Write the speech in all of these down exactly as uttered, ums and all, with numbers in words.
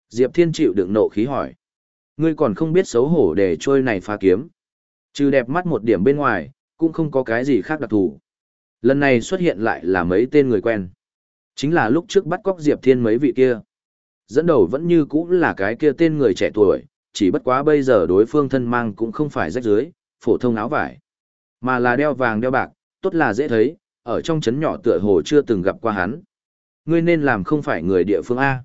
Diệp Thiên chịu đựng nộ khí hỏi. Ngươi còn không biết xấu hổ để trôi này phá kiếm. Trừ đẹp mắt một điểm bên ngoài, cũng không có cái gì khác đặc thù. Lần này xuất hiện lại là mấy tên người quen. Chính là lúc trước bắt cóc Diệp Thiên mấy vị kia. Dẫn đầu vẫn như cũ là cái kia tên người trẻ tuổi, chỉ bất quá bây giờ đối phương thân mang cũng không phải rách rưới, phổ thông áo vải, mà là đeo vàng đeo bạc, tốt là dễ thấy, ở trong trấn nhỏ tựa hồ chưa từng gặp qua hắn. Ngươi nên làm không phải người địa phương A.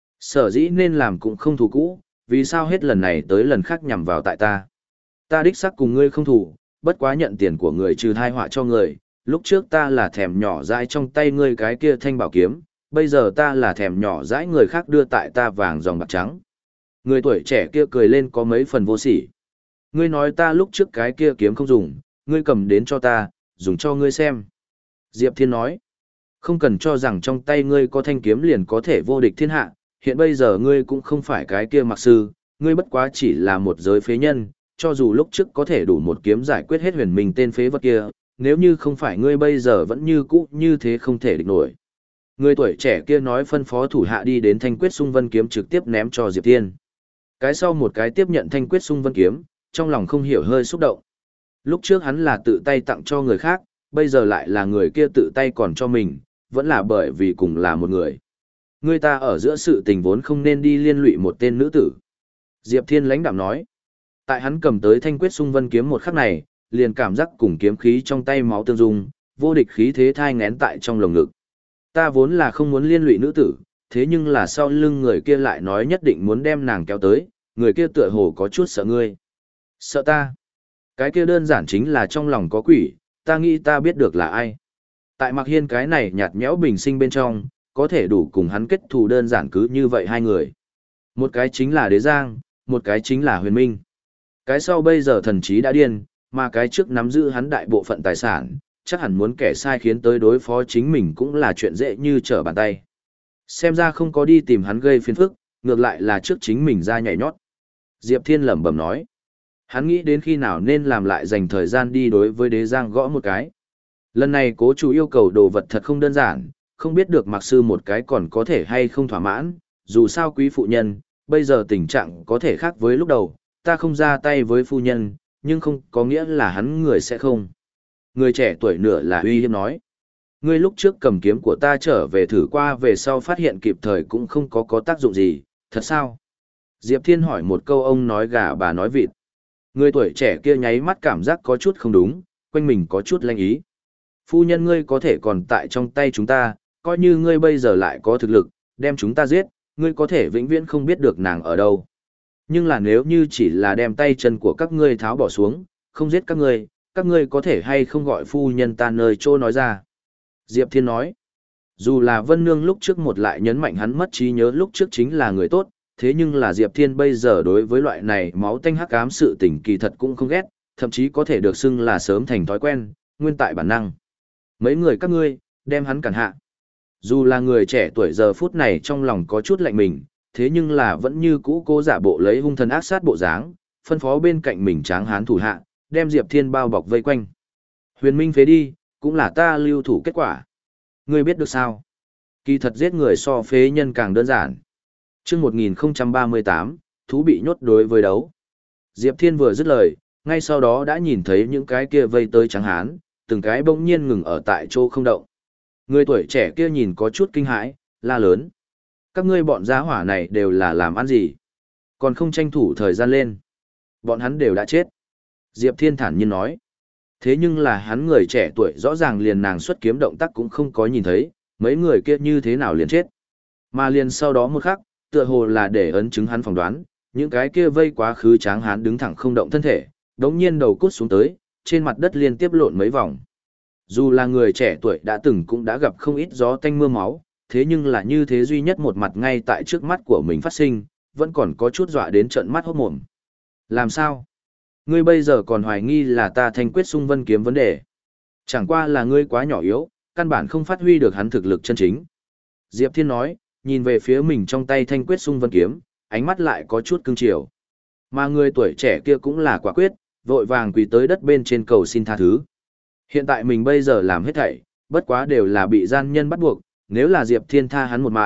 Sở dĩ nên làm cũng không thù cũ, vì sao hết lần này tới lần khác nhằm vào tại ta. Ta đích xác cùng ngươi không thù, bất quá nhận tiền của người trừ thai họa cho người, lúc trước ta là thèm nhỏ dãi trong tay ngươi cái kia thanh bảo kiếm, bây giờ ta là thèm nhỏ dãi người khác đưa tại ta vàng dòng bạc trắng. Người tuổi trẻ kia cười lên có mấy phần vô sỉ. Ngươi nói ta lúc trước cái kia kiếm không dùng, ngươi cầm đến cho ta, dùng cho ngươi xem. Diệp Thiên nói, không cần cho rằng trong tay ngươi có thanh kiếm liền có thể vô địch thiên hạ, hiện bây giờ ngươi cũng không phải cái kia mặc sư, ngươi bất quá chỉ là một giới phế nhân, cho dù lúc trước có thể đủ một kiếm giải quyết hết huyền minh tên phế vật kia, nếu như không phải ngươi bây giờ vẫn như cũ như thế không thể địch nổi. Người tuổi trẻ kia nói phân phó thủ hạ đi đến thanh quyết sung vân kiếm trực tiếp ném cho Diệp Thiên. Cái sau một cái tiếp nhận thanh quyết sung vân kiếm, trong lòng không hiểu hơi xúc động. Lúc trước hắn là tự tay tặng cho người khác, bây giờ lại là người kia tự tay còn cho mình, vẫn là bởi vì cùng là một người. Người ta ở giữa sự tình vốn không nên đi liên lụy một tên nữ tử. Diệp Thiên lãnh đạm nói. Tại hắn cầm tới thanh quyết sung vân kiếm một khắc này, liền cảm giác cùng kiếm khí trong tay máu tương dung, vô địch khí thế thai ngén tại trong lồng ngực. Ta vốn là không muốn liên lụy nữ tử, thế nhưng là sau lưng người kia lại nói nhất định muốn đem nàng kéo tới, người kia tựa hồ có chút sợ ngươi. Sợ ta? Cái kia đơn giản chính là trong lòng có quỷ, ta nghĩ ta biết được là ai. Tại Mạc Hiên cái này nhạt nhẽo bình sinh bên trong, có thể đủ cùng hắn kết thù đơn giản cứ như vậy hai người. Một cái chính là Đế Giang, một cái chính là Huyền Minh. Cái sau bây giờ thần trí đã điên, mà cái trước nắm giữ hắn đại bộ phận tài sản, chắc hẳn muốn kẻ sai khiến tới đối phó chính mình cũng là chuyện dễ như trở bàn tay. Xem ra không có đi tìm hắn gây phiền phức, ngược lại là trước chính mình ra nhảy nhót. Diệp Thiên lẩm bẩm nói. Hắn nghĩ đến khi nào nên làm lại dành thời gian đi đối với Đế Giang gõ một cái. Lần này cố chủ yêu cầu đồ vật thật không đơn giản, không biết được Mạc Sư một cái còn có thể hay không thỏa mãn, dù sao quý phụ nhân, bây giờ tình trạng có thể khác với lúc đầu, ta không ra tay với phu nhân, nhưng không có nghĩa là hắn người sẽ không. Người trẻ tuổi nửa là uy hiếp nói. Ngươi lúc trước cầm kiếm của ta trở về thử qua về sau phát hiện kịp thời cũng không có có tác dụng gì, thật sao? Diệp Thiên hỏi một câu ông nói gà bà nói vịt. Người tuổi trẻ kia nháy mắt cảm giác có chút không đúng, quanh mình có chút lanh ý. Phu nhân ngươi có thể còn tại trong tay chúng ta, coi như ngươi bây giờ lại có thực lực, đem chúng ta giết, ngươi có thể vĩnh viễn không biết được nàng ở đâu. Nhưng là nếu như chỉ là đem tay chân của các ngươi tháo bỏ xuống, không giết các ngươi, các ngươi có thể hay không gọi phu nhân ta nơi chỗ nói ra. Diệp Thiên nói, dù là Vân Nương lúc trước một lại nhấn mạnh hắn mất trí nhớ lúc trước chính là người tốt, thế nhưng là Diệp Thiên bây giờ đối với loại này máu tanh hắc ám sự tình kỳ thật cũng không ghét, thậm chí có thể được xưng là sớm thành thói quen, nguyên tại bản năng. Mấy người các ngươi, đem hắn cản hạ. Dù là người trẻ tuổi giờ phút này trong lòng có chút lạnh mình, thế nhưng là vẫn như cũ cố giả bộ lấy hung thần ác sát bộ dáng, phân phó bên cạnh mình tráng hán thủ hạ, đem Diệp Thiên bao bọc vây quanh. Huyền Minh phế đi, cũng là ta lưu thủ kết quả. Ngươi biết được sao? Kỳ thật giết người so phế nhân càng đơn giản. Chương một nghìn không trăm ba mươi tám, thú bị nhốt đối với đấu. Diệp Thiên vừa dứt lời, ngay sau đó đã nhìn thấy những cái kia vây tới tráng hán, từng cái bỗng nhiên ngừng ở tại chỗ không động. Người tuổi trẻ kia nhìn có chút kinh hãi, la lớn. Các ngươi bọn giá hỏa này đều là làm ăn gì? Còn không tranh thủ thời gian lên. Bọn hắn đều đã chết. Diệp Thiên thản nhiên nói. Thế nhưng là hắn người trẻ tuổi rõ ràng liền nàng xuất kiếm động tác cũng không có nhìn thấy, mấy người kia như thế nào liền chết. Mà liền sau đó một khắc, tựa hồ là để ấn chứng hắn phỏng đoán, những cái kia vây quá khứ tráng hán đứng thẳng không động thân thể, đống nhiên đầu cút xuống tới, trên mặt đất liên tiếp lộn mấy vòng. Dù là người trẻ tuổi đã từng cũng đã gặp không ít gió tanh mưa máu, thế nhưng là như thế duy nhất một mặt ngay tại trước mắt của mình phát sinh, vẫn còn có chút dọa đến trận mắt hốt mồm. Làm sao? Ngươi bây giờ còn hoài nghi là ta thanh quyết sung vân kiếm vấn đề. Chẳng qua là ngươi quá nhỏ yếu, căn bản không phát huy được hắn thực lực chân chính. Diệp Thiên nói, nhìn về phía mình trong tay thanh quyết sung vân kiếm, ánh mắt lại có chút cưng chiều. Mà người tuổi trẻ kia cũng là quả quyết, vội vàng quỳ tới đất bên trên cầu xin tha thứ. Hiện tại mình bây giờ làm hết thảy, bất quá đều là bị gian nhân bắt buộc, nếu là Diệp Thiên tha hắn một mạng,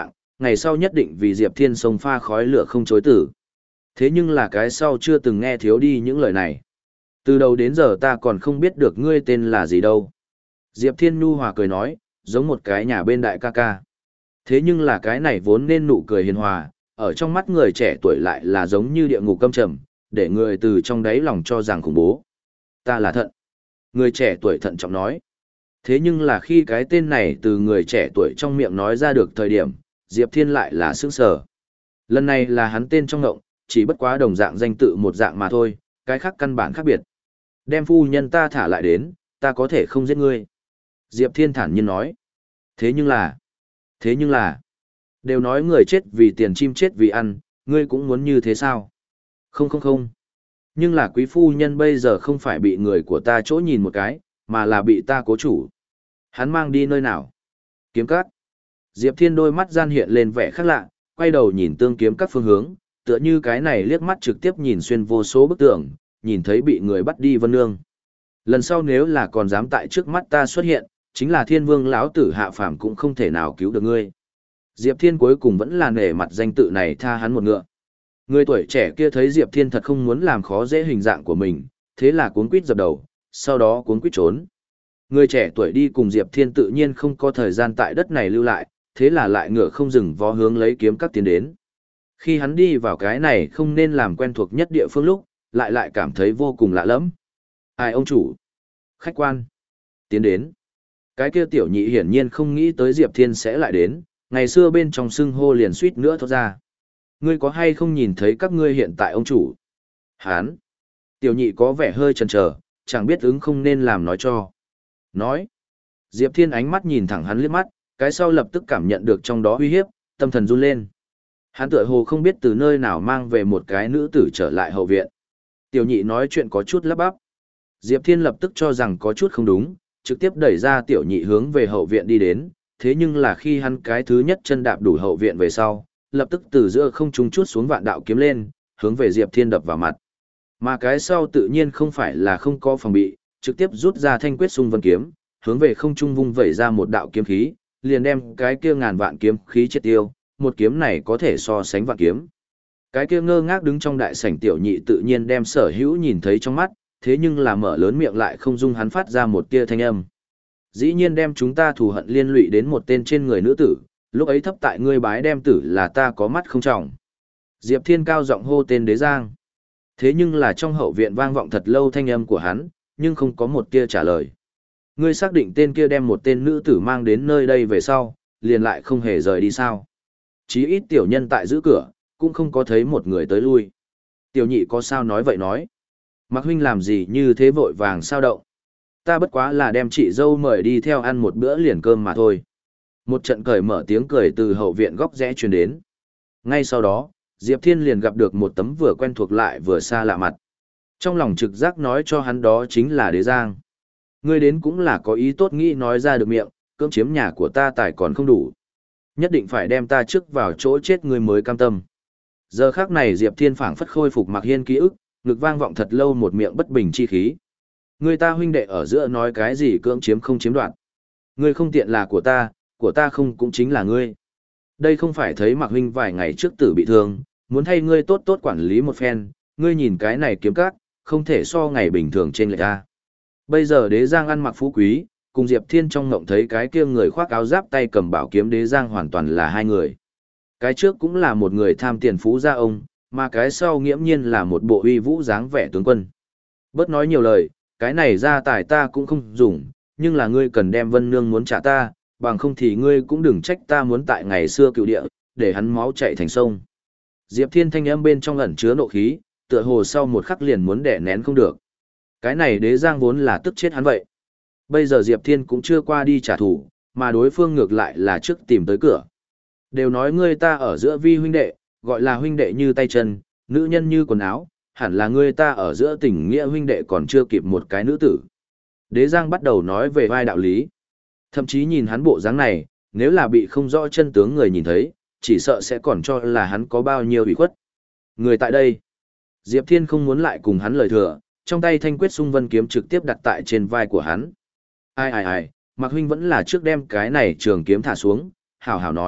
ngày sau nhất định vì Diệp Thiên sông pha khói lửa không chối tử. Thế nhưng là cái sau chưa từng nghe thiếu đi những lời này. Từ đầu đến giờ ta còn không biết được ngươi tên là gì đâu. Diệp Thiên nhu hòa cười nói, giống một cái nhà bên đại ca ca. Thế nhưng là cái này vốn nên nụ cười hiền hòa, ở trong mắt người trẻ tuổi lại là giống như địa ngục căm trầm, để người từ trong đáy lòng cho rằng khủng bố. Ta là Thận. Người trẻ tuổi thận trọng nói. Thế nhưng là khi cái tên này từ người trẻ tuổi trong miệng nói ra được thời điểm, Diệp Thiên lại là sững sờ. Lần này là hắn tên trong ngộng, chỉ bất quá đồng dạng danh tự một dạng mà thôi, cái khác căn bản khác biệt. Đem phu nhân ta thả lại đến, ta có thể không giết ngươi. Diệp Thiên thản nhiên nói. Thế nhưng là, thế nhưng là, đều nói người chết vì tiền chim chết vì ăn, ngươi cũng muốn như thế sao? Không không không. Nhưng là quý phu nhân bây giờ không phải bị người của ta chỗ nhìn một cái, mà là bị ta cố chủ. Hắn mang đi nơi nào? Kiếm cắt. Diệp Thiên đôi mắt gian hiện lên vẻ khác lạ, quay đầu nhìn tương kiếm các phương hướng, tựa như cái này liếc mắt trực tiếp nhìn xuyên vô số bức tường, nhìn thấy bị người bắt đi Vân Nương. Lần sau nếu là còn dám tại trước mắt ta xuất hiện, chính là Thiên Vương lão tử hạ phàm cũng không thể nào cứu được ngươi. Diệp Thiên cuối cùng vẫn là nể mặt danh tự này tha hắn một ngựa. Người tuổi trẻ kia thấy Diệp Thiên thật không muốn làm khó dễ hình dạng của mình, thế là cuống quýt dập đầu, sau đó cuống quýt trốn. Người trẻ tuổi đi cùng Diệp Thiên tự nhiên không có thời gian tại đất này lưu lại, thế là lại ngựa không dừng vó hướng lấy kiếm các tiến đến. Khi hắn đi vào cái này không nên làm quen thuộc nhất địa phương lúc, lại lại cảm thấy vô cùng lạ lẫm. Ai ông chủ? Khách quan? Tiến đến. Cái kia tiểu nhị hiển nhiên không nghĩ tới Diệp Thiên sẽ lại đến, ngày xưa bên trong xưng hô liền suýt nữa thoát ra. Ngươi có hay không nhìn thấy các ngươi hiện tại ông chủ? Hán. Tiểu nhị có vẻ hơi chần chờ, chẳng biết ứng không nên làm nói cho. Nói. Diệp Thiên ánh mắt nhìn thẳng hắn liếc mắt, cái sau lập tức cảm nhận được trong đó uy hiếp, tâm thần run lên. Hắn tựa hồ không biết từ nơi nào mang về một cái nữ tử trở lại hậu viện. Tiểu nhị nói chuyện có chút lắp bắp. Diệp Thiên lập tức cho rằng có chút không đúng, trực tiếp đẩy ra tiểu nhị hướng về hậu viện đi đến, thế nhưng là khi hắn cái thứ nhất chân đạp đủ hậu viện về sau, lập tức từ giữa không trung chút xuống vạn đạo kiếm lên, hướng về Diệp Thiên đập vào mặt. Mà cái sau tự nhiên không phải là không có phòng bị, trực tiếp rút ra thanh quyết xung vân kiếm, hướng về không trung vung vẩy ra một đạo kiếm khí, liền đem cái kia ngàn vạn kiếm khí chết tiêu, một kiếm này có thể so sánh vạn kiếm. Cái kia ngơ ngác đứng trong đại sảnh tiểu nhị tự nhiên đem sở hữu nhìn thấy trong mắt, thế nhưng là mở lớn miệng lại không dung hắn phát ra một tia thanh âm. Dĩ nhiên đem chúng ta thù hận liên lụy đến một tên trên người nữ tử, lúc ấy thấp tại ngươi bái đem tử là ta có mắt không trọng. Diệp Thiên cao giọng hô tên Đế Giang. Thế nhưng là trong hậu viện vang vọng thật lâu thanh âm của hắn, nhưng không có một tia trả lời. Ngươi xác định tên kia đem một tên nữ tử mang đến nơi đây về sau, liền lại không hề rời đi sao? Chí ít tiểu nhân tại giữ cửa, cũng không có thấy một người tới lui. Tiểu nhị có sao nói vậy nói. Mạc huynh làm gì như thế vội vàng sao động? Ta bất quá là đem chị dâu mời đi theo ăn một bữa liền cơm mà thôi. Một trận cởi mở tiếng cười từ hậu viện góc rẽ truyền đến. Ngay sau đó, Diệp Thiên liền gặp được một tấm vừa quen thuộc lại vừa xa lạ mặt. Trong lòng trực giác nói cho hắn đó chính là Đế Giang. Ngươi đến cũng là có ý tốt nghĩ nói ra được miệng, cưỡng chiếm nhà của ta tài còn không đủ. Nhất định phải đem ta trước vào chỗ chết ngươi mới cam tâm. Giờ khắc này Diệp Thiên phảng phất khôi phục Mạc Hiên ký ức, ngực vang vọng thật lâu một miệng bất bình chi khí. Người ta huynh đệ ở giữa nói cái gì cưỡng chiếm không chiếm đoạt. Ngươi không tiện là của ta, của ta không cũng chính là ngươi. Đây không phải thấy Mạc huynh vài ngày trước tử bị thương, muốn thay ngươi tốt tốt quản lý một phen, ngươi nhìn cái này kiếm cát, không thể so ngày bình thường trên lệch ta. Bây giờ Đế Giang ăn mặc phú quý, cùng Diệp Thiên trong ngộng thấy cái kia người khoác áo giáp tay cầm bảo kiếm Đế Giang hoàn toàn là hai người. Cái trước cũng là một người tham tiền phú gia ông, mà cái sau nghiễm nhiên là một bộ uy vũ dáng vẻ tướng quân. Bớt nói nhiều lời, cái này gia tài ta cũng không dùng, nhưng là ngươi cần đem Vân Nương muốn trả ta, bằng không thì ngươi cũng đừng trách ta muốn tại ngày xưa cựu địa, để hắn máu chạy thành sông. Diệp Thiên thanh âm bên trong ẩn chứa nộ khí, tựa hồ sau một khắc liền muốn đè nén không được. Cái này Đế Giang vốn là tức chết hắn vậy. Bây giờ Diệp Thiên cũng chưa qua đi trả thù, mà đối phương ngược lại là trước tìm tới cửa. Đều nói ngươi ta ở giữa vi huynh đệ, gọi là huynh đệ như tay chân, nữ nhân như quần áo, hẳn là ngươi ta ở giữa tình nghĩa huynh đệ còn chưa kịp một cái nữ tử. Đế Giang bắt đầu nói về vai đạo lý. Thậm chí nhìn hắn bộ dáng này, nếu là bị không rõ chân tướng người nhìn thấy, chỉ sợ sẽ còn cho là hắn có bao nhiêu ủy khuất. Người tại đây, Diệp Thiên không muốn lại cùng hắn lời thừa, trong tay thanh quyết xung vân kiếm trực tiếp đặt tại trên vai của hắn. Ai ai ai, Mạc huynh vẫn là trước đem cái này trường kiếm thả xuống, hảo hảo nói,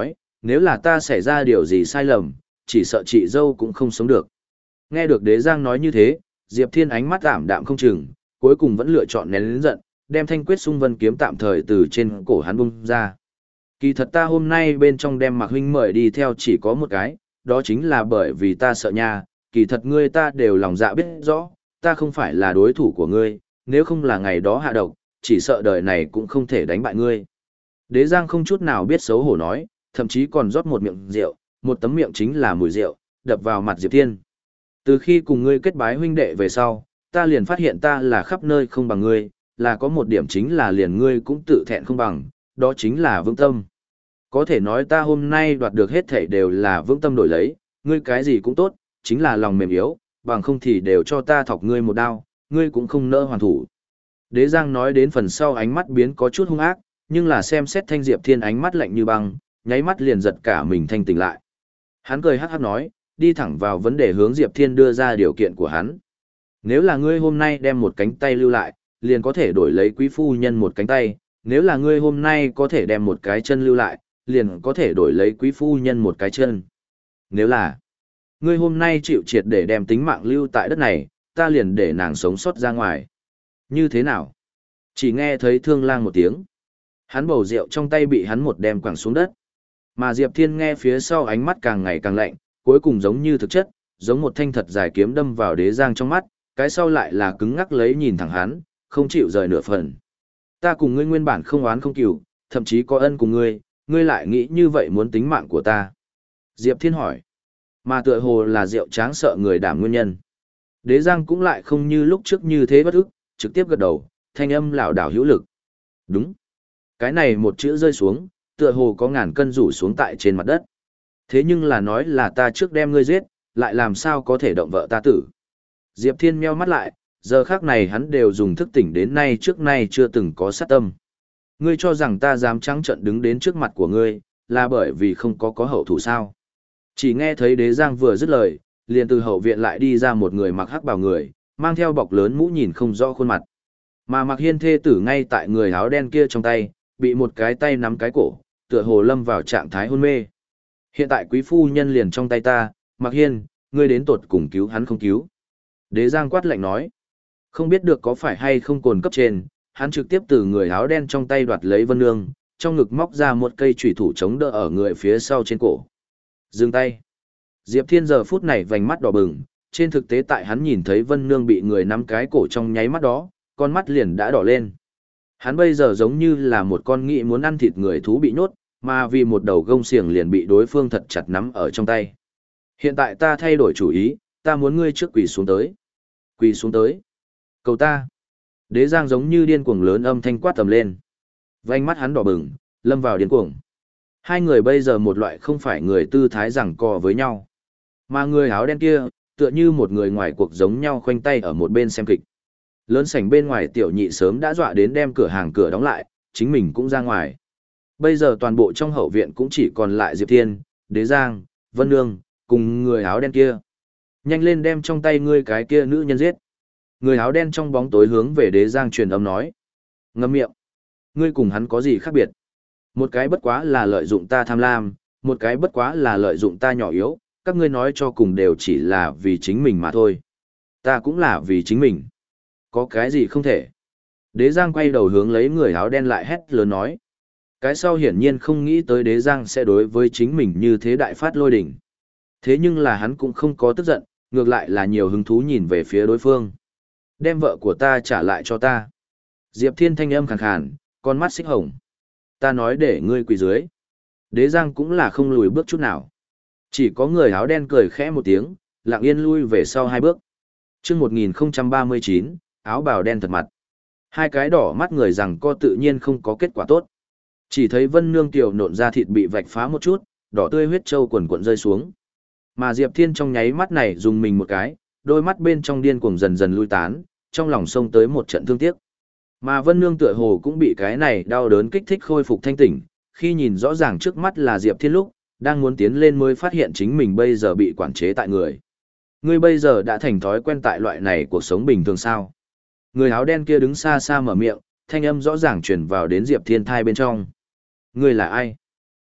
Nếu là ta xảy ra điều gì sai lầm, chỉ sợ chị dâu cũng không sống được. Nghe được Đế Giang nói như thế, Diệp Thiên ánh mắt ảm đạm không chừng, cuối cùng vẫn lựa chọn nén lớn giận, đem thanh quyết xung vân kiếm tạm thời từ trên cổ hắn bung ra. Kỳ thật ta hôm nay bên trong đem Mạc huynh mời đi theo chỉ có một cái, đó chính là bởi vì ta sợ nha, kỳ thật ngươi ta đều lòng dạ biết rõ, ta không phải là đối thủ của ngươi, nếu không là ngày đó hạ độc, chỉ sợ đời này cũng không thể đánh bại ngươi. Đế Giang không chút nào biết xấu hổ nói, thậm chí còn rót một miệng rượu, một tấm miệng chính là mùi rượu, đập vào mặt Diệp Thiên. Từ khi cùng ngươi kết bái huynh đệ về sau, ta liền phát hiện ta là khắp nơi không bằng ngươi, là có một điểm chính là liền ngươi cũng tự thẹn không bằng, đó chính là vững tâm. Có thể nói ta hôm nay đoạt được hết thảy đều là vững tâm đổi lấy, ngươi cái gì cũng tốt, chính là lòng mềm yếu, bằng không thì đều cho ta thọc ngươi một đao, ngươi cũng không nỡ hoàn thủ. Đế Giang nói đến phần sau ánh mắt biến có chút hung ác, nhưng là xem xét Thanh Diệp Thiên ánh mắt lạnh như băng, nháy mắt liền giật cả mình thanh tỉnh lại. Hắn cười hắc hắc nói, đi thẳng vào vấn đề hướng Diệp Thiên đưa ra điều kiện của hắn. Nếu là ngươi hôm nay đem một cánh tay lưu lại, liền có thể đổi lấy quý phu nhân một cánh tay, nếu là ngươi hôm nay có thể đem một cái chân lưu lại, liền có thể đổi lấy quý phu nhân một cái chân. Nếu là ngươi hôm nay chịu triệt để đem tính mạng lưu tại đất này, ta liền để nàng sống sót ra ngoài. Như thế nào? Chỉ nghe thấy Thương Lang một tiếng. Hắn bầu rượu trong tay bị hắn một đem quẳng xuống đất. Mà Diệp Thiên nghe phía sau ánh mắt càng ngày càng lạnh, cuối cùng giống như thực chất, giống một thanh thật dài kiếm đâm vào Đế Giang trong mắt, cái sau lại là cứng ngắc lấy nhìn thẳng hắn, không chịu rời nửa phần. Ta cùng ngươi nguyên bản không oán không cừu, thậm chí có ân cùng ngươi, ngươi lại nghĩ như vậy muốn tính mạng của ta. Diệp Thiên hỏi. Mà tựa hồ là rượu tráng sợ người đảm nguyên nhân. Đế Giang cũng lại không như lúc trước như thế bất ức, trực tiếp gật đầu, thanh âm lảo đảo hữu lực. Đúng. Cái này một chữ rơi xuống, tựa hồ có ngàn cân rủ xuống tại trên mặt đất. Thế nhưng là nói là ta trước đem ngươi giết, lại làm sao có thể động vợ ta tử. Diệp Thiên meo mắt lại, giờ khác này hắn đều dùng thức tỉnh đến nay trước nay chưa từng có sát tâm. Ngươi cho rằng ta dám trắng trợn đứng đến trước mặt của ngươi, là bởi vì không có có hậu thủ sao. Chỉ nghe thấy Đế Giang vừa dứt lời, liền từ hậu viện lại đi ra một người mặc hắc bào người, mang theo bọc lớn mũ nhìn không rõ khuôn mặt. Mà Mạc Hiên thê tử ngay tại người áo đen kia trong tay, bị một cái tay nắm cái cổ, tựa hồ lâm vào trạng thái hôn mê. Hiện tại quý phu nhân liền trong tay ta, Mạc Hiên, ngươi đến tột cùng cứu hắn không cứu. Đế Giang quát lạnh nói, không biết được có phải hay không cồn cấp trên, hắn trực tiếp từ người áo đen trong tay đoạt lấy Vân Nương, trong ngực móc ra một cây chủy thủ chống đỡ ở người phía sau trên cổ. Dừng tay. Diệp Thiên giờ phút này vành mắt đỏ bừng, trên thực tế tại hắn nhìn thấy Vân Nương bị người nắm cái cổ trong nháy mắt đó, con mắt liền đã đỏ lên. Hắn bây giờ giống như là một con nghị muốn ăn thịt người thú bị nhốt, mà vì một đầu gông xiềng liền bị đối phương thật chặt nắm ở trong tay. Hiện tại ta thay đổi chủ ý, ta muốn ngươi trước quỳ xuống tới. Quỳ xuống tới. Cầu ta. Đế Giang giống như điên cuồng lớn âm thanh quát tầm lên. Vành mắt hắn đỏ bừng, lâm vào điên cuồng. Hai người bây giờ một loại không phải người tư thái giằng co với nhau. Mà người áo đen kia, tựa như một người ngoài cuộc giống nhau khoanh tay ở một bên xem kịch. Lớn sảnh bên ngoài tiểu nhị sớm đã dọa đến đem cửa hàng cửa đóng lại, chính mình cũng ra ngoài. Bây giờ toàn bộ trong hậu viện cũng chỉ còn lại Diệp Thiên, Đế Giang, Vân Nương, cùng người áo đen kia. Nhanh lên đem trong tay ngươi cái kia nữ nhân giết. Người áo đen trong bóng tối hướng về Đế Giang truyền âm nói. Ngậm miệng. Ngươi cùng hắn có gì khác biệt? Một cái bất quá là lợi dụng ta tham lam, một cái bất quá là lợi dụng ta nhỏ yếu, các ngươi nói cho cùng đều chỉ là vì chính mình mà thôi. Ta cũng là vì chính mình. Có cái gì không thể? Đế Giang quay đầu hướng lấy người áo đen lại hét lớn nói. Cái sau hiển nhiên không nghĩ tới Đế Giang sẽ đối với chính mình như thế đại phát lôi đỉnh. Thế nhưng là hắn cũng không có tức giận, ngược lại là nhiều hứng thú nhìn về phía đối phương. Đem vợ của ta trả lại cho ta. Diệp Thiên thanh âm khàn khàn, con mắt xích hồng. Ta nói để ngươi quỳ dưới. Đế Giang cũng là không lùi bước chút nào. Chỉ có người áo đen cười khẽ một tiếng, lặng yên lui về sau hai bước. Chương một nghìn không trăm ba mươi chín, áo bào đen thật mặt. Hai cái đỏ mắt người rằng co tự nhiên không có kết quả tốt. Chỉ thấy Vân Nương tiểu nộn ra thịt bị vạch phá một chút, đỏ tươi huyết trâu quần cuộn rơi xuống. Mà Diệp Thiên trong nháy mắt này dùng mình một cái, đôi mắt bên trong điên cuồng dần dần lui tán, trong lòng xông tới một trận thương tiếc. Mà Vân Nương tựa hồ cũng bị cái này đau đớn kích thích khôi phục thanh tỉnh, khi nhìn rõ ràng trước mắt là Diệp Thiên lúc, đang muốn tiến lên mới phát hiện chính mình bây giờ bị quản chế tại người. Ngươi bây giờ đã thành thói quen tại loại này cuộc sống bình thường sao? Người áo đen kia đứng xa xa mở miệng, thanh âm rõ ràng truyền vào đến Diệp Thiên thai bên trong. Ngươi là ai?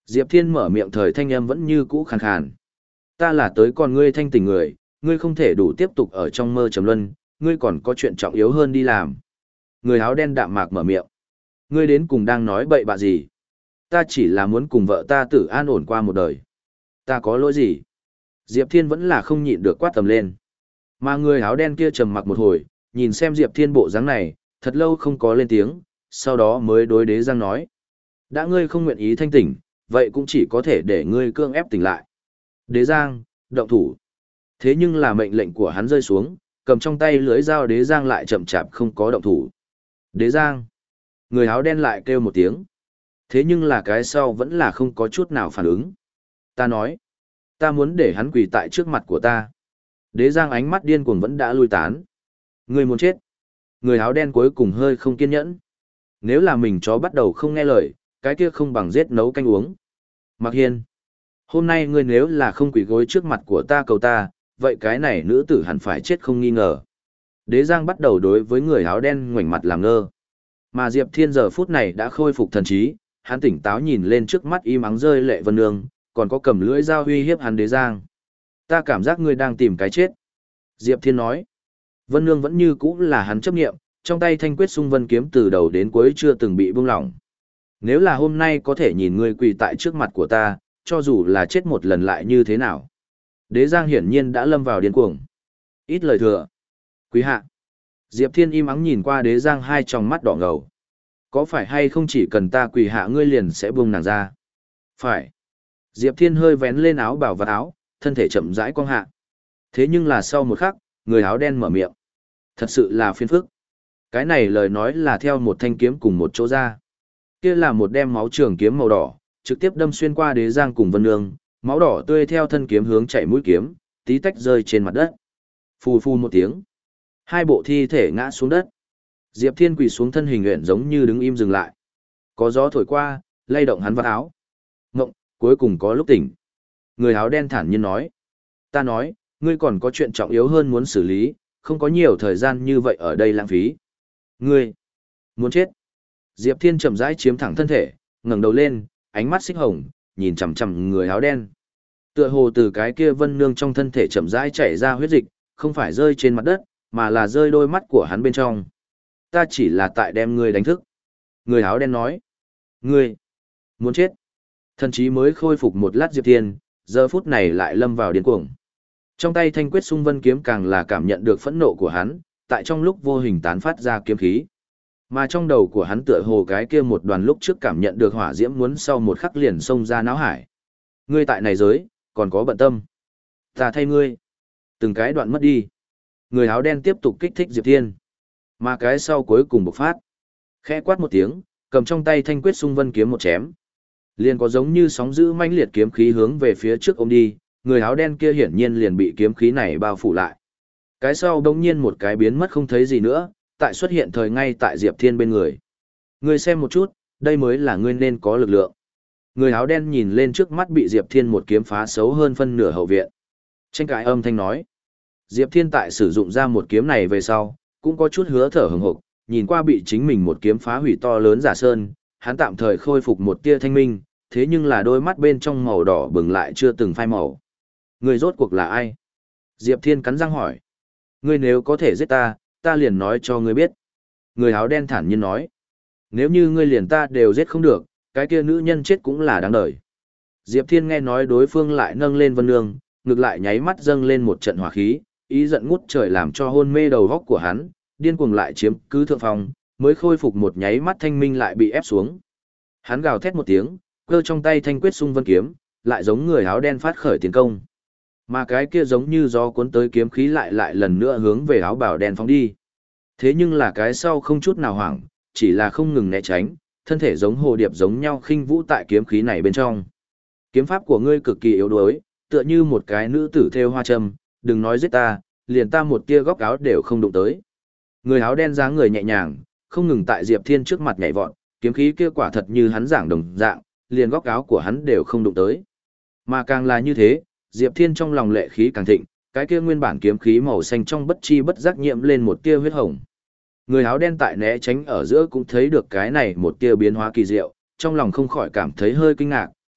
Diệp Thiên mở miệng thời thanh âm vẫn như cũ khàn khàn. Ta là tới con ngươi thanh tình người, ngươi không thể đủ tiếp tục ở trong mơ trầm luân, ngươi còn có chuyện trọng yếu hơn đi làm. Người áo đen đạm mạc mở miệng. Ngươi đến cùng đang nói bậy bạ gì? Ta chỉ là muốn cùng vợ ta tử an ổn qua một đời. Ta có lỗi gì? Diệp Thiên vẫn là không nhịn được quát tầm lên. Mà người áo đen kia trầm mặc một hồi, nhìn xem Diệp Thiên bộ dáng này, thật lâu không có lên tiếng, sau đó mới đối Đế Giang nói. Đã ngươi không nguyện ý thanh tỉnh, vậy cũng chỉ có thể để ngươi cương ép tỉnh lại. Đế Giang, động thủ. Thế nhưng là mệnh lệnh của hắn rơi xuống, cầm trong tay lưới dao Đế Giang lại chậm chạp không có động thủ. Đế Giang. Người áo đen lại kêu một tiếng. Thế nhưng là cái sau vẫn là không có chút nào phản ứng. Ta nói. Ta muốn để hắn quỳ tại trước mặt của ta. Đế Giang ánh mắt điên cuồng vẫn đã lui tán. Ngươi muốn chết. Người áo đen cuối cùng hơi không kiên nhẫn. Nếu là mình chó bắt đầu không nghe lời, cái kia không bằng giết nấu canh uống. Mạc Hiên. Hôm nay ngươi nếu là không quỳ gối trước mặt của ta cầu ta, vậy cái này nữ tử hẳn phải chết không nghi ngờ. Đế Giang bắt đầu đối với người áo đen ngoảnh mặt làm ngơ. Mà Diệp Thiên giờ phút này đã khôi phục thần trí, hắn tỉnh táo nhìn lên trước mắt im ắng rơi lệ Vân Nương, còn có cầm lưỡi dao uy hiếp hắn Đế Giang. Ta cảm giác ngươi đang tìm cái chết. Diệp Thiên nói. Vân Nương vẫn như cũ là hắn chấp nghiệm, trong tay thanh quyết xung vân kiếm từ đầu đến cuối chưa từng bị buông lỏng. Nếu là hôm nay có thể nhìn ngươi quỳ tại trước mặt của ta, cho dù là chết một lần lại như thế nào. Đế Giang hiển nhiên đã lâm vào điên cuồng. Ít lời thừa. Quý hạ. Diệp Thiên im ắng nhìn qua Đế Giang hai tròng mắt đỏ ngầu. Có phải hay không chỉ cần ta quỳ hạ ngươi liền sẽ buông nàng ra? Phải. Diệp Thiên hơi vén lên áo bảo và áo, thân thể chậm rãi cong hạ. Thế nhưng là sau một khắc, người áo đen mở miệng. Thật sự là phiền phức. Cái này lời nói là theo một thanh kiếm cùng một chỗ ra. Kia là một đem máu trường kiếm màu đỏ, trực tiếp đâm xuyên qua Đế Giang cùng Vân Nương, máu đỏ tươi theo thân kiếm hướng chạy mũi kiếm, tí tách rơi trên mặt đất. Phù phù một tiếng. Hai bộ thi thể ngã xuống đất. Diệp Thiên quỳ xuống thân hình nguyện giống như đứng im dừng lại. Có gió thổi qua, lay động hắn vào áo. Ngộng, cuối cùng có lúc tỉnh. Người áo đen thản nhiên nói. Ta nói, ngươi còn có chuyện trọng yếu hơn muốn xử lý, không có nhiều thời gian như vậy ở đây lãng phí. Ngươi, muốn chết. Diệp Thiên chậm rãi chiếm thẳng thân thể, ngẩng đầu lên, ánh mắt xích hồng, nhìn chằm chằm người áo đen. Tựa hồ từ cái kia Vân Nương trong thân thể chậm rãi chảy ra huyết dịch, không phải rơi trên mặt đất, mà là rơi đôi mắt của hắn bên trong. Ta chỉ là tại đem ngươi đánh thức. Người áo đen nói. Ngươi, muốn chết. Thần chí mới khôi phục một lát Diệp Thiên, giờ phút này lại lâm vào điên cuồng. Trong tay thanh quyết xung vân kiếm càng là cảm nhận được phẫn nộ của hắn, tại trong lúc vô hình tán phát ra kiếm khí. Mà trong đầu của hắn tựa hồ cái kia một đoàn lúc trước cảm nhận được hỏa diễm muốn sau một khắc liền xông ra náo hải. Ngươi tại này giới, còn có bận tâm. Ta thay ngươi. Từng cái đoạn mất đi. Người áo đen tiếp tục kích thích Diệp Thiên. Mà cái sau cuối cùng bộc phát. Khẽ quát một tiếng, cầm trong tay thanh quyết xung vân kiếm một chém. Liền có giống như sóng dữ mãnh liệt kiếm khí hướng về phía trước ôm đi, người áo đen kia hiển nhiên liền bị kiếm khí này bao phủ lại. Cái sau đống nhiên một cái biến mất không thấy gì nữa, tại xuất hiện thời ngay tại Diệp Thiên bên người. Ngươi xem một chút, đây mới là ngươi nên có lực lượng. Người áo đen nhìn lên trước mắt bị Diệp Thiên một kiếm phá xấu hơn phân nửa hậu viện. Tranh cãi âm thanh nói. Diệp Thiên tại sử dụng ra một kiếm này về sau, cũng có chút hứa thở hừng hực, nhìn qua bị chính mình một kiếm phá hủy to lớn giả sơn, hắn tạm thời khôi phục một tia thanh minh, thế nhưng là đôi mắt bên trong màu đỏ bừng lại chưa từng phai màu. Người rốt cuộc là ai? Diệp Thiên cắn răng hỏi. Ngươi nếu có thể giết ta, ta liền nói cho ngươi biết. Người áo đen thản nhiên nói. Nếu như ngươi liền ta đều giết không được, cái kia nữ nhân chết cũng là đáng đời. Diệp Thiên nghe nói đối phương lại nâng lên Vân Nương, ngược lại nháy mắt dâng lên một trận hỏa khí, ý giận ngút trời làm cho hôn mê đầu góc của hắn, điên cuồng lại chiếm cứ thượng phòng, mới khôi phục một nháy mắt thanh minh lại bị ép xuống. Hắn gào thét một tiếng, cơ trong tay thanh quyết xung vân kiếm, lại giống người áo đen phát khởi tiến công. Mà cái kia giống như gió cuốn tới kiếm khí lại lại lần nữa hướng về áo bào đen phóng đi. Thế nhưng là cái sau không chút nào hoảng, chỉ là không ngừng né tránh, thân thể giống hồ điệp giống nhau khinh vũ tại kiếm khí này bên trong. Kiếm pháp của ngươi cực kỳ yếu đuối, tựa như một cái nữ tử thêu hoa châm, đừng nói giết ta, liền ta một tia góc áo đều không đụng tới. Người áo đen dáng người nhẹ nhàng, không ngừng tại Diệp Thiên trước mặt nhảy vọt, kiếm khí kia quả thật như hắn giảng đồng dạng, liền góc áo của hắn đều không đụng tới. Mà càng là như thế, Diệp Thiên trong lòng lệ khí càng thịnh, cái kia nguyên bản kiếm khí màu xanh trong bất chi bất giác nhiễm lên một tia huyết hồng. Người áo đen tại né tránh ở giữa cũng thấy được cái này một tia biến hóa kỳ diệu, trong lòng không khỏi cảm thấy hơi kinh ngạc,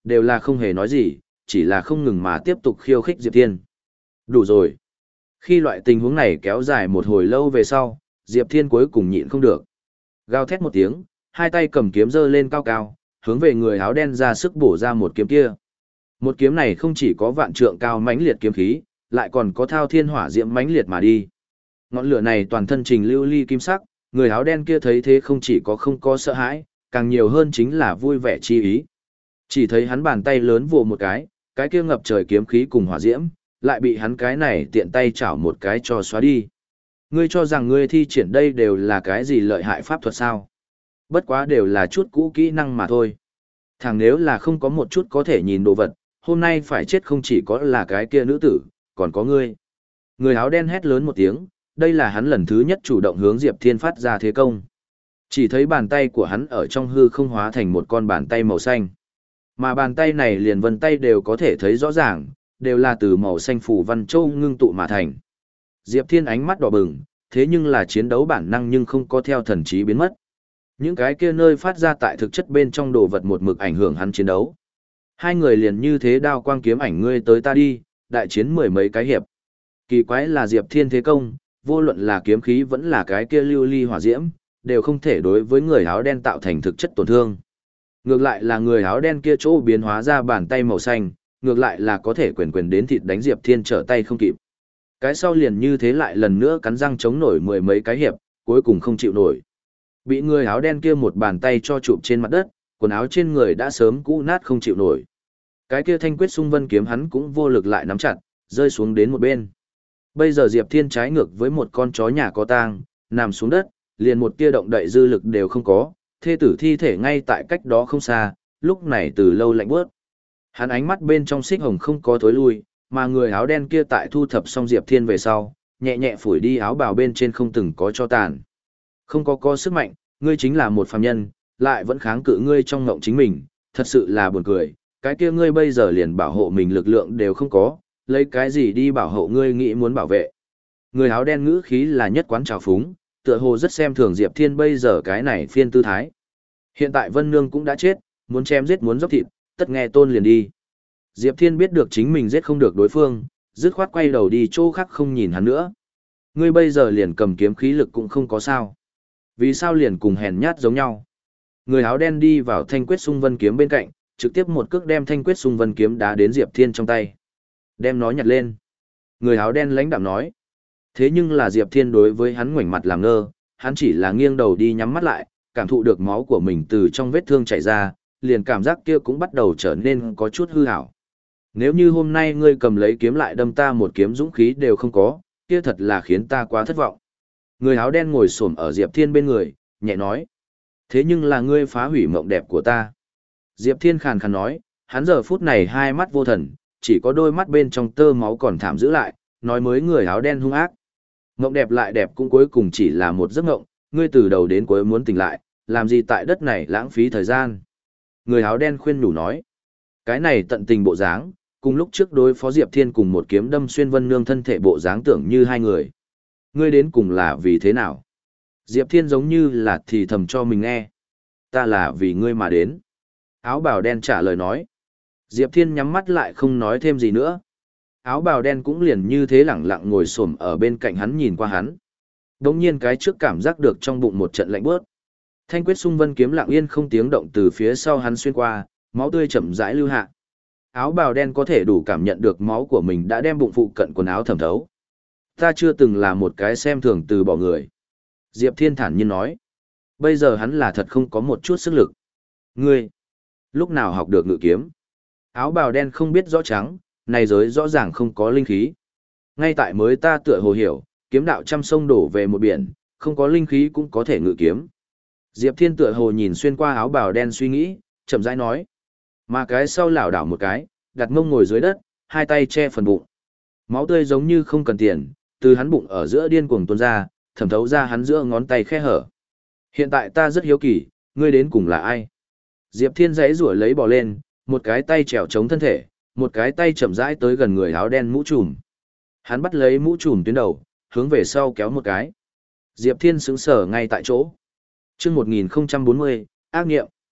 đều là không hề nói gì, chỉ là không ngừng mà tiếp tục khiêu khích Diệp Thiên. Đủ rồi. Khi loại tình huống này kéo dài một hồi lâu về sau, Diệp Thiên cuối cùng nhịn không được. Gào thét một tiếng, hai tay cầm kiếm giơ lên cao cao, hướng về người áo đen ra sức bổ ra một kiếm kia. Một kiếm này không chỉ có vạn trượng cao mãnh liệt kiếm khí, lại còn có thao thiên hỏa diễm mãnh liệt mà đi. Ngọn lửa này toàn thân trình lưu ly kim sắc, người áo đen kia thấy thế không chỉ có không có sợ hãi, càng nhiều hơn chính là vui vẻ chi ý. Chỉ thấy hắn bàn tay lớn vồ một cái, cái kia ngập trời kiếm khí cùng hỏa diễm, lại bị hắn cái này tiện tay chảo một cái cho xóa đi. Ngươi cho rằng ngươi thi triển đây đều là cái gì lợi hại pháp thuật sao? Bất quá đều là chút cũ kỹ năng mà thôi. Thằng nếu là không có một chút có thể nhìn đồ vật, hôm nay phải chết không chỉ có là cái kia nữ tử, còn có ngươi. Người áo đen hét lớn một tiếng, đây là hắn lần thứ nhất chủ động hướng Diệp Thiên phát ra thế công. Chỉ thấy bàn tay của hắn ở trong hư không hóa thành một con bàn tay màu xanh. Mà bàn tay này liền vân tay đều có thể thấy rõ ràng, đều là từ màu xanh phủ văn châu ngưng tụ mà thành. Diệp Thiên ánh mắt đỏ bừng, thế nhưng là chiến đấu bản năng nhưng không có theo thần trí biến mất. Những cái kia nơi phát ra tại thực chất bên trong đồ vật một mực ảnh hưởng hắn chiến đấu. Hai người liền như thế đao quang kiếm ảnh ngươi tới ta đi, đại chiến mười mấy cái hiệp. Kỳ quái là Diệp Thiên thế công, vô luận là kiếm khí vẫn là cái kia lưu ly hỏa diễm, đều không thể đối với người áo đen tạo thành thực chất tổn thương. Ngược lại là người áo đen kia chỗ biến hóa ra bàn tay màu xanh, ngược lại là có thể quyền quyền đến thịt đánh Diệp Thiên trở tay không kịp. Cái sau liền như thế lại lần nữa cắn răng chống nổi mười mấy cái hiệp, cuối cùng không chịu nổi. Bị người áo đen kia một bàn tay cho chụp trên mặt đất, quần áo trên người đã sớm cũ nát không chịu nổi. Cái kia thanh quyết xung vân kiếm hắn cũng vô lực lại nắm chặt, rơi xuống đến một bên. Bây giờ Diệp Thiên trái ngược với một con chó nhà có tang, nằm xuống đất, liền một tia động đậy dư lực đều không có, thê tử thi thể ngay tại cách đó không xa, lúc này từ lâu lạnh bước. Hắn ánh mắt bên trong xích hồng không có thối lui, mà người áo đen kia tại thu thập xong Diệp Thiên về sau, nhẹ nhẹ phủi đi áo bào bên trên không từng có cho tàn. Không có có sức mạnh, ngươi chính là một phàm nhân, lại vẫn kháng cự ngươi trong ngộng chính mình, thật sự là buồn cười, cái kia ngươi bây giờ liền bảo hộ mình lực lượng đều không có, lấy cái gì đi bảo hộ ngươi nghĩ muốn bảo vệ. Người áo đen ngữ khí là nhất quán trào phúng, tựa hồ rất xem thường Diệp Thiên bây giờ cái này phiên tư thái. Hiện tại Vân Nương cũng đã chết, muốn chém giết muốn dốc thịt, tất nghe tôn liền đi. Diệp Thiên biết được chính mình giết không được đối phương, dứt khoát quay đầu đi chỗ khác không nhìn hắn nữa. Ngươi bây giờ liền cầm kiếm khí lực cũng không có sao. Vì sao liền cùng hèn nhát giống nhau? Người áo đen đi vào thanh quyết xung vân kiếm bên cạnh, trực tiếp một cước đem thanh quyết xung vân kiếm đá đến Diệp Thiên trong tay. Đem nó nhặt lên. Người áo đen lãnh đạm nói. Thế nhưng là Diệp Thiên đối với hắn ngoảnh mặt làm ngơ, hắn chỉ là nghiêng đầu đi nhắm mắt lại, cảm thụ được máu của mình từ trong vết thương chảy ra, liền cảm giác kia cũng bắt đầu trở nên có chút hư hảo. Nếu như hôm nay ngươi cầm lấy kiếm lại đâm ta một kiếm dũng khí đều không có, kia thật là khiến ta quá thất vọng. Người áo đen ngồi xổm ở Diệp Thiên bên người, nhẹ nói. Thế nhưng là ngươi phá hủy mộng đẹp của ta. Diệp Thiên khàn khàn nói, hắn giờ phút này hai mắt vô thần, chỉ có đôi mắt bên trong tơ máu còn thảm giữ lại, nói mới người áo đen hung ác. Mộng đẹp lại đẹp cũng cuối cùng chỉ là một giấc mộng, ngươi từ đầu đến cuối muốn tỉnh lại, làm gì tại đất này lãng phí thời gian. Người áo đen khuyên nhủ nói, cái này tận tình bộ dáng, cùng lúc trước đối phó Diệp Thiên cùng một kiếm đâm xuyên Vân Nương thân thể bộ dáng tưởng như hai người. Ngươi đến cùng là vì thế nào? Diệp Thiên giống như là thì thầm cho mình nghe. Ta là vì ngươi mà đến. Áo bào đen trả lời nói. Diệp Thiên nhắm mắt lại không nói thêm gì nữa. Áo bào đen cũng liền như thế lẳng lặng ngồi xổm ở bên cạnh hắn nhìn qua hắn. Đống nhiên cái trước cảm giác được trong bụng một trận lạnh bớt. Thanh quyết xung vân kiếm lặng yên không tiếng động từ phía sau hắn xuyên qua, máu tươi chậm rãi lưu hạ. Áo bào đen có thể đủ cảm nhận được máu của mình đã đem bụng phụ cận quần áo thẩm thấu. Ta chưa từng là một cái xem thường từ bỏ người. Diệp Thiên thản nhiên nói. Bây giờ hắn là thật không có một chút sức lực. Ngươi, lúc nào học được ngự kiếm? Áo bào đen không biết rõ trắng, này giới rõ ràng không có linh khí. Ngay tại mới ta tựa hồ hiểu, kiếm đạo trăm sông đổ về một biển, không có linh khí cũng có thể ngự kiếm. Diệp Thiên tựa hồ nhìn xuyên qua áo bào đen suy nghĩ, chậm rãi nói. Mà cái sau lảo đảo một cái, đặt mông ngồi dưới đất, hai tay che phần bụng. Máu tươi giống như không cần tiền, từ hắn bụng ở giữa điên cuồng tuôn ra, thẩm thấu ra hắn giữa ngón tay khe hở. Hiện tại ta rất hiếu kỳ, ngươi đến cùng là ai? Diệp Thiên giãy giụa lấy bò lên, một cái tay trèo chống thân thể, một cái tay chậm rãi tới gần người áo đen mũ trùm. Hắn bắt lấy mũ trùm tuyến đầu, hướng về sau kéo một cái. Diệp Thiên sững sờ ngay tại chỗ. Chương một nghìn không trăm bốn mươi, ác nghiệm.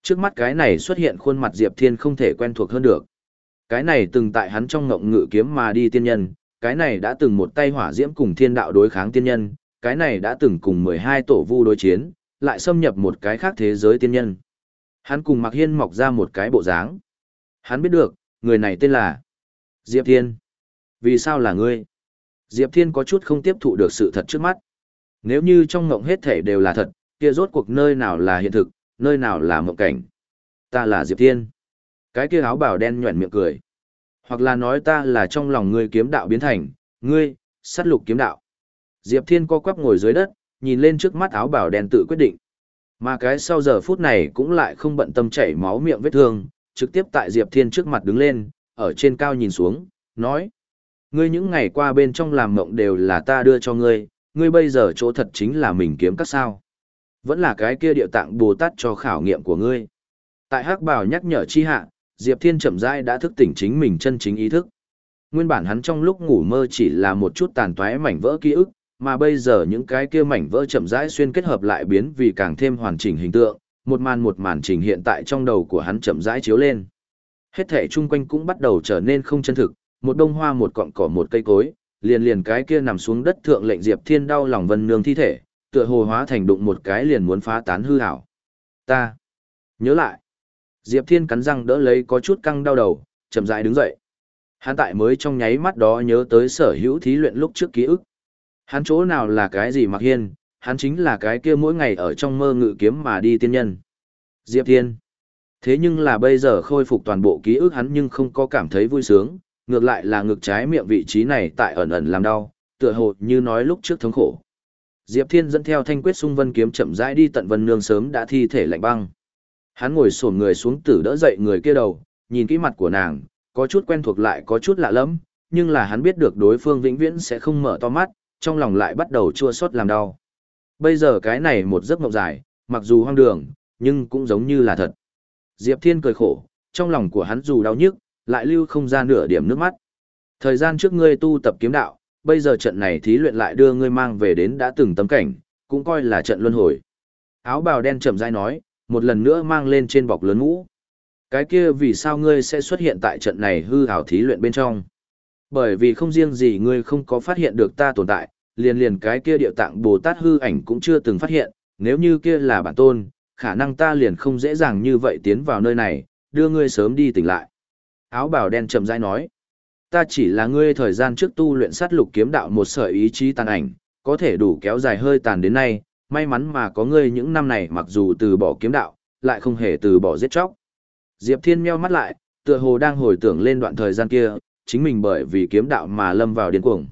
Trước mắt cái này xuất hiện khuôn mặt Diệp Thiên không thể quen thuộc hơn được. Cái này từng tại hắn trong ngộng ngự kiếm mà đi tiên nhân, cái này đã từng một tay hỏa diễm cùng thiên đạo đối kháng tiên nhân, cái này đã từng cùng mười hai tổ vu đối chiến, lại xâm nhập một cái khác thế giới tiên nhân. Hắn cùng Mạc Hiên mọc ra một cái bộ dáng. Hắn biết được, người này tên là Diệp Thiên. Vì sao là ngươi? Diệp Thiên có chút không tiếp thụ được sự thật trước mắt. Nếu như trong mộng hết thể đều là thật, kia rốt cuộc nơi nào là hiện thực, nơi nào là mộng cảnh. Ta là Diệp Thiên. Cái kia áo bào đen nhuẩn miệng cười. Hoặc là nói ta là trong lòng ngươi kiếm đạo biến thành, ngươi, sát lục kiếm đạo. Diệp Thiên co quắp ngồi dưới đất, nhìn lên trước mắt áo bào đen tự quyết định. Mà cái sau giờ phút này cũng lại không bận tâm chảy máu miệng vết thương, trực tiếp tại Diệp Thiên trước mặt đứng lên, ở trên cao nhìn xuống, nói. Ngươi những ngày qua bên trong làm mộng đều là ta đưa cho ngươi, ngươi bây giờ chỗ thật chính là mình kiếm các sao. Vẫn là cái kia điệu tạng Bồ Tát cho khảo nghiệm của ngươi. Tại hắc bào nhắc nhở chi hạ, Diệp Thiên chậm rãi đã thức tỉnh chính mình chân chính ý thức. Nguyên bản hắn trong lúc ngủ mơ chỉ là một chút tàn toái mảnh vỡ ký ức, mà bây giờ những cái kia mảnh vỡ chậm rãi xuyên kết hợp lại biến vì càng thêm hoàn chỉnh hình tượng, một màn một màn trình hiện tại trong đầu của hắn chậm rãi chiếu lên. Hết thể chung quanh cũng bắt đầu trở nên không chân thực, một đông hoa một cọng cỏ một cây cối, liền liền cái kia nằm xuống đất thượng lệnh Diệp Thiên đau lòng Vân Nương thi thể, tựa hồ hóa thành đụng một cái liền muốn phá tán hư ảo. Ta nhớ lại. Diệp Thiên cắn răng đỡ lấy có chút căng đau đầu, chậm rãi đứng dậy. Hắn tại mới trong nháy mắt đó nhớ tới sở hữu thí luyện lúc trước ký ức. Hắn chỗ nào là cái gì Mạc Hiên, hắn chính là cái kia mỗi ngày ở trong mơ ngự kiếm mà đi tiên nhân. Diệp Thiên. Thế nhưng là bây giờ khôi phục toàn bộ ký ức hắn nhưng không có cảm thấy vui sướng, ngược lại là ngực trái miệng vị trí này tại ẩn ẩn làm đau, tựa hồ như nói lúc trước thống khổ. Diệp Thiên dẫn theo thanh quyết sung vân kiếm chậm rãi đi tận Vân Nương sớm đã thi thể lạnh băng. Hắn ngồi xổm người xuống tử đỡ dậy người kia đầu, nhìn kỹ mặt của nàng, có chút quen thuộc lại có chút lạ lẫm, nhưng là hắn biết được đối phương vĩnh viễn sẽ không mở to mắt, trong lòng lại bắt đầu chua xót làm đau. Bây giờ cái này một giấc mộng dài, mặc dù hoang đường, nhưng cũng giống như là thật. Diệp Thiên cười khổ, trong lòng của hắn dù đau nhức, lại lưu không ra nửa điểm nước mắt. Thời gian trước ngươi tu tập kiếm đạo, bây giờ trận này thí luyện lại đưa ngươi mang về đến đã từng tấm cảnh, cũng coi là trận luân hồi. Áo bào đen chậm rãi nói, một lần nữa mang lên trên bọc lớn mũ. Cái kia vì sao ngươi sẽ xuất hiện tại trận này hư ảo thí luyện bên trong? Bởi vì không riêng gì ngươi không có phát hiện được ta tồn tại, liền liền cái kia điệu tạng Bồ Tát hư ảnh cũng chưa từng phát hiện, nếu như kia là bản tôn, khả năng ta liền không dễ dàng như vậy tiến vào nơi này, đưa ngươi sớm đi tỉnh lại. Áo bào đen chậm rãi nói, ta chỉ là ngươi thời gian trước tu luyện sát lục kiếm đạo một sợi ý chí tàn ảnh, có thể đủ kéo dài hơi tàn đến nay, may mắn mà có ngươi những năm này mặc dù từ bỏ kiếm đạo, lại không hề từ bỏ giết chóc. Diệp Thiên meo mắt lại, tựa hồ đang hồi tưởng lên đoạn thời gian kia, chính mình bởi vì kiếm đạo mà lâm vào điên cuồng.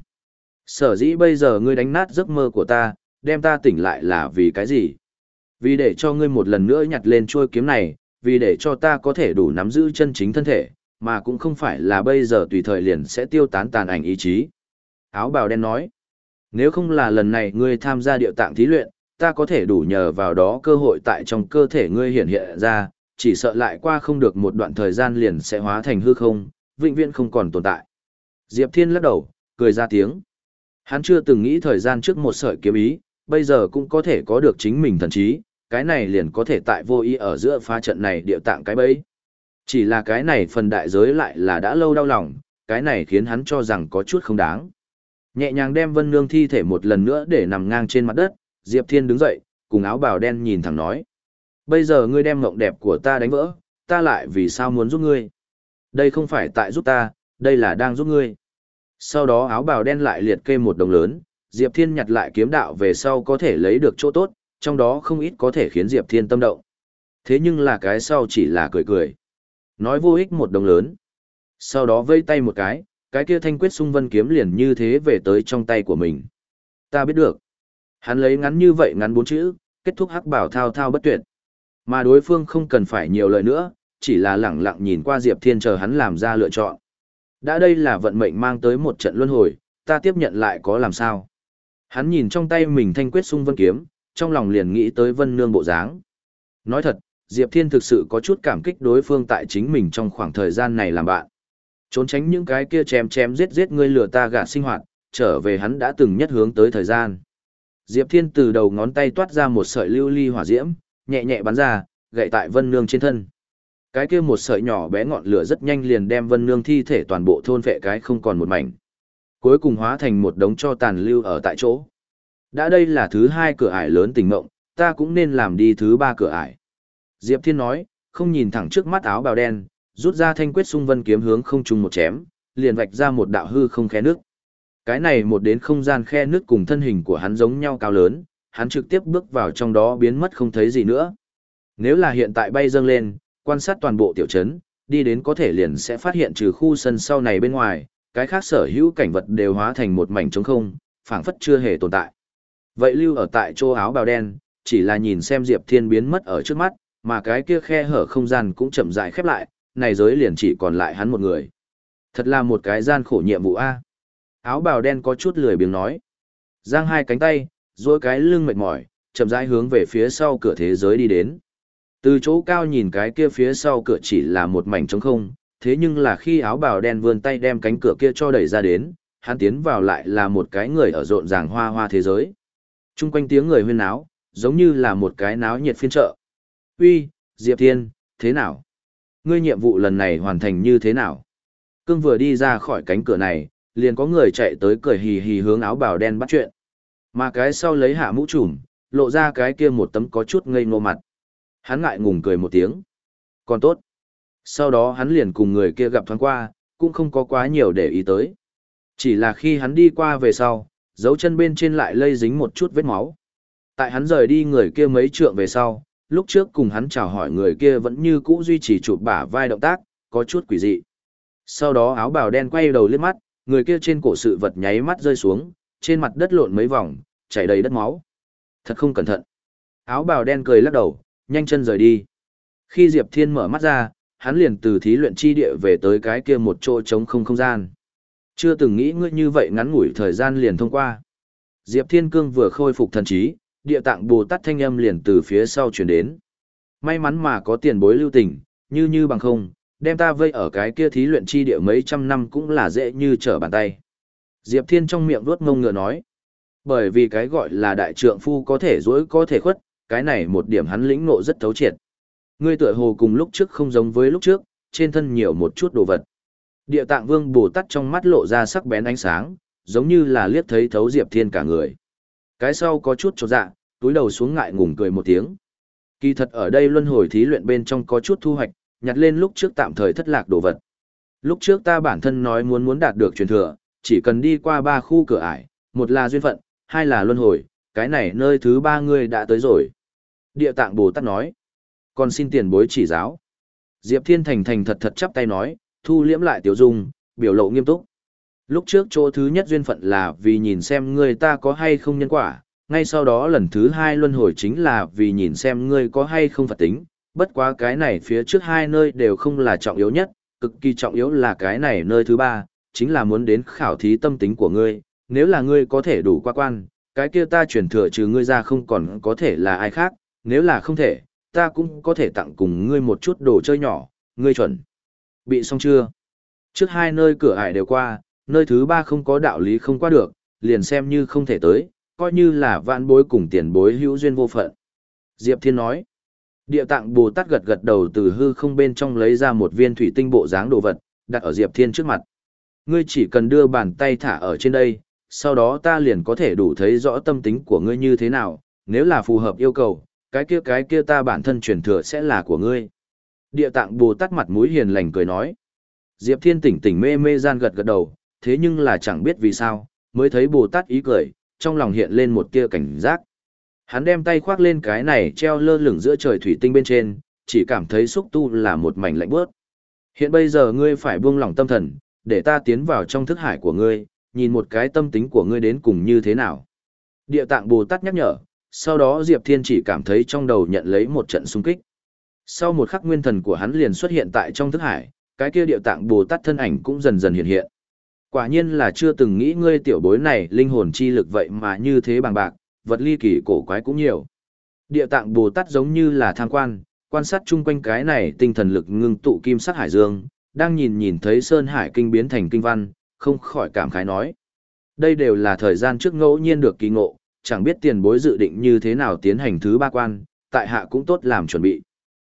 Sở dĩ bây giờ ngươi đánh nát giấc mơ của ta, đem ta tỉnh lại là vì cái gì? Vì để cho ngươi một lần nữa nhặt lên chuôi kiếm này, vì để cho ta có thể đủ nắm giữ chân chính thân thể, mà cũng không phải là bây giờ tùy thời liền sẽ tiêu tán tàn ảnh ý chí. Áo bào đen nói, nếu không là lần này ngươi tham gia điệu tạng thí luyện, ta có thể đủ nhờ vào đó cơ hội tại trong cơ thể ngươi hiện hiện ra, chỉ sợ lại qua không được một đoạn thời gian liền sẽ hóa thành hư không, vĩnh viễn không còn tồn tại. Diệp Thiên lắc đầu, cười ra tiếng. Hắn chưa từng nghĩ thời gian trước một sợi kiếm ý, bây giờ cũng có thể có được chính mình thần trí, cái này liền có thể tại vô ý ở giữa phá trận này điệu tạng cái bẫy. Chỉ là cái này phần đại giới lại là đã lâu đau lòng, cái này khiến hắn cho rằng có chút không đáng. Nhẹ nhàng đem Vân Nương thi thể một lần nữa để nằm ngang trên mặt đất, Diệp Thiên đứng dậy, cùng áo bào đen nhìn thẳng nói. Bây giờ ngươi đem mộng đẹp của ta đánh vỡ, ta lại vì sao muốn giúp ngươi? Đây không phải tại giúp ta, đây là đang giúp ngươi. Sau đó áo bào đen lại liệt kê một đồng lớn, Diệp Thiên nhặt lại kiếm đạo về sau có thể lấy được chỗ tốt, trong đó không ít có thể khiến Diệp Thiên tâm động. Thế nhưng là cái sau chỉ là cười cười. Nói vô ích một đồng lớn. Sau đó vây tay một cái, cái kia thanh quyết sung vân kiếm liền như thế về tới trong tay của mình. Ta biết được. Hắn lấy ngắn như vậy ngắn bốn chữ, kết thúc hắc bảo thao thao bất tuyệt. Mà đối phương không cần phải nhiều lời nữa, chỉ là lẳng lặng nhìn qua Diệp Thiên chờ hắn làm ra lựa chọn. Đã đây là vận mệnh mang tới một trận luân hồi, ta tiếp nhận lại có làm sao. Hắn nhìn trong tay mình thanh quyết sung vân kiếm, trong lòng liền nghĩ tới Vân Nương bộ dáng. Nói thật, Diệp Thiên thực sự có chút cảm kích đối phương tại chính mình trong khoảng thời gian này làm bạn. Trốn tránh những cái kia chém chém giết giết ngươi lừa ta gạt sinh hoạt, trở về hắn đã từng nhất hướng tới thời gian. Diệp Thiên từ đầu ngón tay toát ra một sợi lưu ly hỏa diễm, nhẹ nhẹ bắn ra, gậy tại Vân Nương trên thân. Cái kia một sợi nhỏ bé ngọn lửa rất nhanh liền đem Vân Nương thi thể toàn bộ thôn vệ cái không còn một mảnh. Cuối cùng hóa thành một đống tro tàn lưu ở tại chỗ. Đã đây là thứ hai cửa ải lớn tình mộng, ta cũng nên làm đi thứ ba cửa ải. Diệp Thiên nói, không nhìn thẳng trước mắt áo bào đen, rút ra thanh quyết xung vân kiếm hướng không trung một chém, liền vạch ra một đạo hư không khe nước. Cái này một đến không gian khe nước cùng thân hình của hắn giống nhau cao lớn, hắn trực tiếp bước vào trong đó biến mất không thấy gì nữa. Nếu là hiện tại bay dâng lên, quan sát toàn bộ tiểu trấn, đi đến có thể liền sẽ phát hiện trừ khu sân sau này bên ngoài, cái khác sở hữu cảnh vật đều hóa thành một mảnh trống không, phảng phất chưa hề tồn tại. Vậy lưu ở tại chỗ áo bào đen, chỉ là nhìn xem Diệp Thiên biến mất ở trước mắt, mà cái kia khe hở không gian cũng chậm rãi khép lại, này giới liền chỉ còn lại hắn một người. Thật là một cái gian khổ nhiệm vụ a. Áo bào đen có chút lười biếng nói. Giang hai cánh tay, duỗi cái lưng mệt mỏi, chậm rãi hướng về phía sau cửa thế giới đi đến. Từ chỗ cao nhìn cái kia phía sau cửa chỉ là một mảnh trống không, thế nhưng là khi áo bào đen vươn tay đem cánh cửa kia cho đẩy ra đến, hắn tiến vào lại là một cái người ở rộn ràng hoa hoa thế giới. Trung quanh tiếng người huyên náo, giống như là một cái náo nhiệt phiên chợ. Uy, Diệp Thiên, thế nào? Ngươi nhiệm vụ lần này hoàn thành như thế nào? Cương vừa đi ra khỏi cánh cửa này, liền có người chạy tới cười hì hì hướng áo bào đen bắt chuyện. Mà cái sau lấy hạ mũ trùm, lộ ra cái kia một tấm có chút ngây ngô mặt. Hắn ngại ngùng cười một tiếng. Còn tốt. Sau đó hắn liền cùng người kia gặp thoáng qua, cũng không có quá nhiều để ý tới. Chỉ là khi hắn đi qua về sau, dấu chân bên trên lại lây dính một chút vết máu. Tại hắn rời đi người kia mấy trượng về sau, lúc trước cùng hắn chào hỏi người kia vẫn như cũ duy trì chụp bả vai động tác, có chút quỷ dị. Sau đó áo bào đen quay đầu liếc mắt, người kia trên cổ sự vật nháy mắt rơi xuống, trên mặt đất lộn mấy vòng, chảy đầy đất máu. Thật không cẩn thận. Áo bào đen cười lắc đầu, nhanh chân rời đi. Khi Diệp Thiên mở mắt ra, hắn liền từ thí luyện chi địa về tới cái kia một chỗ trống không không gian. Chưa từng nghĩ ngươi như vậy ngắn ngủi thời gian liền thông qua. Diệp Thiên Cương vừa khôi phục thần trí, địa tạng Bồ Tát thanh âm liền từ phía sau truyền đến. May mắn mà có tiền bối lưu tình, như như bằng không, đem ta vây ở cái kia thí luyện chi địa mấy trăm năm cũng là dễ như trở bàn tay. Diệp Thiên trong miệng vuốt ngông ngựa nói. Bởi vì cái gọi là đại trượng phu có thể dối có thể khuất, cái này một điểm hắn lĩnh ngộ rất thấu triệt. Ngươi tựa hồ cùng lúc trước không giống với lúc trước, trên thân nhiều một chút đồ vật. Địa tạng vương Bồ Tát trong mắt lộ ra sắc bén ánh sáng, giống như là liếc thấy thấu Diệp Thiên cả người. Cái sau có chút chột dạ, túi đầu xuống ngại ngùng cười một tiếng. Kỳ thật ở đây luân hồi thí luyện bên trong có chút thu hoạch, nhặt lên lúc trước tạm thời thất lạc đồ vật. Lúc trước ta bản thân nói muốn muốn đạt được truyền thừa, chỉ cần đi qua ba khu cửa ải, một là duyên phận, hai là luân hồi, cái này nơi thứ ba ngươi đã tới rồi. Địa tạng Bồ Tát nói, còn xin tiền bối chỉ giáo. Diệp Thiên thành thành thật thật chắp tay nói, thu liễm lại tiểu dung, biểu lộ nghiêm túc. Lúc trước chỗ thứ nhất duyên phận là vì nhìn xem ngươi ta có hay không nhân quả, ngay sau đó lần thứ hai luân hồi chính là vì nhìn xem ngươi có hay không Phật tính, bất quá cái này phía trước hai nơi đều không là trọng yếu nhất, cực kỳ trọng yếu là cái này nơi thứ ba, chính là muốn đến khảo thí tâm tính của ngươi, nếu là ngươi có thể đủ qua quan, cái kia ta chuyển thừa trừ ngươi ra không còn có thể là ai khác, nếu là không thể, ta cũng có thể tặng cùng ngươi một chút đồ chơi nhỏ, ngươi chuẩn. Bị xong chưa? Trước hai nơi cửa ải đều qua, nơi thứ ba không có đạo lý không qua được, liền xem như không thể tới, coi như là vạn bối cùng tiền bối hữu duyên vô phận. Diệp Thiên nói, địa tạng Bồ Tát gật gật đầu từ hư không bên trong lấy ra một viên thủy tinh bộ dáng đồ vật, đặt ở Diệp Thiên trước mặt. Ngươi chỉ cần đưa bàn tay thả ở trên đây, sau đó ta liền có thể đủ thấy rõ tâm tính của ngươi như thế nào, nếu là phù hợp yêu cầu, cái kia cái kia ta bản thân truyền thừa sẽ là của ngươi. Địa tạng Bồ Tát mặt mũi hiền lành cười nói. Diệp Thiên tỉnh tỉnh mê mê gian gật gật đầu, thế nhưng là chẳng biết vì sao, mới thấy Bồ Tát ý cười, trong lòng hiện lên một tia cảnh giác. Hắn đem tay khoác lên cái này treo lơ lửng giữa trời thủy tinh bên trên, chỉ cảm thấy xúc tu là một mảnh lạnh bớt. Hiện bây giờ ngươi phải buông lỏng tâm thần, để ta tiến vào trong thức hải của ngươi, nhìn một cái tâm tính của ngươi đến cùng như thế nào. Địa tạng Bồ Tát nhắc nhở, sau đó Diệp Thiên chỉ cảm thấy trong đầu nhận lấy một trận xung kích. Sau một khắc nguyên thần của hắn liền xuất hiện tại trong thức hải, cái kia địa tạng Bồ Tát thân ảnh cũng dần dần hiện hiện. Quả nhiên là chưa từng nghĩ ngươi tiểu bối này linh hồn chi lực vậy mà như thế bằng bạc, vật ly kỳ cổ quái cũng nhiều. Địa tạng Bồ Tát giống như là tham quan, quan sát chung quanh cái này tinh thần lực ngưng tụ kim sắc hải dương, đang nhìn nhìn thấy Sơn Hải kinh biến thành kinh văn, không khỏi cảm khái nói. Đây đều là thời gian trước ngẫu nhiên được kỳ ngộ, chẳng biết tiền bối dự định như thế nào tiến hành thứ ba quan, tại hạ cũng tốt làm chuẩn bị.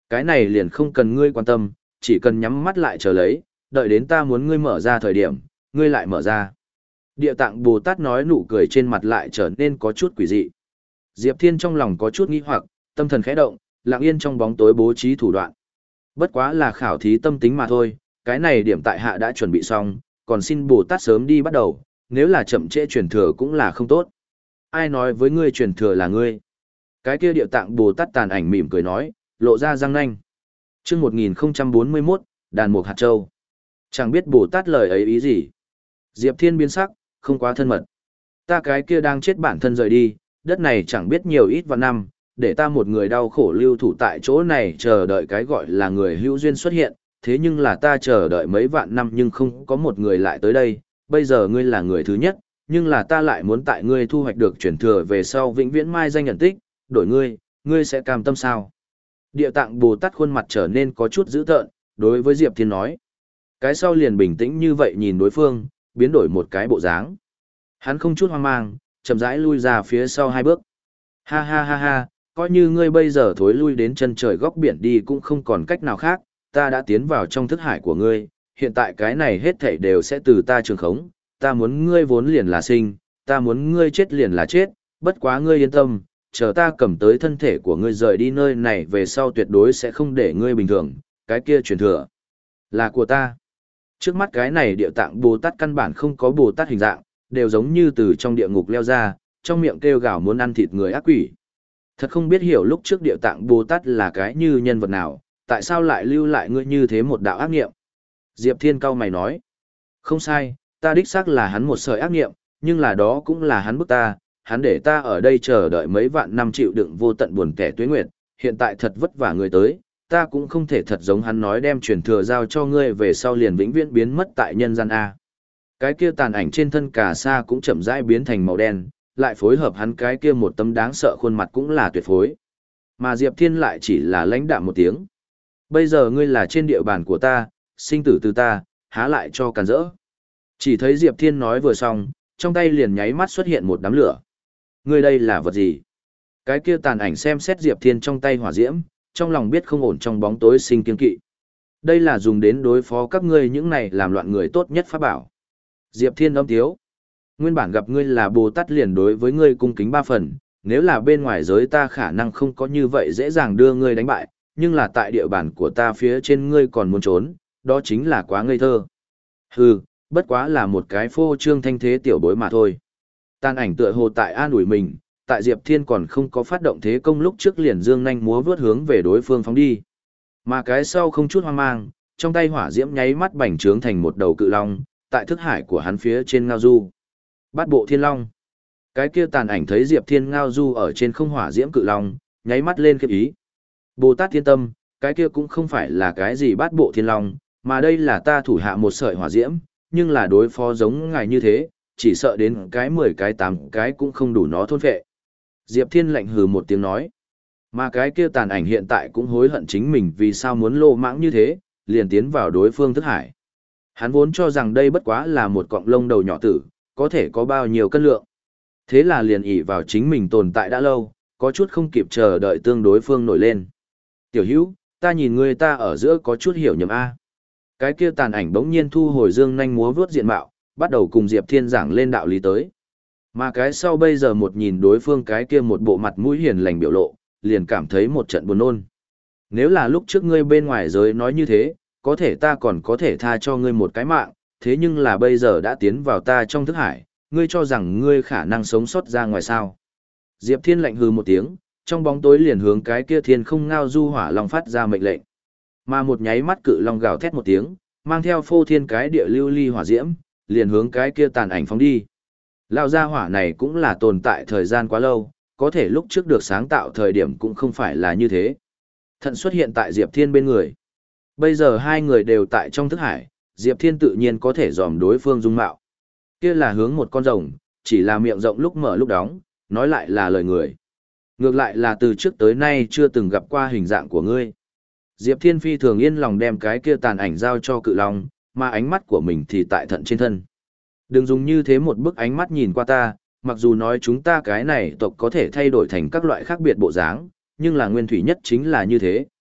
Cái này liền không cần ngươi quan tâm, chỉ cần nhắm mắt lại chờ lấy, đợi đến ta muốn ngươi mở ra thời điểm, ngươi lại mở ra. Địa tạng Bồ Tát nói, nụ cười trên mặt lại trở nên có chút quỷ dị. Diệp Thiên trong lòng có chút nghi hoặc, tâm thần khẽ động, lặng yên trong bóng tối bố trí thủ đoạn. Bất quá là khảo thí tâm tính mà thôi, cái này điểm tại hạ đã chuẩn bị xong, còn xin Bồ Tát sớm đi bắt đầu, nếu là chậm trễ truyền thừa cũng là không tốt. Ai nói với ngươi truyền thừa là ngươi? Cái kia địa tạng Bồ Tát tàn ảnh mỉm cười nói, lộ ra răng nanh. Chương một nghìn không trăm bốn mươi mốt, Đàn Mục Hạt Châu. Chẳng biết Bồ Tát lời ấy ý gì. Diệp Thiên biến sắc, không quá thân mật. Ta cái kia đang chết bản thân rời đi, đất này chẳng biết nhiều ít vạn năm, để ta một người đau khổ lưu thủ tại chỗ này chờ đợi cái gọi là người hữu duyên xuất hiện, thế nhưng là ta chờ đợi mấy vạn năm nhưng không có một người lại tới đây, bây giờ ngươi là người thứ nhất, nhưng là ta lại muốn tại ngươi thu hoạch được chuyển thừa về sau vĩnh viễn mai danh nhận tích, đổi ngươi, ngươi sẽ cam tâm sao? Địa tạng Bồ Tát khuôn mặt trở nên có chút dữ tợn, đối với Diệp Thiên nói. Cái sau liền bình tĩnh như vậy nhìn đối phương, biến đổi một cái bộ dáng. Hắn không chút hoang mang, chậm rãi lui ra phía sau hai bước. Ha ha ha ha, coi như ngươi bây giờ thối lui đến chân trời góc biển đi cũng không còn cách nào khác, ta đã tiến vào trong thức hải của ngươi, hiện tại cái này hết thảy đều sẽ từ ta trường khống, ta muốn ngươi vốn liền là sinh, ta muốn ngươi chết liền là chết, bất quá ngươi yên tâm, chờ ta cầm tới thân thể của ngươi rời đi nơi này về sau tuyệt đối sẽ không để ngươi bình thường, cái kia truyền thừa là của ta. Trước mắt cái này địa tạng Bồ Tát căn bản không có Bồ Tát hình dạng, đều giống như từ trong địa ngục leo ra, trong miệng kêu gào muốn ăn thịt người ác quỷ. Thật không biết hiểu lúc trước địa tạng Bồ Tát là cái như nhân vật nào, tại sao lại lưu lại ngươi như thế một đạo ác nghiệm. Diệp Thiên cau mày nói, không sai, ta đích xác là hắn một sợi ác nghiệm, nhưng là đó cũng là hắn bức ta, hắn để ta ở đây chờ đợi mấy vạn năm chịu đựng vô tận buồn kẻ tuế nguyệt, hiện tại thật vất vả người tới, ta cũng không thể thật giống hắn nói đem truyền thừa giao cho ngươi về sau liền vĩnh viễn biến mất tại nhân gian A. Cái kia tàn ảnh trên thân cà sa cũng chậm rãi biến thành màu đen, lại phối hợp hắn cái kia một tấm đáng sợ khuôn mặt cũng là tuyệt phối. Mà Diệp Thiên lại chỉ là lãnh đạm một tiếng. Bây giờ ngươi là trên địa bàn của ta, sinh tử từ ta, há lại cho càn rỡ. Chỉ thấy Diệp Thiên nói vừa xong, trong tay liền nháy mắt xuất hiện một đám lửa. Ngươi đây là vật gì? Cái kia tàn ảnh xem xét Diệp Thiên trong tay hỏa diễm, trong lòng biết không ổn trong bóng tối sinh kiên kỵ. Đây là dùng đến đối phó các ngươi những này làm loạn người tốt nhất pháp bảo. Diệp Thiên âm tiếu. Nguyên bản gặp ngươi là Bồ Tát liền đối với ngươi cung kính ba phần, nếu là bên ngoài giới ta khả năng không có như vậy dễ dàng đưa ngươi đánh bại, nhưng là tại địa bàn của ta phía trên ngươi còn muốn trốn, đó chính là quá ngây thơ. Hừ, bất quá là một cái phô trương thanh thế tiểu bối mà thôi. Tàn ảnh tựa hồ tại an ủi mình, tại Diệp Thiên còn không có phát động thế công lúc trước liền dương nhanh múa vướt hướng về đối phương phóng đi. Mà cái sau không chút hoang mang, trong tay hỏa diễm nháy mắt bành trướng thành một đầu cự long, tại thức hải của hắn phía trên ngao du. Bát bộ thiên long. Cái kia tàn ảnh thấy Diệp Thiên ngao du ở trên không hỏa diễm cự long, nháy mắt lên khiếp ý. Bồ Tát thiên tâm, cái kia cũng không phải là cái gì bát bộ thiên long, mà đây là ta thủ hạ một sợi hỏa diễm, nhưng là đối phó giống ngài như thế, chỉ sợ đến cái mười cái tám cái cũng không đủ nó thôn phệ. Diệp Thiên lạnh hừ một tiếng nói. Mà cái kia tàn ảnh hiện tại cũng hối hận chính mình vì sao muốn lô mãng như thế, liền tiến vào đối phương thức hải. Hắn vốn cho rằng đây bất quá là một cọng lông đầu nhỏ tử, có thể có bao nhiêu cân lượng. Thế là liền ỷ vào chính mình tồn tại đã lâu, có chút không kịp chờ đợi tương đối phương nổi lên. Tiểu hữu, ta nhìn người ta ở giữa có chút hiểu nhầm A. Cái kia tàn ảnh bỗng nhiên thu hồi dương nhanh múa vướt diện mạo, bắt đầu cùng Diệp Thiên giảng lên đạo lý tới. Mà cái sau bây giờ một nhìn đối phương cái kia một bộ mặt mũi hiền lành biểu lộ, liền cảm thấy một trận buồn nôn. Nếu là lúc trước ngươi bên ngoài giới nói như thế, có thể ta còn có thể tha cho ngươi một cái mạng, thế nhưng là bây giờ đã tiến vào ta trong thức hải, ngươi cho rằng ngươi khả năng sống sót ra ngoài sao. Diệp Thiên lạnh hừ một tiếng, trong bóng tối liền hướng cái kia thiên không ngao du hỏa long phát ra mệnh lệnh. Mà một nháy mắt cự long gào thét một tiếng, mang theo phô thiên cái địa lưu ly hỏa diễm, liền hướng cái kia tàn ảnh phóng đi. Lão gia hỏa này cũng là tồn tại thời gian quá lâu, có thể lúc trước được sáng tạo thời điểm cũng không phải là như thế. Thận xuất hiện tại Diệp Thiên bên người. Bây giờ hai người đều tại trong thức hải, Diệp Thiên tự nhiên có thể dòm đối phương dung mạo. Kia là hướng một con rồng, chỉ là miệng rộng lúc mở lúc đóng, nói lại là lời người. Ngược lại là từ trước tới nay chưa từng gặp qua hình dạng của ngươi. Diệp Thiên phi thường yên lòng đem cái kia tàn ảnh giao cho cự long, mà ánh mắt của mình thì tại thận trên thân. Đừng dùng như thế một bức ánh mắt nhìn qua ta, mặc dù nói chúng ta cái này tộc có thể thay đổi thành các loại khác biệt bộ dáng, nhưng là nguyên thủy nhất chính là như thế.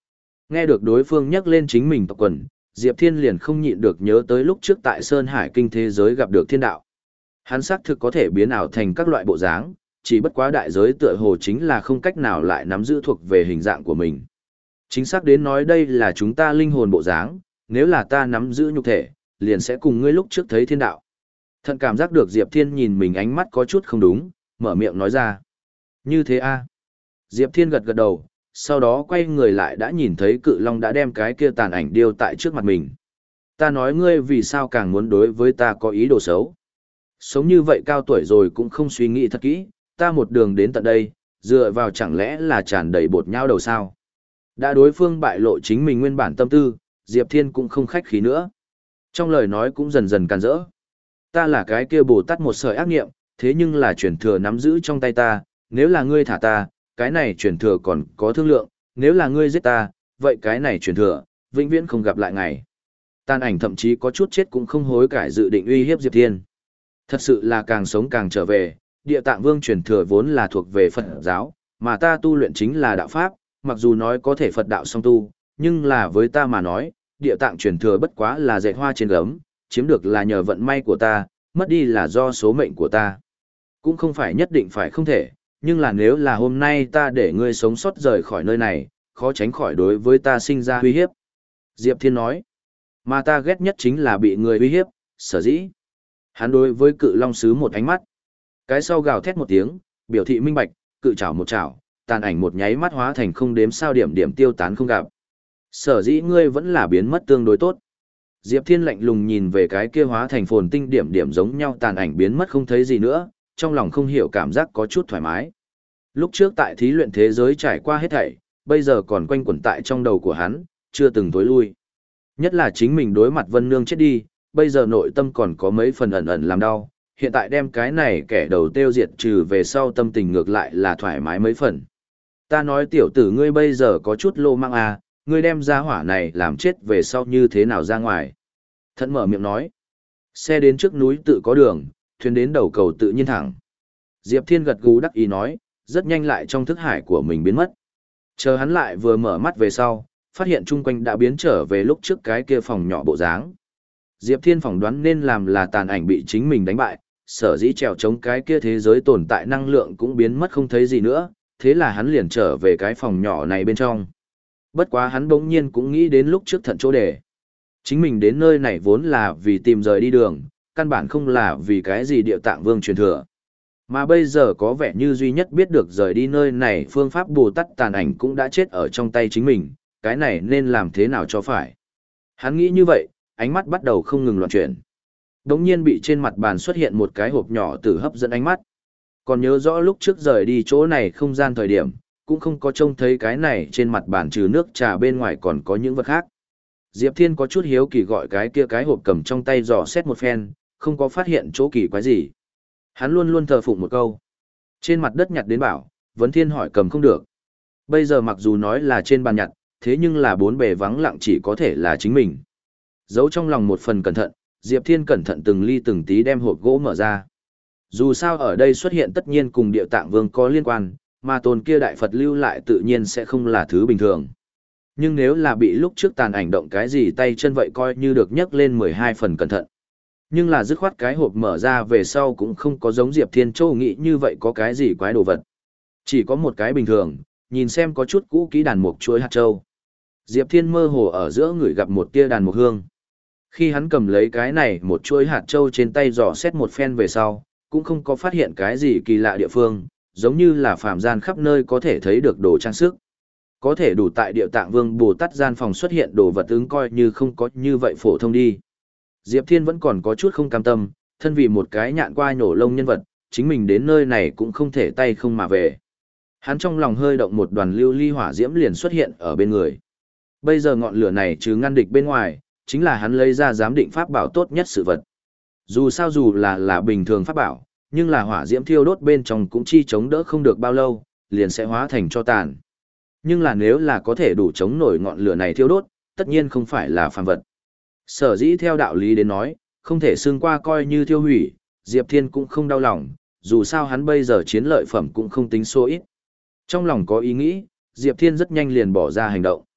Nghe được đối phương nhắc lên chính mình tộc quần, Diệp Thiên liền không nhịn được nhớ tới lúc trước tại Sơn Hải Kinh thế giới gặp được thiên đạo. Hắn xác thực có thể biến ảo thành các loại bộ dáng, chỉ bất quá đại giới tựa hồ chính là không cách nào lại nắm giữ thuộc về hình dạng của mình. Chính xác đến nói đây là chúng ta linh hồn bộ dáng, nếu là ta nắm giữ nhục thể, liền sẽ cùng ngươi lúc trước thấy thiên đạo. Thận cảm giác được Diệp Thiên nhìn mình ánh mắt có chút không đúng, mở miệng nói ra. Như thế a? Diệp Thiên gật gật đầu, sau đó quay người lại đã nhìn thấy cự long đã đem cái kia tàn ảnh điêu tại trước mặt mình. Ta nói ngươi vì sao càng muốn đối với ta có ý đồ xấu. Sống như vậy cao tuổi rồi cũng không suy nghĩ thật kỹ, ta một đường đến tận đây, dựa vào chẳng lẽ là tràn đầy bột nhau đầu sao. Đã đối phương bại lộ chính mình nguyên bản tâm tư, Diệp Thiên cũng không khách khí nữa. Trong lời nói cũng dần dần càn rỡ. Ta là cái kia Bồ Tát một sợi ác niệm, thế nhưng là truyền thừa nắm giữ trong tay ta, nếu là ngươi thả ta, cái này truyền thừa còn có thương lượng, nếu là ngươi giết ta, vậy cái này truyền thừa, vĩnh viễn không gặp lại ngày. Tàn ảnh thậm chí có chút chết cũng không hối cải dự định uy hiếp Diệp Thiên. Thật sự là càng sống càng trở về, Địa Tạng Vương truyền thừa vốn là thuộc về Phật giáo, mà ta tu luyện chính là đạo pháp, mặc dù nói có thể Phật đạo song tu, nhưng là với ta mà nói, Địa Tạng truyền thừa bất quá là dệt hoa trên gấm, chiếm được là nhờ vận may của ta, mất đi là do số mệnh của ta. Cũng không phải nhất định phải không thể, nhưng là nếu là hôm nay ta để ngươi sống sót rời khỏi nơi này, khó tránh khỏi đối với ta sinh ra uy hiếp. Diệp Thiên nói, mà ta ghét nhất chính là bị người uy hiếp, sở dĩ. Hắn đối với cự long sứ một ánh mắt. Cái sau gào thét một tiếng, biểu thị minh bạch, cự chảo một chảo, tàn ảnh một nháy mắt hóa thành không đếm sao điểm điểm tiêu tán không gặp. Sở dĩ ngươi vẫn là biến mất tương đối tốt. Diệp Thiên lạnh lùng nhìn về cái kia hóa thành phồn tinh điểm điểm giống nhau tàn ảnh biến mất không thấy gì nữa, trong lòng không hiểu cảm giác có chút thoải mái. Lúc trước tại thí luyện thế giới trải qua hết thảy, bây giờ còn quanh quẩn tại trong đầu của hắn, chưa từng tối lui. Nhất là chính mình đối mặt Vân Nương chết đi, bây giờ nội tâm còn có mấy phần ẩn ẩn làm đau, hiện tại đem cái này kẻ đầu tiêu diệt trừ về sau tâm tình ngược lại là thoải mái mấy phần. Ta nói tiểu tử ngươi bây giờ có chút lô mang à, ngươi đem ra hỏa này làm chết về sau như thế nào ra ngoài. Thận mở miệng nói, xe đến trước núi tự có đường, thuyền đến đầu cầu tự nhiên thẳng. Diệp Thiên gật gù đắc ý nói, rất nhanh lại trong thức hải của mình biến mất. Chờ hắn lại vừa mở mắt về sau, phát hiện chung quanh đã biến trở về lúc trước cái kia phòng nhỏ bộ dáng. Diệp Thiên phỏng đoán nên làm là tàn ảnh bị chính mình đánh bại, sở dĩ trèo chống cái kia thế giới tồn tại năng lượng cũng biến mất không thấy gì nữa, thế là hắn liền trở về cái phòng nhỏ này bên trong. Bất quá hắn bỗng nhiên cũng nghĩ đến lúc trước thận chỗ để. Chính mình đến nơi này vốn là vì tìm rời đi đường, căn bản không là vì cái gì Địa Tạng Vương truyền thừa. Mà bây giờ có vẻ như duy nhất biết được rời đi nơi này phương pháp Bồ Tát tàn ảnh cũng đã chết ở trong tay chính mình, cái này nên làm thế nào cho phải. Hắn nghĩ như vậy, ánh mắt bắt đầu không ngừng loạn chuyển. Đống nhiên bị trên mặt bàn xuất hiện một cái hộp nhỏ tử hấp dẫn ánh mắt. Còn nhớ rõ lúc trước rời đi chỗ này không gian thời điểm, cũng không có trông thấy cái này trên mặt bàn trừ nước trà bên ngoài còn có những vật khác. Diệp Thiên có chút hiếu kỳ gọi cái kia cái hộp cầm trong tay dò xét một phen, không có phát hiện chỗ kỳ quái gì. Hắn luôn luôn thờ phụng một câu. Trên mặt đất nhặt đến bảo, Vấn Thiên hỏi cầm không được. Bây giờ mặc dù nói là trên bàn nhặt, thế nhưng là bốn bề vắng lặng chỉ có thể là chính mình. Giấu trong lòng một phần cẩn thận, Diệp Thiên cẩn thận từng ly từng tí đem hộp gỗ mở ra. Dù sao ở đây xuất hiện tất nhiên cùng Địa Tạng Vương có liên quan, mà tôn kia đại Phật lưu lại tự nhiên sẽ không là thứ bình thường. Nhưng nếu là bị lúc trước tàn ảnh động cái gì tay chân vậy coi như được nhấc lên mười hai phần cẩn thận. Nhưng là dứt khoát cái hộp mở ra về sau cũng không có giống Diệp Thiên Châu nghĩ như vậy có cái gì quái đồ vật. Chỉ có một cái bình thường, nhìn xem có chút cũ kỹ đàn mục chuỗi hạt châu. Diệp Thiên mơ hồ ở giữa người gặp một tia đàn mục hương. Khi hắn cầm lấy cái này một chuỗi hạt châu trên tay dò xét một phen về sau, cũng không có phát hiện cái gì kỳ lạ địa phương, giống như là phàm gian khắp nơi có thể thấy được đồ trang sức. Có thể đủ tại Địa Tạng Vương Bồ Tát gian phòng xuất hiện đồ vật ứng coi như không có như vậy phổ thông đi. Diệp Thiên vẫn còn có chút không cam tâm, thân vì một cái nhạn qua nhổ lông nhân vật, chính mình đến nơi này cũng không thể tay không mà về. Hắn trong lòng hơi động một đoàn lưu ly hỏa diễm liền xuất hiện ở bên người. Bây giờ ngọn lửa này trừ ngăn địch bên ngoài, chính là hắn lấy ra giám định pháp bảo tốt nhất sự vật. Dù sao dù là là bình thường pháp bảo, nhưng là hỏa diễm thiêu đốt bên trong cũng chi chống đỡ không được bao lâu, liền sẽ hóa thành tro tàn. Nhưng là nếu là có thể đủ chống nổi ngọn lửa này thiêu đốt, tất nhiên không phải là phàm vật. Sở dĩ theo đạo lý đến nói, không thể xương qua coi như thiêu hủy, Diệp Thiên cũng không đau lòng, dù sao hắn bây giờ chiến lợi phẩm cũng không tính số ít. Trong lòng có ý nghĩ, Diệp Thiên rất nhanh liền bỏ ra hành động.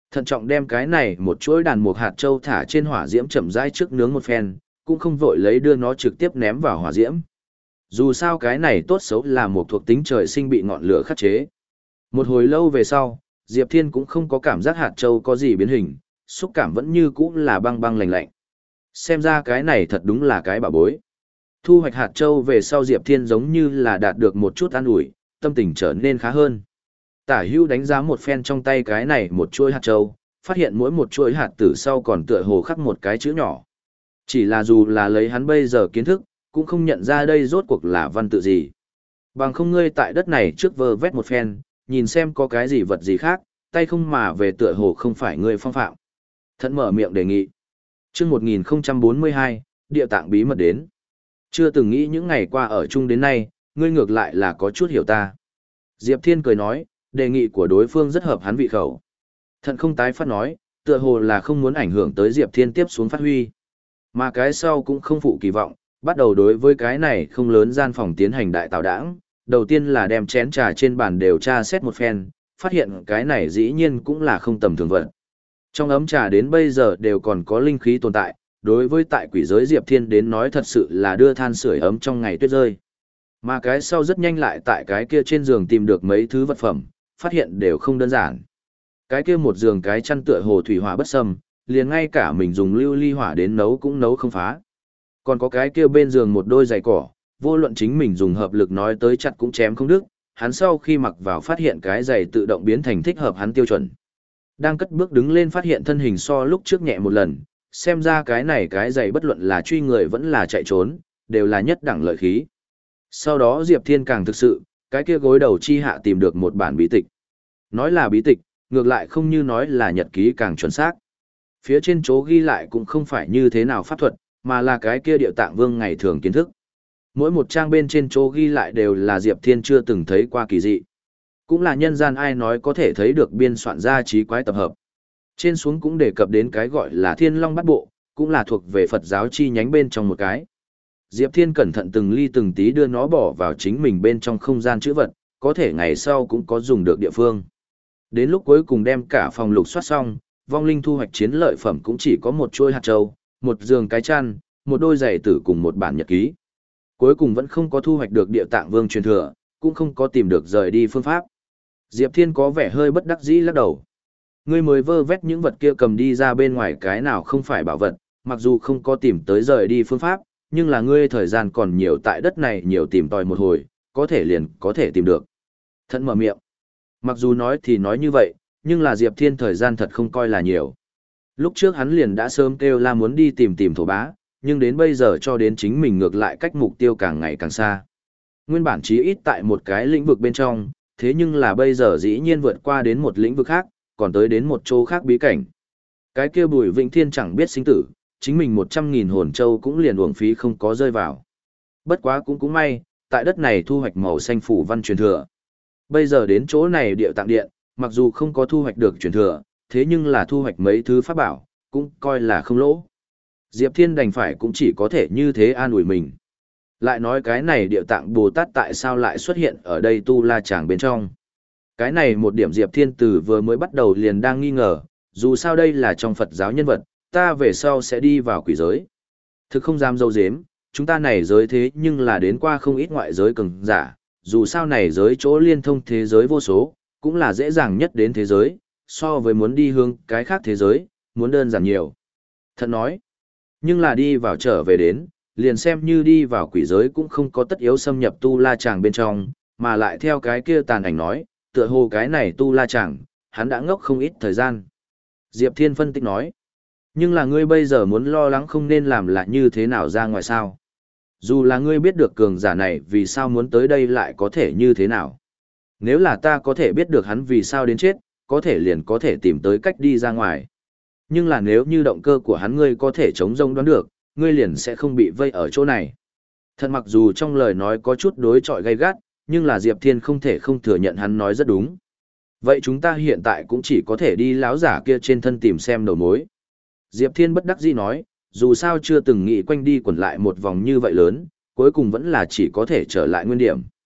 Thận trọng đem cái này một chuỗi đàn mục hạt châu thả trên hỏa diễm chậm rãi trước nướng một phen, cũng không vội lấy đưa nó trực tiếp ném vào hỏa diễm. Dù sao cái này tốt xấu là một thuộc tính trời sinh bị ngọn lửa khắc chế. Một hồi lâu về sau, Diệp Thiên cũng không có cảm giác hạt châu có gì biến hình, xúc cảm vẫn như cũ là băng băng lạnh lạnh. Xem ra cái này thật đúng là cái bảo bối. Thu hoạch hạt châu về sau Diệp Thiên giống như là đạt được một chút an ủi, tâm tình trở nên khá hơn. Tả Hữu đánh giá một phen trong tay cái này một chuỗi hạt châu, phát hiện mỗi một chuỗi hạt tử sau còn tựa hồ khắc một cái chữ nhỏ. Chỉ là dù là lấy hắn bây giờ kiến thức, cũng không nhận ra đây rốt cuộc là văn tự gì. Bằng không ngươi tại đất này trước vơ vét một phen, nhìn xem có cái gì vật gì khác, tay không mà về tựa hồ không phải ngươi phong phạm. Thận mở miệng đề nghị. Chương một nghìn không trăm bốn mươi hai, địa tạng bí mật đến. Chưa từng nghĩ những ngày qua ở chung đến nay, ngươi ngược lại là có chút hiểu ta. Diệp Thiên cười nói, đề nghị của đối phương rất hợp hắn vị khẩu. Thận không tái phát nói, tựa hồ là không muốn ảnh hưởng tới Diệp Thiên tiếp xuống phát huy. Mà cái sau cũng không phụ kỳ vọng, bắt đầu đối với cái này không lớn gian phòng tiến hành đại tạo đảng. Đầu tiên là đem chén trà trên bàn đều tra xét một phen, phát hiện cái này dĩ nhiên cũng là không tầm thường vật. Trong ấm trà đến bây giờ đều còn có linh khí tồn tại, đối với tại quỷ giới Diệp Thiên đến nói thật sự là đưa than sưởi ấm trong ngày tuyết rơi. Mà cái sau rất nhanh lại tại cái kia trên giường tìm được mấy thứ vật phẩm, phát hiện đều không đơn giản. Cái kia một giường cái chăn tựa hồ thủy hỏa bất xâm, liền ngay cả mình dùng lưu ly hỏa đến nấu cũng nấu không phá. Còn có cái kia bên giường một đôi giày cỏ, vô luận chính mình dùng hợp lực nói tới chặt cũng chém không đứt, hắn sau khi mặc vào phát hiện cái giày tự động biến thành thích hợp hắn tiêu chuẩn. Đang cất bước đứng lên phát hiện thân hình so lúc trước nhẹ một lần, xem ra cái này cái giày bất luận là truy người vẫn là chạy trốn, đều là nhất đẳng lợi khí. Sau đó Diệp Thiên càng thực sự, cái kia gối đầu chi hạ tìm được một bản bí tịch. Nói là bí tịch, ngược lại không như nói là nhật ký càng chuẩn xác. Phía trên chỗ ghi lại cũng không phải như thế nào pháp thuật, mà là cái kia Điệu Tạng Vương ngày thường kiến thức. Mỗi một trang bên trên chỗ ghi lại đều là Diệp Thiên chưa từng thấy qua kỳ dị. Cũng là nhân gian ai nói có thể thấy được biên soạn ra trí quái tập hợp. Trên xuống cũng đề cập đến cái gọi là Thiên Long Bát Bộ, cũng là thuộc về Phật giáo chi nhánh bên trong một cái. Diệp Thiên cẩn thận từng ly từng tí đưa nó bỏ vào chính mình bên trong không gian chữ vật, có thể ngày sau cũng có dùng được địa phương. Đến lúc cuối cùng đem cả phòng lục soát xong, vong linh thu hoạch chiến lợi phẩm cũng chỉ có một chuôi hạt châu, một giường cái chăn, một đôi giày tử cùng một bản nhật ký. Cuối cùng vẫn không có thu hoạch được Địa Tạng Vương truyền thừa, cũng không có tìm được rời đi phương pháp. Diệp Thiên có vẻ hơi bất đắc dĩ lắc đầu. Ngươi mới vơ vét những vật kia cầm đi ra bên ngoài cái nào không phải bảo vật, mặc dù không có tìm tới rời đi phương pháp, nhưng là ngươi thời gian còn nhiều tại đất này nhiều tìm tòi một hồi, có thể liền có thể tìm được. Thận mở miệng. Mặc dù nói thì nói như vậy, nhưng là Diệp Thiên thời gian thật không coi là nhiều. Lúc trước hắn liền đã sớm kêu la muốn đi tìm tìm thổ bá, nhưng đến bây giờ cho đến chính mình ngược lại cách mục tiêu càng ngày càng xa. Nguyên bản chí ít tại một cái lĩnh vực bên trong, thế nhưng là bây giờ dĩ nhiên vượt qua đến một lĩnh vực khác, còn tới đến một chỗ khác bí cảnh. Cái kia Bùi Vĩnh Thiên chẳng biết sinh tử, chính mình một trăm nghìn hồn châu cũng liền uổng phí không có rơi vào. Bất quá cũng cũng may, tại đất này thu hoạch màu xanh phủ văn truyền thừa. Bây giờ đến chỗ này Điệu Tạng Điện, mặc dù không có thu hoạch được truyền thừa, thế nhưng là thu hoạch mấy thứ pháp bảo, cũng coi là không lỗ. Diệp Thiên đành phải cũng chỉ có thể như thế an ủi mình. Lại nói cái này Điệu Tạng Bồ Tát tại sao lại xuất hiện ở đây tu la chàng bên trong. Cái này một điểm Diệp Thiên từ vừa mới bắt đầu liền đang nghi ngờ, dù sao đây là trong Phật giáo nhân vật, ta về sau sẽ đi vào quỷ giới. Thực không dám dâu dếm, chúng ta này giới thế nhưng là đến qua không ít ngoại giới cường giả, dù sao này giới chỗ liên thông thế giới vô số, cũng là dễ dàng nhất đến thế giới, so với muốn đi hướng cái khác thế giới, muốn đơn giản nhiều. Thật nói, nhưng là đi vào trở về đến, liền xem như đi vào quỷ giới cũng không có tất yếu xâm nhập tu la chàng bên trong, mà lại theo cái kia tàn ảnh nói, tựa hồ cái này tu la chàng, hắn đã ngốc không ít thời gian. Diệp Thiên phân tích nói, nhưng là ngươi bây giờ muốn lo lắng không nên làm là như thế nào ra ngoài sao. Dù là ngươi biết được cường giả này vì sao muốn tới đây lại có thể như thế nào. Nếu là ta có thể biết được hắn vì sao đến chết, có thể liền có thể tìm tới cách đi ra ngoài. Nhưng là nếu như động cơ của hắn ngươi có thể chống rông đoán được, ngươi liền sẽ không bị vây ở chỗ này. Thật mặc dù trong lời nói có chút đối chọi gay gắt, nhưng là Diệp Thiên không thể không thừa nhận hắn nói rất đúng. Vậy chúng ta hiện tại cũng chỉ có thể đi láo giả kia trên thân tìm xem đầu mối. Diệp Thiên bất đắc dĩ nói, dù sao chưa từng nghĩ quanh đi quẩn lại một vòng như vậy lớn, cuối cùng vẫn là chỉ có thể trở lại nguyên điểm.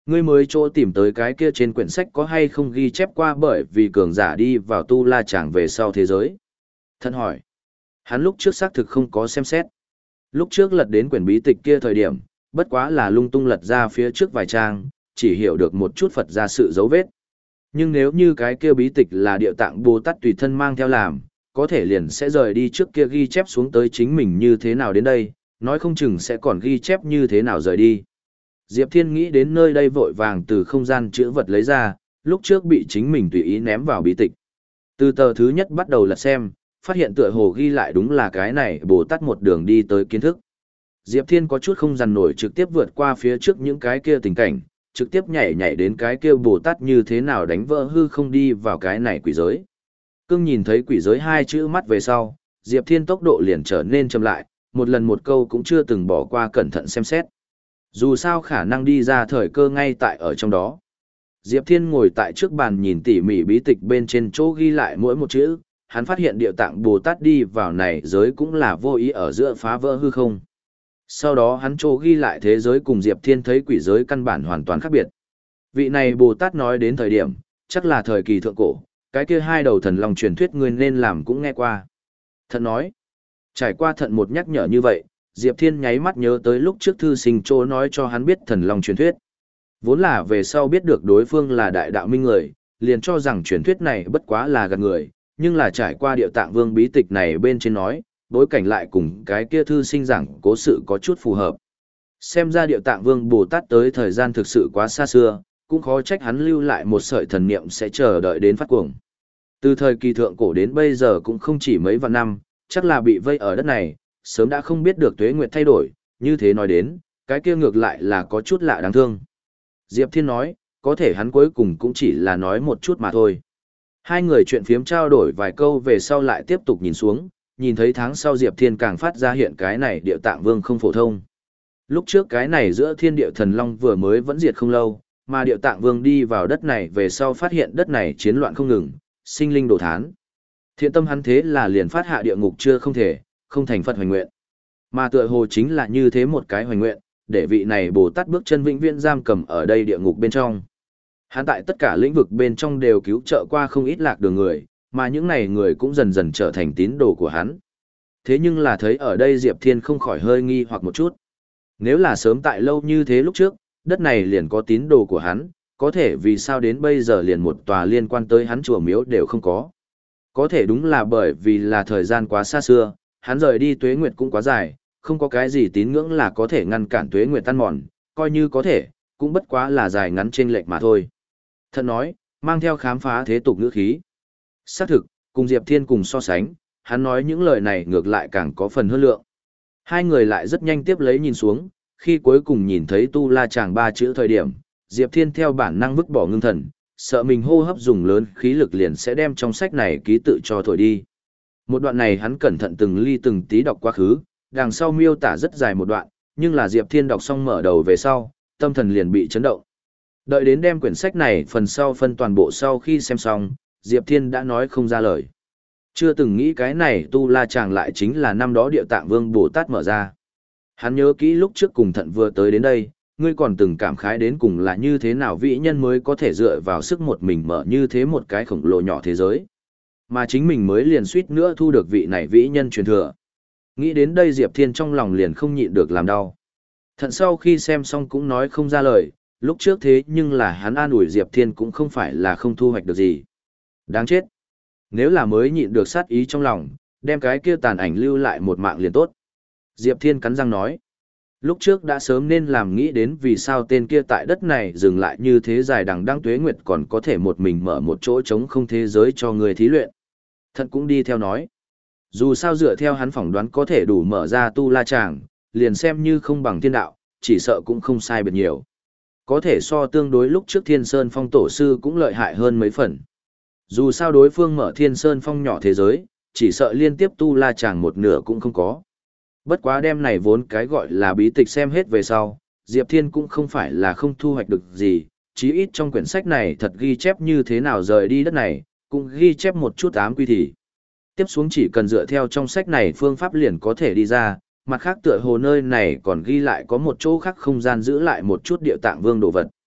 Ngươi mới chỗ tìm tới cái kia trên quyển sách có hay không ghi chép qua bởi vì cường giả đi vào tu la chàng về sau thế giới? Thận hỏi. Hắn lúc trước xác thực không có xem xét. Lúc trước lật đến quyển bí tịch kia thời điểm, bất quá là lung tung lật ra phía trước vài trang, chỉ hiểu được một chút Phật ra sự dấu vết. Nhưng nếu như cái kia bí tịch là Địa Tạng Bồ Tát tùy thân mang theo làm, có thể liền sẽ rời đi trước kia ghi chép xuống tới chính mình như thế nào đến đây, nói không chừng sẽ còn ghi chép như thế nào rời đi. Diệp Thiên nghĩ đến nơi đây vội vàng từ không gian chữ vật lấy ra, lúc trước bị chính mình tùy ý ném vào bí tịch. Từ tờ thứ nhất bắt đầu lật xem, phát hiện tựa hồ ghi lại đúng là cái này Bồ Tát một đường đi tới kiến thức. Diệp Thiên có chút không dằn nổi trực tiếp vượt qua phía trước những cái kia tình cảnh, trực tiếp nhảy nhảy đến cái kia Bồ Tát như thế nào đánh vỡ hư không đi vào cái này quỷ giới. Cưng nhìn thấy quỷ giới hai chữ mắt về sau, Diệp Thiên tốc độ liền trở nên chậm lại, một lần một câu cũng chưa từng bỏ qua cẩn thận xem xét. Dù sao khả năng đi ra thời cơ ngay tại ở trong đó. Diệp Thiên ngồi tại trước bàn nhìn tỉ mỉ bí tịch bên trên chỗ ghi lại mỗi một chữ, hắn phát hiện Địa Tạng Bồ Tát đi vào này giới cũng là vô ý ở giữa phá vỡ hư không. Sau đó hắn chỗ ghi lại thế giới cùng Diệp Thiên thấy quỷ giới căn bản hoàn toàn khác biệt. Vị này Bồ Tát nói đến thời điểm, chắc là thời kỳ thượng cổ, cái kia hai đầu thần long truyền thuyết ngươi nên làm cũng nghe qua. Thận nói, trải qua thận một nhắc nhở như vậy, Diệp Thiên nháy mắt nhớ tới lúc trước thư sinh chỗ nói cho hắn biết thần long truyền thuyết. Vốn là về sau biết được đối phương là đại đạo minh người, liền cho rằng truyền thuyết này bất quá là gạt người, nhưng là trải qua Địa Tạng Vương bí tịch này bên trên nói, bối cảnh lại cùng cái kia thư sinh giảng cố sự có chút phù hợp. Xem ra Địa Tạng Vương Bồ Tát tới thời gian thực sự quá xa xưa, cũng khó trách hắn lưu lại một sợi thần niệm sẽ chờ đợi đến phát cuồng. Từ thời kỳ thượng cổ đến bây giờ cũng không chỉ mấy vạn năm, chắc là bị vây ở đất này, sớm đã không biết được tuế nguyệt thay đổi, như thế nói đến, cái kia ngược lại là có chút lạ đáng thương. Diệp Thiên nói, có thể hắn cuối cùng cũng chỉ là nói một chút mà thôi. Hai người chuyện phiếm trao đổi vài câu về sau lại tiếp tục nhìn xuống, nhìn thấy tháng sau Diệp Thiên càng phát ra hiện cái này Địa Tạng Vương không phổ thông. Lúc trước cái này giữa thiên địa thần long vừa mới vẫn diệt không lâu, mà Địa Tạng Vương đi vào đất này về sau phát hiện đất này chiến loạn không ngừng, sinh linh đổ thán. Thiện tâm hắn thế là liền phát hạ địa ngục chưa không thể, không thành Phật hoành nguyện. Mà tựa hồ chính là như thế một cái hoành nguyện, để vị này Bồ Tát bước chân vĩnh viễn giam cầm ở đây địa ngục bên trong. Hắn tại tất cả lĩnh vực bên trong đều cứu trợ qua không ít lạc đường người, mà những này người cũng dần dần trở thành tín đồ của hắn. Thế nhưng là thấy ở đây Diệp Thiên không khỏi hơi nghi hoặc một chút. Nếu là sớm tại lâu như thế lúc trước, đất này liền có tín đồ của hắn, có thể vì sao đến bây giờ liền một tòa liên quan tới hắn chùa miếu đều không có. Có thể đúng là bởi vì là thời gian quá xa xưa, hắn rời đi tuế nguyệt cũng quá dài, không có cái gì tín ngưỡng là có thể ngăn cản tuế nguyệt tan mòn, coi như có thể, cũng bất quá là dài ngắn chênh lệch mà thôi. Thận nói, mang theo khám phá thế tục ngữ khí. Xác thực, cùng Diệp Thiên cùng so sánh, hắn nói những lời này ngược lại càng có phần hơn lượng. Hai người lại rất nhanh tiếp lấy nhìn xuống, khi cuối cùng nhìn thấy tu la chàng ba chữ thời điểm, Diệp Thiên theo bản năng vứt bỏ ngưng thần, sợ mình hô hấp dùng lớn khí lực liền sẽ đem trong sách này ký tự cho thổi đi. Một đoạn này hắn cẩn thận từng ly từng tí đọc quá khứ, đằng sau miêu tả rất dài một đoạn, nhưng là Diệp Thiên đọc xong mở đầu về sau, tâm thần liền bị chấn động. Đợi đến đem quyển sách này phần sau phân toàn bộ sau khi xem xong, Diệp Thiên đã nói không ra lời. Chưa từng nghĩ cái này tu la chàng lại chính là năm đó Địa Tạng Vương Bồ Tát mở ra. Hắn nhớ kỹ lúc trước cùng thận vừa tới đến đây, ngươi còn từng cảm khái đến cùng là như thế nào vĩ nhân mới có thể dựa vào sức một mình mở như thế một cái khổng lồ nhỏ thế giới. Mà chính mình mới liền suýt nữa thu được vị này vĩ nhân truyền thừa. Nghĩ đến đây Diệp Thiên trong lòng liền không nhịn được làm đau. Thận sau khi xem xong cũng nói không ra lời, lúc trước thế nhưng là hắn an ủi Diệp Thiên cũng không phải là không thu hoạch được gì. Đáng chết. Nếu là mới nhịn được sát ý trong lòng, đem cái kia tàn ảnh lưu lại một mạng liền tốt. Diệp Thiên cắn răng nói. Lúc trước đã sớm nên làm nghĩ đến vì sao tên kia tại đất này dừng lại như thế dài đằng đăng tuế nguyệt còn có thể một mình mở một chỗ trống không thế giới cho người thí luyện. Thận cũng đi theo nói. Dù sao dựa theo hắn phỏng đoán có thể đủ mở ra tu la tràng, liền xem như không bằng thiên đạo, chỉ sợ cũng không sai biệt nhiều. Có thể so tương đối lúc trước Thiên Sơn Phong tổ sư cũng lợi hại hơn mấy phần. Dù sao đối phương mở Thiên Sơn Phong nhỏ thế giới, chỉ sợ liên tiếp tu la tràng một nửa cũng không có. Bất quá đêm này vốn cái gọi là bí tịch xem hết về sau, Diệp Thiên cũng không phải là không thu hoạch được gì, chí ít trong quyển sách này thật ghi chép như thế nào rời đi đất này, cũng ghi chép một chút ám quy thì. Tiếp xuống chỉ cần dựa theo trong sách này phương pháp liền có thể đi ra, mặt khác tựa hồ nơi này còn ghi lại có một chỗ khác không gian giữ lại một chút Địa Tạng Vương đồ vật.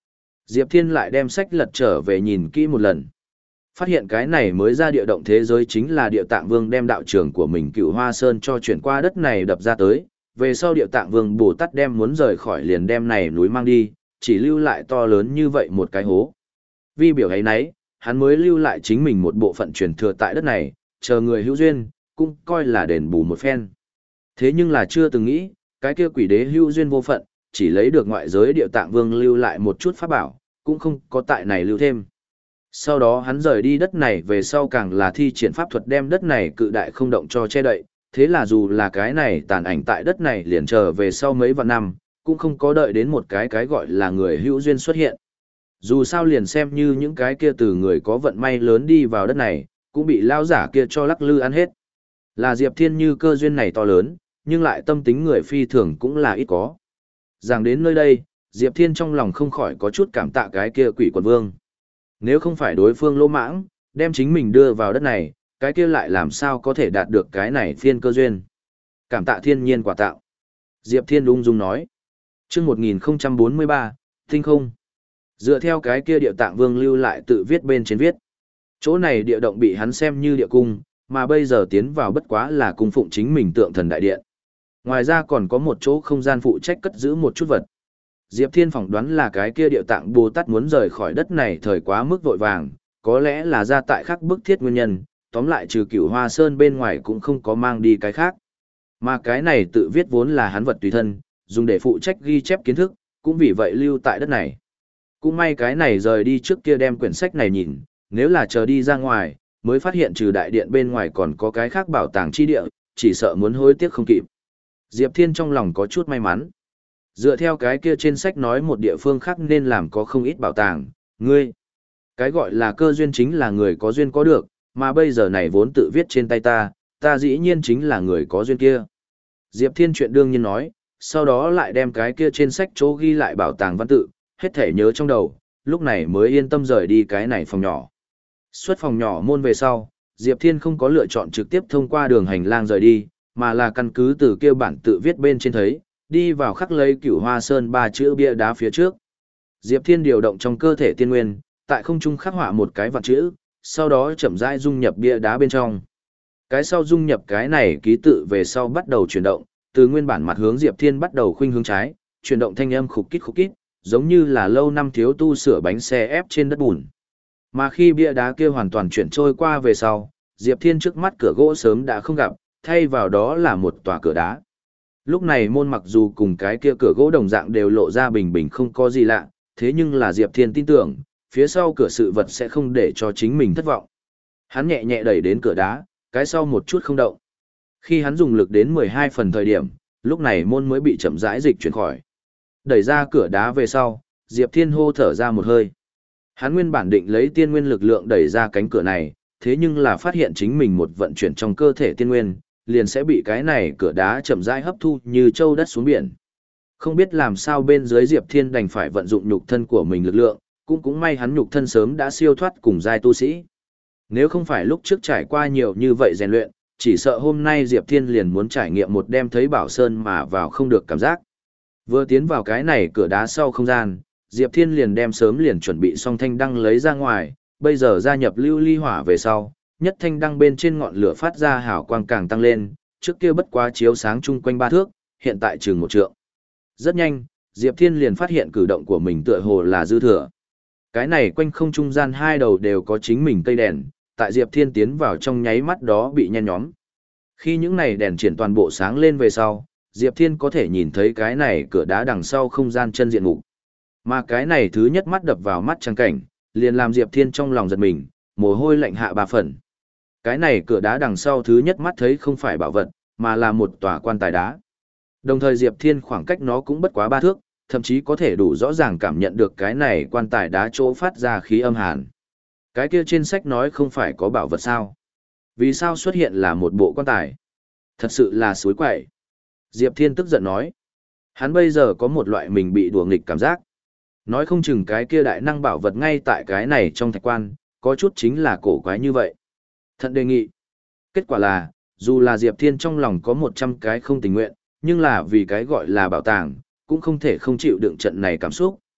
Diệp Thiên lại đem sách lật trở về nhìn kỹ một lần. Phát hiện cái này mới ra địa động thế giới chính là địa tạng vương đem đạo trưởng của mình Cửu Hoa Sơn cho chuyển qua đất này đập ra tới. Về sau địa tạng vương Bồ Tát đem muốn rời khỏi liền đem này núi mang đi, chỉ lưu lại to lớn như vậy một cái hố. Vì biểu ấy nấy, hắn mới lưu lại chính mình một bộ phận truyền thừa tại đất này, chờ người hữu duyên, cũng coi là đền bù một phen. Thế nhưng là chưa từng nghĩ, cái kia quỷ đế hữu duyên vô phận, chỉ lấy được ngoại giới địa tạng vương lưu lại một chút pháp bảo, cũng không có tại này lưu thêm. Sau đó hắn rời đi đất này về sau càng là thi triển pháp thuật đem đất này cự đại không động cho che đậy, thế là dù là cái này tàn ảnh tại đất này liền trở về sau mấy vạn năm, cũng không có đợi đến một cái cái gọi là người hữu duyên xuất hiện. Dù sao liền xem như những cái kia từ người có vận may lớn đi vào đất này, cũng bị lao giả kia cho lắc lư ăn hết. Là Diệp Thiên như cơ duyên này to lớn, nhưng lại tâm tính người phi thường cũng là ít có. Rằng đến nơi đây, Diệp Thiên trong lòng không khỏi có chút cảm tạ cái kia quỷ quần vương. Nếu không phải đối phương lỗ mãng, đem chính mình đưa vào đất này, cái kia lại làm sao có thể đạt được cái này phiên cơ duyên. Cảm tạ thiên nhiên quả tạo. Diệp Thiên ung dung nói. Trước một nghìn không trăm bốn mươi ba, tinh không. Dựa theo cái kia địa tạng vương lưu lại tự viết bên trên viết. Chỗ này địa động bị hắn xem như địa cung, mà bây giờ tiến vào bất quá là cung phụng chính mình tượng thần đại điện. Ngoài ra còn có một chỗ không gian phụ trách cất giữ một chút vật. Diệp Thiên phỏng đoán là cái kia địa tạng Bồ Tát muốn rời khỏi đất này thời quá mức vội vàng, có lẽ là ra tại khắc bức thiết nguyên nhân, tóm lại trừ Cửu Hoa Sơn bên ngoài cũng không có mang đi cái khác. Mà cái này tự viết vốn là hắn vật tùy thân, dùng để phụ trách ghi chép kiến thức, cũng vì vậy lưu tại đất này. Cũng may cái này rời đi trước kia đem quyển sách này nhìn, nếu là chờ đi ra ngoài, mới phát hiện trừ đại điện bên ngoài còn có cái khác bảo tàng chi địa, chỉ sợ muốn hối tiếc không kịp. Diệp Thiên trong lòng có chút may mắn. Dựa theo cái kia trên sách nói một địa phương khác nên làm có không ít bảo tàng, ngươi. Cái gọi là cơ duyên chính là người có duyên có được, mà bây giờ này vốn tự viết trên tay ta, ta dĩ nhiên chính là người có duyên kia. Diệp Thiên chuyện đương nhiên nói, sau đó lại đem cái kia trên sách chỗ ghi lại bảo tàng văn tự, hết thể nhớ trong đầu, lúc này mới yên tâm rời đi cái này phòng nhỏ. Xuất phòng nhỏ môn về sau, Diệp Thiên không có lựa chọn trực tiếp thông qua đường hành lang rời đi, mà là căn cứ từ kia bản tự viết bên trên thấy, đi vào khắc lấy Cửu Hoa Sơn ba chữ bia đá phía trước. Diệp Thiên điều động trong cơ thể tiên nguyên, tại không trung khắc họa một cái vạn chữ, sau đó chậm rãi dung nhập bia đá bên trong. Cái sau dung nhập cái này ký tự về sau bắt đầu chuyển động, từ nguyên bản mặt hướng Diệp Thiên bắt đầu khuynh hướng trái, chuyển động thanh âm khục kít khục kít, giống như là lâu năm thiếu tu sửa bánh xe ép trên đất bùn. Mà khi bia đá kia hoàn toàn chuyển trôi qua về sau, Diệp Thiên trước mắt cửa gỗ sớm đã không gặp, thay vào đó là một tòa cửa đá. Lúc này môn mặc dù cùng cái kia cửa gỗ đồng dạng đều lộ ra bình bình không có gì lạ, thế nhưng là Diệp Thiên tin tưởng, phía sau cửa sự vật sẽ không để cho chính mình thất vọng. Hắn nhẹ nhẹ đẩy đến cửa đá, cái sau một chút không động. Khi hắn dùng lực đến mười hai phần thời điểm, lúc này môn mới bị chậm rãi dịch chuyển khỏi. Đẩy ra cửa đá về sau, Diệp Thiên hô thở ra một hơi. Hắn nguyên bản định lấy tiên nguyên lực lượng đẩy ra cánh cửa này, thế nhưng là phát hiện chính mình một vận chuyển trong cơ thể tiên nguyên, liền sẽ bị cái này cửa đá chậm rãi hấp thu như châu đất xuống biển. Không biết làm sao bên dưới Diệp Thiên đành phải vận dụng nhục thân của mình lực lượng, cũng cũng may hắn nhục thân sớm đã siêu thoát cùng giai tu sĩ. Nếu không phải lúc trước trải qua nhiều như vậy rèn luyện, chỉ sợ hôm nay Diệp Thiên liền muốn trải nghiệm một đêm thấy Bảo Sơn mà vào không được cảm giác. Vừa tiến vào cái này cửa đá sau không gian, Diệp Thiên liền đem sớm liền chuẩn bị xong thanh đăng lấy ra ngoài, bây giờ gia nhập lưu ly hỏa về sau, nhất thanh đăng bên trên ngọn lửa phát ra hào quang càng tăng lên, trước kia bất quá chiếu sáng chung quanh ba thước, hiện tại chừng một trượng. Rất nhanh, Diệp Thiên liền phát hiện cử động của mình tựa hồ là dư thừa. Cái này quanh không trung gian hai đầu đều có chính mình cây đèn, tại Diệp Thiên tiến vào trong nháy mắt đó bị nhen nhóm. Khi những này đèn triển toàn bộ sáng lên về sau, Diệp Thiên có thể nhìn thấy cái này cửa đá đằng sau không gian chân diện mục. Mà cái này thứ nhất mắt đập vào mắt trang cảnh, liền làm Diệp Thiên trong lòng giật mình, mồ hôi lạnh hạ ba phần. Cái này cửa đá đằng sau thứ nhất mắt thấy không phải bảo vật, mà là một tòa quan tài đá. Đồng thời Diệp Thiên khoảng cách nó cũng bất quá ba thước, thậm chí có thể đủ rõ ràng cảm nhận được cái này quan tài đá chỗ phát ra khí âm hàn. Cái kia trên sách nói không phải có bảo vật sao? Vì sao xuất hiện là một bộ quan tài? Thật sự là suối quậy. Diệp Thiên tức giận nói. Hắn bây giờ có một loại mình bị đùa nghịch cảm giác. Nói không chừng cái kia đại năng bảo vật ngay tại cái này trong thạch quan, có chút chính là cổ quái như vậy. Thận đề nghị. Kết quả là, dù là Diệp Thiên trong lòng có một trăm cái không tình nguyện, nhưng là vì cái gọi là bảo tàng, cũng không thể không chịu đựng trận này cảm xúc,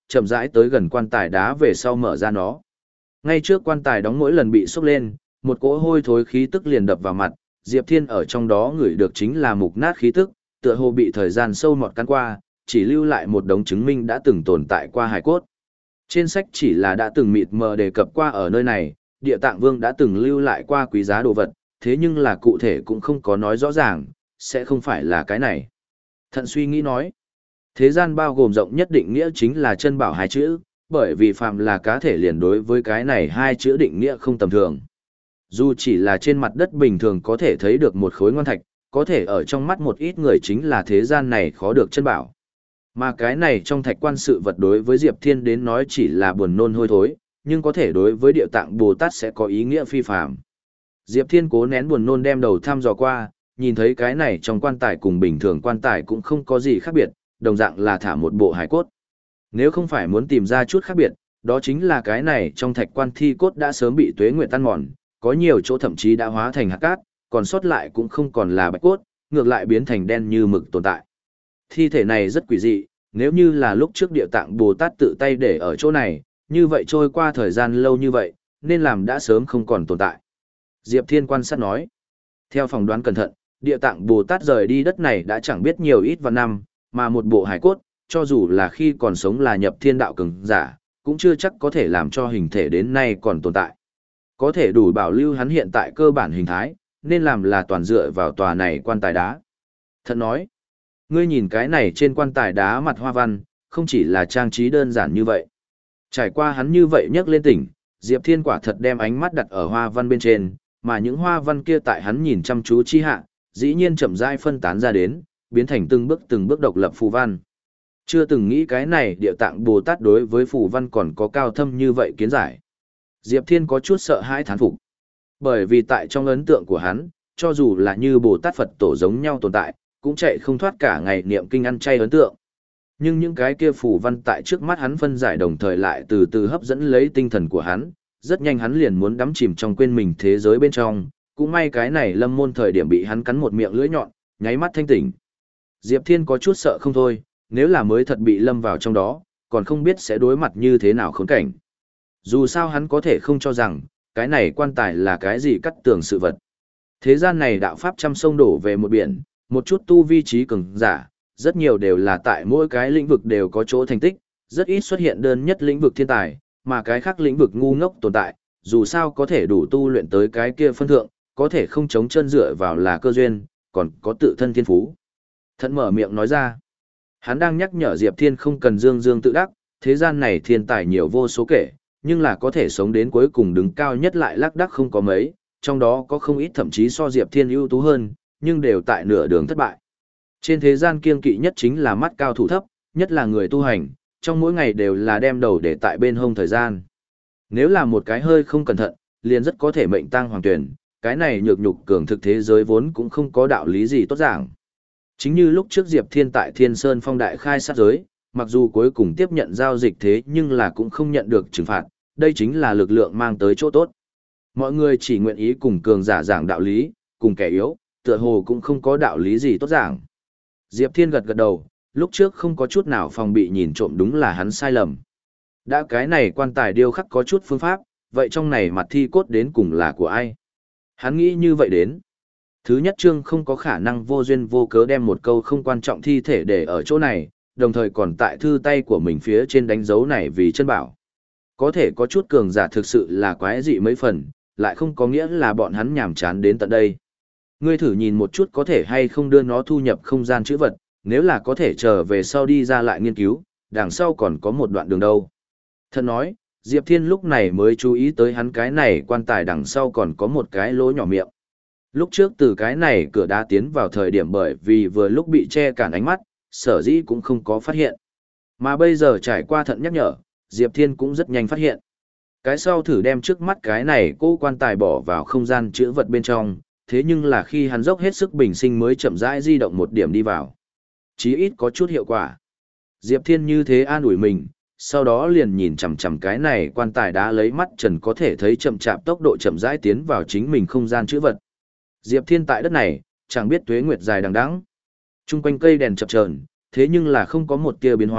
chậm rãi tới gần quan tài đá về sau mở ra nó. Ngay trước quan tài đóng mỗi lần bị xốc lên, một cỗ hôi thối khí tức liền đập vào mặt, Diệp Thiên ở trong đó ngửi được chính là mục nát khí tức, tựa hồ bị thời gian sâu mọt cắn qua, chỉ lưu lại một đống chứng minh đã từng tồn tại qua hài cốt. Trên sách chỉ là đã từng mịt mờ đề cập qua ở nơi này, Địa Tạng Vương đã từng lưu lại qua quý giá đồ vật, thế nhưng là cụ thể cũng không có nói rõ ràng, sẽ không phải là cái này. Thận suy nghĩ nói, thế gian bao gồm rộng nhất định nghĩa chính là chân bảo hai chữ, bởi vì phàm là cá thể liền đối với cái này hai chữ định nghĩa không tầm thường. Dù chỉ là trên mặt đất bình thường có thể thấy được một khối ngon thạch, có thể ở trong mắt một ít người chính là thế gian này khó được chân bảo. Mà cái này trong thạch quan sự vật đối với Diệp Thiên đến nói chỉ là buồn nôn hôi thối, nhưng có thể đối với Địa Tạng Bồ Tát sẽ có ý nghĩa phi phàm. Diệp Thiên cố nén buồn nôn đem đầu thăm dò qua, nhìn thấy cái này trong quan tài cùng bình thường quan tài cũng không có gì khác biệt, đồng dạng là thả một bộ hài cốt. Nếu không phải muốn tìm ra chút khác biệt, đó chính là cái này trong thạch quan thi cốt đã sớm bị tuế nguyệt tan mòn, có nhiều chỗ thậm chí đã hóa thành hạt cát, còn sót lại cũng không còn là bạch cốt, ngược lại biến thành đen như mực tồn tại. Thi thể này rất quỷ dị, nếu như là lúc trước Địa Tạng Bồ Tát tự tay để ở chỗ này, như vậy trôi qua thời gian lâu như vậy, nên làm đã sớm không còn tồn tại. Diệp Thiên quan sát nói, theo phỏng đoán cẩn thận, Địa Tạng Bồ Tát rời đi đất này đã chẳng biết nhiều ít vạn năm, mà một bộ hải cốt, cho dù là khi còn sống là nhập thiên đạo cường giả, cũng chưa chắc có thể làm cho hình thể đến nay còn tồn tại. Có thể đủ bảo lưu hắn hiện tại cơ bản hình thái, nên làm là toàn dựa vào tòa này quan tài đá. Thật nói, ngươi nhìn cái này trên quan tài đá mặt hoa văn, không chỉ là trang trí đơn giản như vậy. Trải qua hắn như vậy nhấc lên tỉnh, Diệp Thiên quả thật đem ánh mắt đặt ở hoa văn bên trên, mà những hoa văn kia tại hắn nhìn chăm chú chi hạ, dĩ nhiên chậm rãi phân tán ra đến, biến thành từng bước từng bước độc lập phù văn. Chưa từng nghĩ cái này Địa Tạng Bồ Tát đối với phù văn còn có cao thâm như vậy kiến giải. Diệp Thiên có chút sợ hãi thán phục. Bởi vì tại trong ấn tượng của hắn, cho dù là như Bồ Tát Phật tổ giống nhau tồn tại, cũng chạy không thoát cả ngày niệm kinh ăn chay ấn tượng. Nhưng những cái kia phù văn tại trước mắt hắn phân giải đồng thời lại từ từ hấp dẫn lấy tinh thần của hắn, rất nhanh hắn liền muốn đắm chìm trong quên mình thế giới bên trong, cũng may cái này lâm môn thời điểm bị hắn cắn một miệng lưỡi nhọn, nháy mắt thanh tỉnh. Diệp Thiên có chút sợ không thôi, nếu là mới thật bị lâm vào trong đó, còn không biết sẽ đối mặt như thế nào khốn cảnh. Dù sao hắn có thể không cho rằng, cái này quan tài là cái gì cắt tường sự vật. Thế gian này đạo pháp trăm sông đổ về một biển, một chút tu vi trí cường giả, rất nhiều đều là tại mỗi cái lĩnh vực đều có chỗ thành tích, rất ít xuất hiện đơn nhất lĩnh vực thiên tài, mà cái khác lĩnh vực ngu ngốc tồn tại, dù sao có thể đủ tu luyện tới cái kia phân thượng, có thể không chống chân dựa vào là cơ duyên, còn có tự thân thiên phú. Thận mở miệng nói ra, hắn đang nhắc nhở Diệp Thiên không cần dương dương tự đắc, thế gian này thiên tài nhiều vô số kể, nhưng là có thể sống đến cuối cùng đứng cao nhất lại lác đác không có mấy, trong đó có không ít thậm chí so Diệp Thiên ưu tú hơn, nhưng đều tại nửa đường thất bại. Trên thế gian kiên kỵ nhất chính là mắt cao thủ thấp, nhất là người tu hành, trong mỗi ngày đều là đem đầu để tại bên hông thời gian. Nếu là một cái hơi không cẩn thận, liền rất có thể mệnh tang hoàng tuyển, cái này nhược nhục cường thực thế giới vốn cũng không có đạo lý gì tốt giảng. Chính như lúc trước Diệp Thiên tại Thiên Sơn Phong đại khai sát giới, mặc dù cuối cùng tiếp nhận giao dịch thế nhưng là cũng không nhận được trừng phạt, đây chính là lực lượng mang tới chỗ tốt. Mọi người chỉ nguyện ý cùng cường giả giảng đạo lý, cùng kẻ yếu, tựa hồ cũng không có đạo lý gì tốt giảng. Diệp Thiên gật gật đầu, lúc trước không có chút nào phòng bị nhìn trộm đúng là hắn sai lầm. Đã cái này quan tài điêu khắc có chút phương pháp, vậy trong này mặt thi cốt đến cùng là của ai? Hắn nghĩ như vậy đến. Thứ nhất chương không có khả năng vô duyên vô cớ đem một câu không quan trọng thi thể để ở chỗ này, đồng thời còn tại thư tay của mình phía trên đánh dấu này vì chân bảo. Có thể có chút cường giả thực sự là quái dị mấy phần, lại không có nghĩa là bọn hắn nhàm chán đến tận đây. Ngươi thử nhìn một chút có thể hay không đưa nó thu nhập không gian chữ vật, nếu là có thể trở về sau đi ra lại nghiên cứu, đằng sau còn có một đoạn đường đâu. Thật nói, Diệp Thiên lúc này mới chú ý tới hắn cái này quan tài đằng sau còn có một cái lỗ nhỏ miệng. Lúc trước từ cái này cửa đá tiến vào thời điểm bởi vì vừa lúc bị che cản ánh mắt, sở dĩ cũng không có phát hiện. Mà bây giờ trải qua thận nhắc nhở, Diệp Thiên cũng rất nhanh phát hiện. Cái sau thử đem trước mắt cái này cô quan tài bỏ vào không gian chữ vật bên trong, thế nhưng là khi hắn dốc hết sức bình sinh mới chậm rãi di động một điểm đi vào. Chí ít có chút hiệu quả. Diệp Thiên như thế an ủi mình, sau đó liền nhìn chằm chằm cái này quan tài đá lấy mắt trần có thể thấy chậm chạp tốc độ chậm rãi tiến vào chính mình không gian chữ vật. Diệp Thiên tại đất này, chẳng biết tuế nguyệt dài đằng đẵng. Trung quanh cây đèn chập chờn, thế nhưng là không có một tia biến hóa,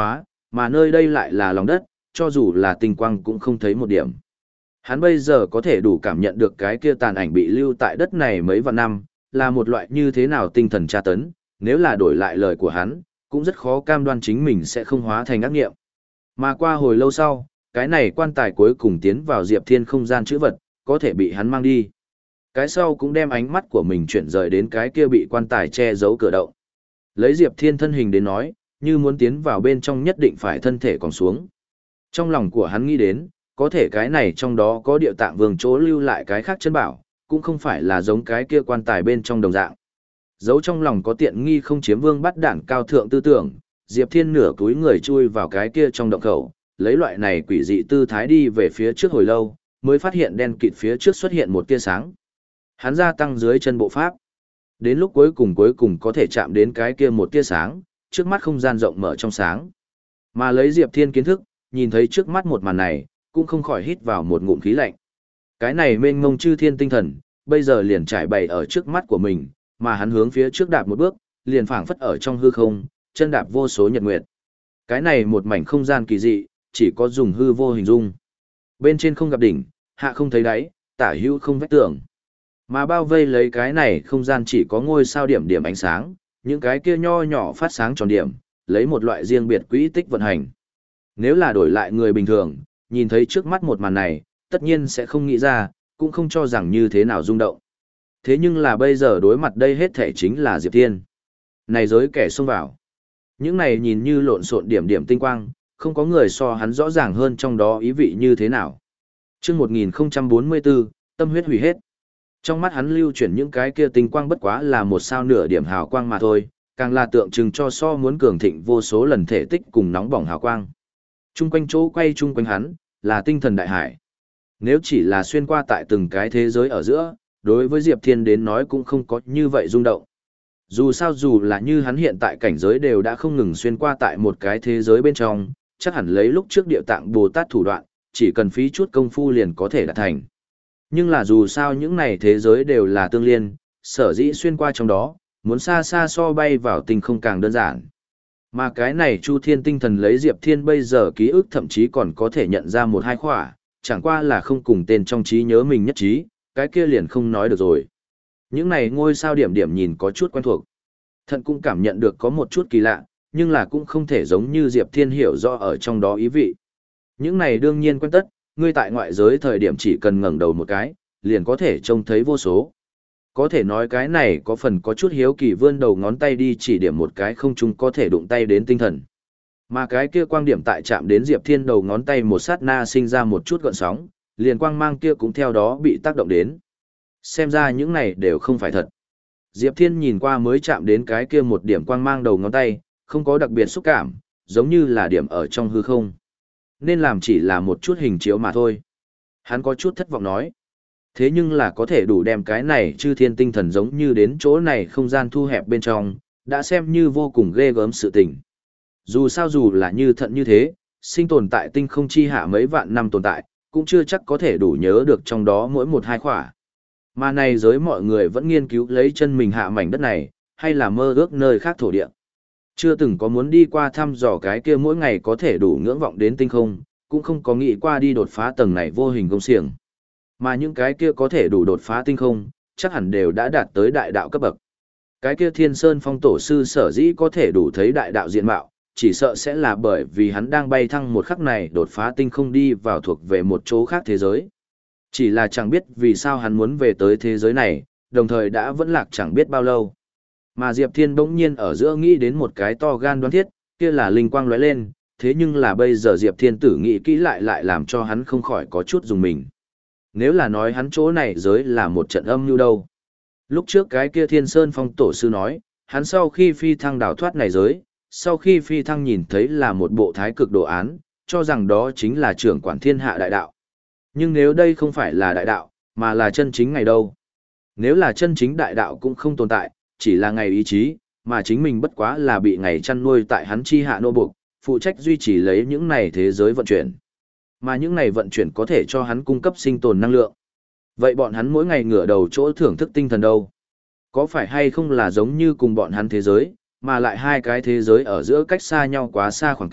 mà nơi đây lại là lòng đất, cho dù là tinh quang cũng không thấy một điểm. Hắn bây giờ có thể đủ cảm nhận được cái kia tàn ảnh bị lưu tại đất này mấy vạn năm, là một loại như thế nào tinh thần tra tấn, nếu là đổi lại lời của hắn, cũng rất khó cam đoan chính mình sẽ không hóa thành ác nghiệm. Mà qua hồi lâu sau, cái này quan tài cuối cùng tiến vào Diệp Thiên không gian chữ vật, có thể bị hắn mang đi. Cái sau cũng đem ánh mắt của mình chuyển rời đến cái kia bị quan tài che giấu cửa động. Lấy Diệp Thiên thân hình đến nói, như muốn tiến vào bên trong nhất định phải thân thể còn xuống. Trong lòng của hắn nghĩ đến, có thể cái này trong đó có địa tạng vương chỗ lưu lại cái khác chân bảo, cũng không phải là giống cái kia quan tài bên trong đồng dạng. Giấu trong lòng có tiện nghi không chiếm vương bắt đạn cao thượng tư tưởng, Diệp Thiên nửa túi người chui vào cái kia trong động khẩu, lấy loại này quỷ dị tư thái đi về phía trước hồi lâu, mới phát hiện đen kịt phía trước xuất hiện một tia sáng. Hắn gia tăng dưới chân bộ pháp. Đến lúc cuối cùng cuối cùng có thể chạm đến cái kia một tia sáng, trước mắt không gian rộng mở trong sáng. Mà lấy Diệp Thiên kiến thức, nhìn thấy trước mắt một màn này, cũng không khỏi hít vào một ngụm khí lạnh. Cái này mênh mông chư thiên tinh thần, bây giờ liền trải bày ở trước mắt của mình, mà hắn hướng phía trước đạp một bước, liền phảng phất ở trong hư không, chân đạp vô số nhật nguyệt. Cái này một mảnh không gian kỳ dị, chỉ có dùng hư vô hình dung. Bên trên không gặp đỉnh, hạ không thấy đáy, tả hữu không vách tường. Mà bao vây lấy cái này không gian chỉ có ngôi sao điểm điểm ánh sáng, những cái kia nho nhỏ phát sáng tròn điểm, lấy một loại riêng biệt quỹ tích vận hành. Nếu là đổi lại người bình thường, nhìn thấy trước mắt một màn này, tất nhiên sẽ không nghĩ ra, cũng không cho rằng như thế nào rung động. Thế nhưng là bây giờ đối mặt đây hết thể chính là Diệp Thiên. Này giới kẻ xông vào. Những này nhìn như lộn xộn điểm điểm tinh quang, không có người so hắn rõ ràng hơn trong đó ý vị như thế nào. Trước một nghìn không trăm bốn mươi tư, tâm huyết hủy hết. Trong mắt hắn lưu chuyển những cái kia tinh quang bất quá là một sao nửa điểm hào quang mà thôi, càng là tượng trưng cho so muốn cường thịnh vô số lần thể tích cùng nóng bỏng hào quang. Trung quanh chỗ quay chung quanh hắn, là tinh thần đại hải. Nếu chỉ là xuyên qua tại từng cái thế giới ở giữa, đối với Diệp Thiên đến nói cũng không có như vậy rung động. Dù sao dù là như hắn hiện tại cảnh giới đều đã không ngừng xuyên qua tại một cái thế giới bên trong, chắc hẳn lấy lúc trước địa tạng Bồ Tát thủ đoạn, chỉ cần phí chút công phu liền có thể đạt thành. Nhưng là dù sao những này thế giới đều là tương liên, sở dĩ xuyên qua trong đó, muốn xa xa so bay vào tinh không càng đơn giản. Mà cái này Chu Thiên tinh thần lấy Diệp Thiên bây giờ ký ức thậm chí còn có thể nhận ra một hai khỏa, chẳng qua là không cùng tên trong trí nhớ mình nhất trí, cái kia liền không nói được rồi. Những này ngôi sao điểm điểm nhìn có chút quen thuộc. Thận cũng cảm nhận được có một chút kỳ lạ, nhưng là cũng không thể giống như Diệp Thiên hiểu rõ ở trong đó ý vị. Những này đương nhiên quen tất, ngươi tại ngoại giới thời điểm chỉ cần ngẩng đầu một cái, liền có thể trông thấy vô số. Có thể nói cái này có phần có chút hiếu kỳ vươn đầu ngón tay đi chỉ điểm một cái không chung có thể đụng tay đến tinh thần. Mà cái kia quang điểm tại chạm đến Diệp Thiên đầu ngón tay một sát na sinh ra một chút gợn sóng, liền quang mang kia cũng theo đó bị tác động đến. Xem ra những này đều không phải thật. Diệp Thiên nhìn qua mới chạm đến cái kia một điểm quang mang đầu ngón tay, không có đặc biệt xúc cảm, giống như là điểm ở trong hư không. Nên làm chỉ là một chút hình chiếu mà thôi. Hắn có chút thất vọng nói. Thế nhưng là có thể đủ đem cái này chư thiên tinh thần giống như đến chỗ này không gian thu hẹp bên trong, đã xem như vô cùng ghê gớm sự tình. Dù sao dù là như thận như thế, sinh tồn tại tinh không chi hạ mấy vạn năm tồn tại, cũng chưa chắc có thể đủ nhớ được trong đó mỗi một hai khỏa. Mà này giới mọi người vẫn nghiên cứu lấy chân mình hạ mảnh đất này, hay là mơ ước nơi khác thổ địa. Chưa từng có muốn đi qua thăm dò cái kia mỗi ngày có thể đủ ngưỡng vọng đến tinh không, cũng không có nghĩ qua đi đột phá tầng này vô hình công xiềng. Mà những cái kia có thể đủ đột phá tinh không, chắc hẳn đều đã đạt tới đại đạo cấp bậc. Cái kia Thiên Sơn Phong tổ sư sở dĩ có thể đủ thấy đại đạo diện mạo, chỉ sợ sẽ là bởi vì hắn đang bay thăng một khắc này đột phá tinh không đi vào thuộc về một chỗ khác thế giới. Chỉ là chẳng biết vì sao hắn muốn về tới thế giới này, đồng thời đã vẫn lạc chẳng biết bao lâu. Mà Diệp Thiên bỗng nhiên ở giữa nghĩ đến một cái to gan đoán thiết, kia là linh quang lóe lên, thế nhưng là bây giờ Diệp Thiên tử nghĩ kỹ lại lại làm cho hắn không khỏi có chút dùng mình. Nếu là nói hắn chỗ này giới là một trận âm mưu đâu. Lúc trước cái kia Thiên Sơn Phong tổ sư nói, hắn sau khi phi thăng đào thoát này giới, sau khi phi thăng nhìn thấy là một bộ thái cực đồ án, cho rằng đó chính là trưởng quản thiên hạ đại đạo. Nhưng nếu đây không phải là đại đạo, mà là chân chính ngày đâu. Nếu là chân chính đại đạo cũng không tồn tại, chỉ là ngày ý chí, mà chính mình bất quá là bị ngày chăn nuôi tại hắn chi hạ nô buộc, phụ trách duy trì lấy những này thế giới vận chuyển. Mà những này vận chuyển có thể cho hắn cung cấp sinh tồn năng lượng. Vậy bọn hắn mỗi ngày ngửa đầu chỗ thưởng thức tinh thần đâu? Có phải hay không là giống như cùng bọn hắn thế giới, mà lại hai cái thế giới ở giữa cách xa nhau quá xa khoảng cách,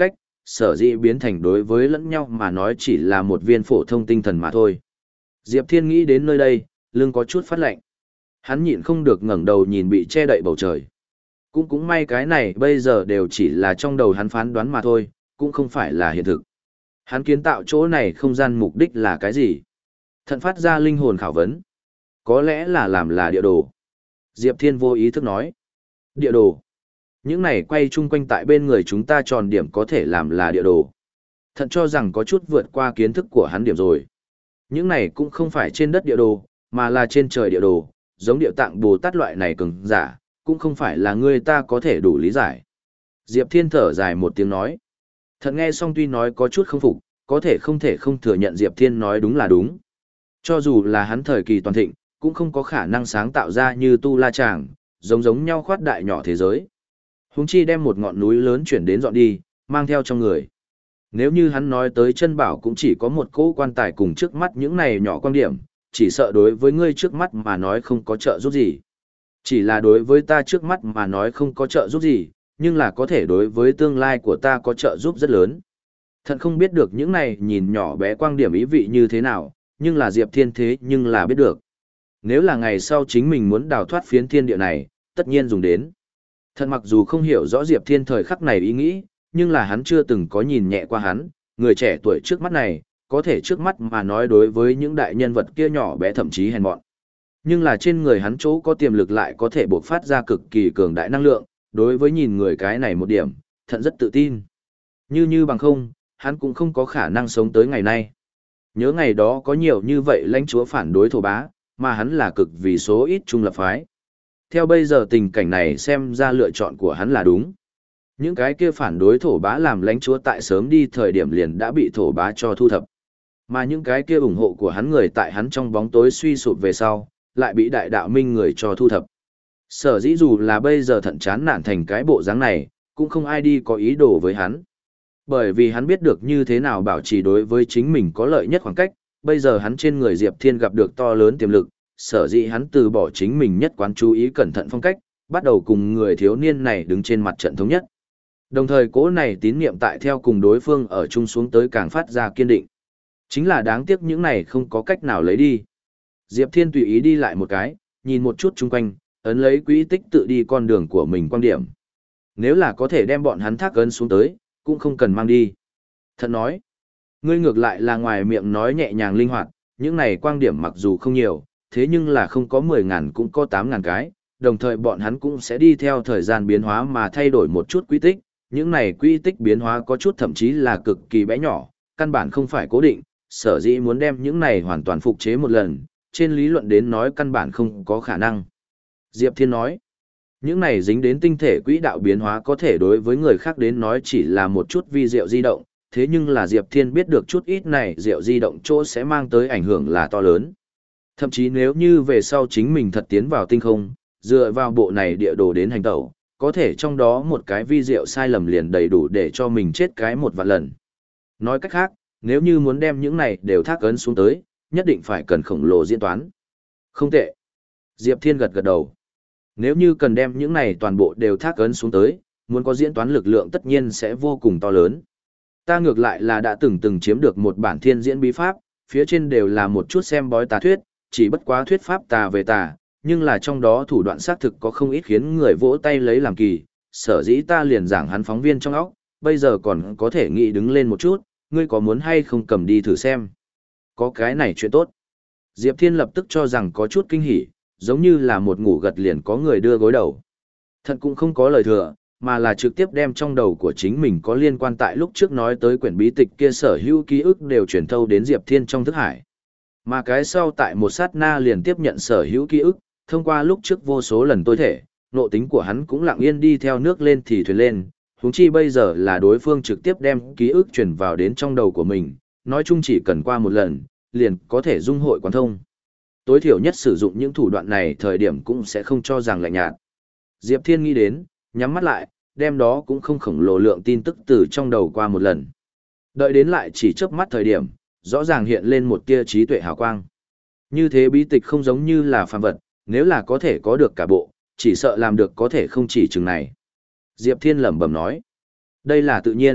sở dĩ biến thành đối với lẫn nhau mà nói chỉ là một viên phổ thông tinh thần mà thôi. Diệp Thiên nghĩ đến nơi đây, lưng có chút phát lạnh. Hắn nhịn không được ngẩng đầu nhìn bị che đậy bầu trời. Cũng cũng may cái này bây giờ đều chỉ là trong đầu hắn phán đoán mà thôi, cũng không phải là hiện thực. Hắn kiến tạo chỗ này không gian mục đích là cái gì? Thận phát ra linh hồn khảo vấn. Có lẽ là làm là địa đồ. Diệp Thiên vô ý thức nói. Địa đồ. Những này quay chung quanh tại bên người chúng ta tròn điểm có thể làm là địa đồ. Thận cho rằng có chút vượt qua kiến thức của hắn điểm rồi. Những này cũng không phải trên đất địa đồ, mà là trên trời địa đồ, giống địa tạng Bồ Tát loại này cường giả, cũng không phải là người ta có thể đủ lý giải. Diệp Thiên thở dài một tiếng nói. Thận nghe xong tuy nói có chút không phục, có thể không thể không thừa nhận Diệp Thiên nói đúng là đúng. Cho dù là hắn thời kỳ toàn thịnh, cũng không có khả năng sáng tạo ra như Tu La Tràng, giống giống nhau khoát đại nhỏ thế giới. Huống chi đem một ngọn núi lớn chuyển đến dọn đi, mang theo trong người. Nếu như hắn nói tới chân bảo cũng chỉ có một cỗ quan tài cùng trước mắt những này nhỏ quan điểm, chỉ sợ đối với ngươi trước mắt mà nói không có trợ giúp gì. Chỉ là đối với ta trước mắt mà nói không có trợ giúp gì, nhưng là có thể đối với tương lai của ta có trợ giúp rất lớn. Thận không biết được những này nhìn nhỏ bé quang điểm ý vị như thế nào, nhưng là Diệp Thiên thế nhưng là biết được. Nếu là ngày sau chính mình muốn đào thoát phiến thiên địa này, tất nhiên dùng đến. Thận mặc dù không hiểu rõ Diệp Thiên thời khắc này ý nghĩ, nhưng là hắn chưa từng có nhìn nhẹ qua hắn, người trẻ tuổi trước mắt này, có thể trước mắt mà nói đối với những đại nhân vật kia nhỏ bé thậm chí hèn mọn. Nhưng là trên người hắn chỗ có tiềm lực lại có thể bộc phát ra cực kỳ cường đại năng lượng, đối với nhìn người cái này một điểm, Thận rất tự tin. Như như bằng không, hắn cũng không có khả năng sống tới ngày nay. Nhớ ngày đó có nhiều như vậy lãnh chúa phản đối thổ bá, mà hắn là cực vì số ít trung lập phái. Theo bây giờ tình cảnh này xem ra lựa chọn của hắn là đúng. Những cái kia phản đối thổ bá làm lãnh chúa tại sớm đi thời điểm liền đã bị thổ bá cho thu thập. Mà những cái kia ủng hộ của hắn người tại hắn trong bóng tối suy sụp về sau, lại bị đại đạo minh người cho thu thập. Sở dĩ dù là bây giờ Thận chán nản thành cái bộ dáng này, cũng không ai đi có ý đồ với hắn. Bởi vì hắn biết được như thế nào bảo trì đối với chính mình có lợi nhất khoảng cách, bây giờ hắn trên người Diệp Thiên gặp được to lớn tiềm lực, sở dĩ hắn từ bỏ chính mình nhất quán chú ý cẩn thận phong cách, bắt đầu cùng người thiếu niên này đứng trên mặt trận thống nhất. Đồng thời cố này tín niệm tại theo cùng đối phương ở chung xuống tới càng phát ra kiên định. Chính là đáng tiếc những này không có cách nào lấy đi. Diệp Thiên tùy ý đi lại một cái, nhìn một chút chung quanh, ấn lấy quỹ tích tự đi con đường của mình quan điểm. Nếu là có thể đem bọn hắn thác ấn xuống tới, cũng không cần mang đi. Thận nói, ngươi ngược lại là ngoài miệng nói nhẹ nhàng linh hoạt, những này quan điểm mặc dù không nhiều, thế nhưng là không có mười ngàn cũng có tám ngàn cái, đồng thời bọn hắn cũng sẽ đi theo thời gian biến hóa mà thay đổi một chút quy tích, những này quy tích biến hóa có chút thậm chí là cực kỳ bé nhỏ, căn bản không phải cố định, sở dĩ muốn đem những này hoàn toàn phục chế một lần, trên lý luận đến nói căn bản không có khả năng. Diệp Thiên nói, những này dính đến tinh thể quỹ đạo biến hóa có thể đối với người khác đến nói chỉ là một chút vi diệu di động, thế nhưng là Diệp Thiên biết được chút ít này diệu di động chỗ sẽ mang tới ảnh hưởng là to lớn. Thậm chí nếu như về sau chính mình thật tiến vào tinh không, dựa vào bộ này địa đồ đến hành tẩu, có thể trong đó một cái vi diệu sai lầm liền đầy đủ để cho mình chết cái một vạn lần. Nói cách khác, nếu như muốn đem những này đều thác ấn xuống tới, nhất định phải cần khổng lồ diễn toán. Không tệ. Diệp Thiên gật gật đầu. Nếu như cần đem những này toàn bộ đều thác ấn xuống tới, muốn có diễn toán lực lượng tất nhiên sẽ vô cùng to lớn. Ta ngược lại là đã từng từng chiếm được một bản thiên diễn bí pháp, phía trên đều là một chút xem bói tà thuyết, chỉ bất quá thuyết pháp tà về tà, nhưng là trong đó thủ đoạn xác thực có không ít khiến người vỗ tay lấy làm kỳ, sở dĩ ta liền giảng hắn phóng viên trong óc, bây giờ còn có thể nghĩ đứng lên một chút, ngươi có muốn hay không cầm đi thử xem. Có cái này chuyện tốt. Diệp Thiên lập tức cho rằng có chút kinh hỉ, giống như là một ngủ gật liền có người đưa gối đầu. Thận cũng không có lời thừa, mà là trực tiếp đem trong đầu của chính mình có liên quan tại lúc trước nói tới quyển bí tịch kia sở hữu ký ức đều truyền thâu đến Diệp Thiên trong thức hải. Mà cái sau tại một sát na liền tiếp nhận sở hữu ký ức, thông qua lúc trước vô số lần tôi thể, nộ tính của hắn cũng lặng yên đi theo nước lên thì thuyền lên, huống chi bây giờ là đối phương trực tiếp đem ký ức truyền vào đến trong đầu của mình, nói chung chỉ cần qua một lần, liền có thể dung hội quán thông. Tối thiểu nhất sử dụng những thủ đoạn này thời điểm cũng sẽ không cho rằng lạnh nhạt. Diệp Thiên nghĩ đến, nhắm mắt lại, đem đó cũng không khổng lồ lượng tin tức từ trong đầu qua một lần. Đợi đến lại chỉ chớp mắt thời điểm, rõ ràng hiện lên một tia trí tuệ hào quang. Như thế bí tịch không giống như là phàm vật, nếu là có thể có được cả bộ, chỉ sợ làm được có thể không chỉ chừng này. Diệp Thiên lẩm bẩm nói, đây là tự nhiên,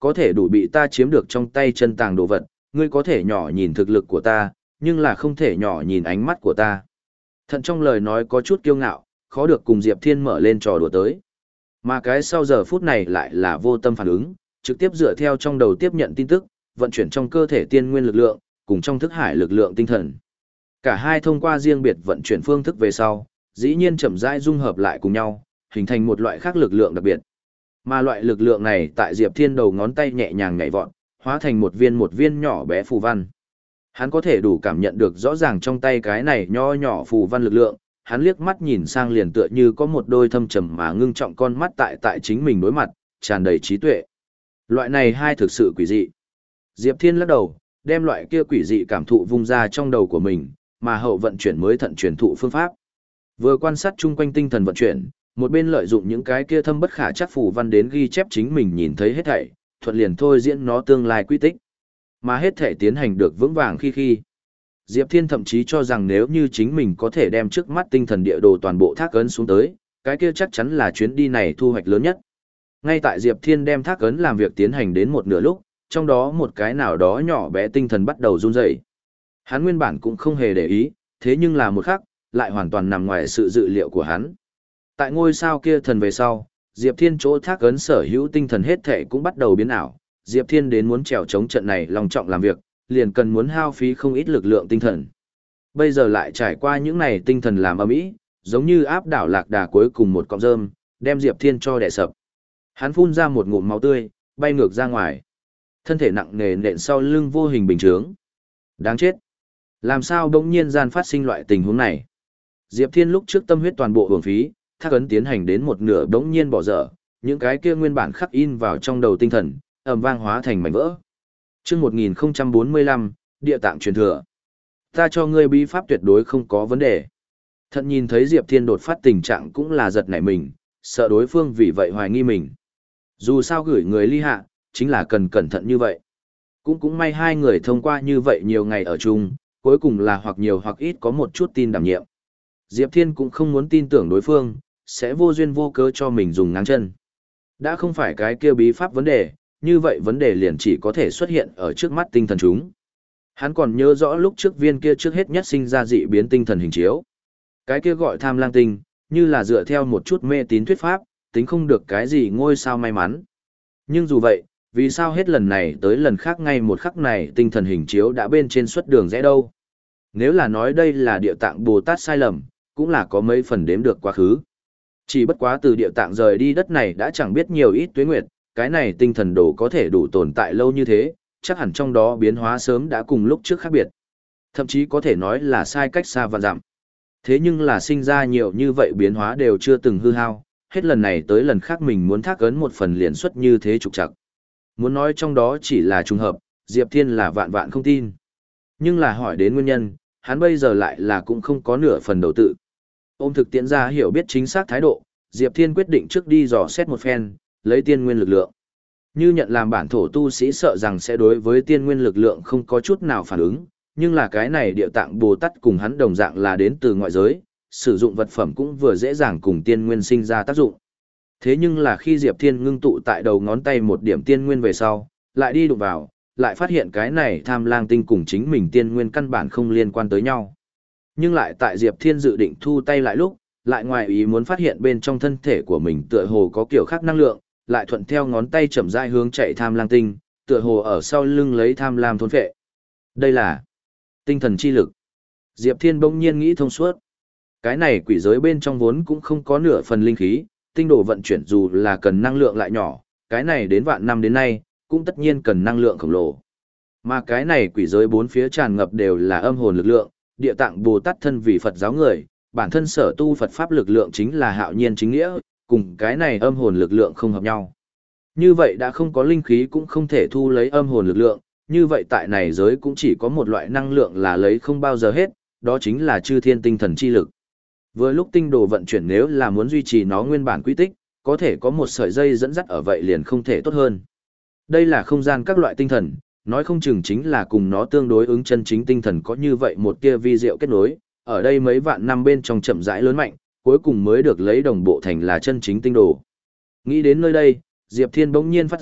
có thể đủ bị ta chiếm được trong tay chân tàng đồ vật, ngươi có thể nhỏ nhìn thực lực của ta, nhưng là không thể nhỏ nhìn ánh mắt của ta. Thận trong lời nói có chút kiêu ngạo, khó được cùng Diệp Thiên mở lên trò đùa tới. Mà cái sau giờ phút này lại là vô tâm phản ứng, trực tiếp dựa theo trong đầu tiếp nhận tin tức, vận chuyển trong cơ thể tiên nguyên lực lượng, cùng trong thức hải lực lượng tinh thần. Cả hai thông qua riêng biệt vận chuyển phương thức về sau, dĩ nhiên chậm rãi dung hợp lại cùng nhau, hình thành một loại khác lực lượng đặc biệt. Mà loại lực lượng này tại Diệp Thiên đầu ngón tay nhẹ nhàng nhảy vọt, hóa thành một viên một viên nhỏ bé phù văn. Hắn có thể đủ cảm nhận được rõ ràng trong tay cái này nho nhỏ phù văn lực lượng, hắn liếc mắt nhìn sang liền tựa như có một đôi thâm trầm mà ngưng trọng con mắt tại tại chính mình đối mặt, tràn đầy trí tuệ. Loại này hai thực sự quỷ dị. Diệp Thiên lắc đầu, đem loại kia quỷ dị cảm thụ vung ra trong đầu của mình, mà hậu vận chuyển mới thận truyền thụ phương pháp. Vừa quan sát chung quanh tinh thần vận chuyển, một bên lợi dụng những cái kia thâm bất khả chắc phù văn đến ghi chép chính mình nhìn thấy hết thảy, thuận liền thôi diễn nó tương lai quy tích. Mà hết thảy tiến hành được vững vàng khi khi. Diệp Thiên thậm chí cho rằng nếu như chính mình có thể đem trước mắt tinh thần địa đồ toàn bộ thác ấn xuống tới, cái kia chắc chắn là chuyến đi này thu hoạch lớn nhất. Ngay tại Diệp Thiên đem thác ấn làm việc tiến hành đến một nửa lúc, trong đó một cái nào đó nhỏ bé tinh thần bắt đầu run rẩy. Hắn nguyên bản cũng không hề để ý, thế nhưng là một khắc, lại hoàn toàn nằm ngoài sự dự liệu của hắn. Tại ngôi sao kia thần về sau, Diệp Thiên chỗ thác ấn sở hữu tinh thần hết thể cũng bắt đầu biến ảo. Diệp Thiên đến muốn trèo chống trận này long trọng làm việc, liền cần muốn hao phí không ít lực lượng tinh thần. Bây giờ lại trải qua những này tinh thần làm ầm ĩ, giống như áp đảo lạc đà cuối cùng một cọng rơm, đem Diệp Thiên cho đè sập. Hắn phun ra một ngụm máu tươi, bay ngược ra ngoài. Thân thể nặng nề nện sau lưng vô hình bình chướng. Đáng chết. Làm sao bỗng nhiên gian phát sinh loại tình huống này? Diệp Thiên lúc trước tâm huyết toàn bộ hưởng phí, thác ấn tiến hành đến một nửa bỗng nhiên bỏ dở, những cái kia nguyên bản khắc in vào trong đầu tinh thần, ầm vang hóa thành mảnh vỡ. Chương một nghìn không trăm bốn mươi lăm, địa tạng truyền thừa. Ta cho ngươi bí pháp tuyệt đối không có vấn đề. Thận nhìn thấy Diệp Thiên đột phát tình trạng cũng là giật nảy mình, sợ đối phương vì vậy hoài nghi mình. Dù sao gửi người ly hạ, chính là cần cẩn thận như vậy. Cũng cũng may hai người thông qua như vậy nhiều ngày ở chung, cuối cùng là hoặc nhiều hoặc ít có một chút tin đảm nhiệm. Diệp Thiên cũng không muốn tin tưởng đối phương, sẽ vô duyên vô cớ cho mình dùng ngáng chân. Đã không phải cái kia bí pháp vấn đề, như vậy vấn đề liền chỉ có thể xuất hiện ở trước mắt tinh thần chúng. Hắn còn nhớ rõ lúc trước viên kia trước hết nhất sinh ra dị biến tinh thần hình chiếu. Cái kia gọi tham lang tinh, như là dựa theo một chút mê tín thuyết pháp, tính không được cái gì ngôi sao may mắn. Nhưng dù vậy, vì sao hết lần này tới lần khác ngay một khắc này tinh thần hình chiếu đã bên trên xuất đường rẽ đâu? Nếu là nói đây là địa tạng Bồ Tát sai lầm, cũng là có mấy phần đếm được quá khứ. Chỉ bất quá từ địa tạng rời đi đất này đã chẳng biết nhiều ít tuế nguyệt, cái này tinh thần đồ có thể đủ tồn tại lâu như thế, chắc hẳn trong đó biến hóa sớm đã cùng lúc trước khác biệt. Thậm chí có thể nói là sai cách xa vạn dặm. Thế nhưng là sinh ra nhiều như vậy biến hóa đều chưa từng hư hao, hết lần này tới lần khác mình muốn thác ấn một phần liền xuất như thế trục trặc. Muốn nói trong đó chỉ là trùng hợp, Diệp Thiên là vạn vạn không tin. Nhưng là hỏi đến nguyên nhân, hắn bây giờ lại là cũng không có nửa phần đầu tự. Ôm thực tiễn ra hiểu biết chính xác thái độ, Diệp Thiên quyết định trước đi dò xét một phen, lấy tiên nguyên lực lượng. Như nhận làm bản thổ tu sĩ sợ rằng sẽ đối với tiên nguyên lực lượng không có chút nào phản ứng, nhưng là cái này địa tạng Bồ Tát cùng hắn đồng dạng là đến từ ngoại giới, sử dụng vật phẩm cũng vừa dễ dàng cùng tiên nguyên sinh ra tác dụng. Thế nhưng là khi Diệp Thiên ngưng tụ tại đầu ngón tay một điểm tiên nguyên về sau, lại đi đụng vào, lại phát hiện cái này tham lang tinh cùng chính mình tiên nguyên căn bản không liên quan tới nhau. Nhưng lại tại Diệp Thiên dự định thu tay lại lúc, lại ngoài ý muốn phát hiện bên trong thân thể của mình tựa hồ có kiểu khác năng lượng, lại thuận theo ngón tay chậm rãi hướng chạy tham lang tinh, tựa hồ ở sau lưng lấy tham lam thôn phệ. Đây là tinh thần chi lực. Diệp Thiên bỗng nhiên nghĩ thông suốt. Cái này quỷ giới bên trong vốn cũng không có nửa phần linh khí, tinh đồ vận chuyển dù là cần năng lượng lại nhỏ, cái này đến vạn năm đến nay, cũng tất nhiên cần năng lượng khổng lồ. Mà cái này quỷ giới bốn phía tràn ngập đều là âm hồn lực lượng, địa tạng Bồ Tát thân vì Phật giáo người, bản thân sở tu Phật Pháp lực lượng chính là hạo nhiên chính nghĩa, cùng cái này âm hồn lực lượng không hợp nhau. Như vậy đã không có linh khí cũng không thể thu lấy âm hồn lực lượng, như vậy tại này giới cũng chỉ có một loại năng lượng là lấy không bao giờ hết, đó chính là chư thiên tinh thần chi lực. Vừa lúc tinh đồ vận chuyển nếu là muốn duy trì nó nguyên bản quy tích, có thể có một sợi dây dẫn dắt ở vậy liền không thể tốt hơn. Đây là không gian các loại tinh thần, nói không chừng chính là cùng nó tương đối ứng chân chính tinh thần có như vậy một tia vi diệu kết nối, ở đây mấy vạn năm bên trong chậm rãi lớn mạnh, cuối cùng mới được lấy đồng bộ thành là chân chính tinh đồ. Nghĩ đến nơi đây, Diệp Thiên bỗng nhiên phát giác,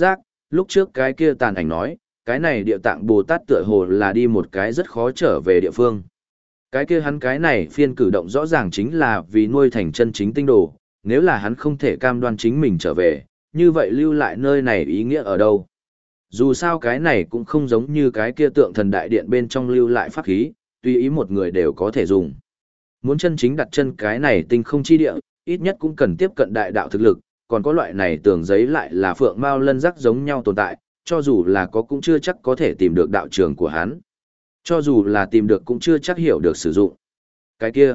lúc trước cái kia tàn ảnh nói, cái này địa tạng Bồ Tát tựa hồ là đi một cái rất khó trở về địa phương. Cái kia hắn cái này phiên cử động rõ ràng chính là vì nuôi thành chân chính tinh đồ, nếu là hắn không thể cam đoan chính mình trở về, như vậy lưu lại nơi này ý nghĩa ở đâu? Dù sao cái này cũng không giống như cái kia tượng thần đại điện bên trong lưu lại pháp khí, tùy ý một người đều có thể dùng. Muốn chân chính đặt chân cái này tinh không chi địa, ít nhất cũng cần tiếp cận đại đạo thực lực, còn có loại này tường giấy lại là phượng mao lân rắc giống nhau tồn tại, cho dù là có cũng chưa chắc có thể tìm được đạo trường của hắn. Cho dù là tìm được cũng chưa chắc hiểu được sử dụng. Cái kia,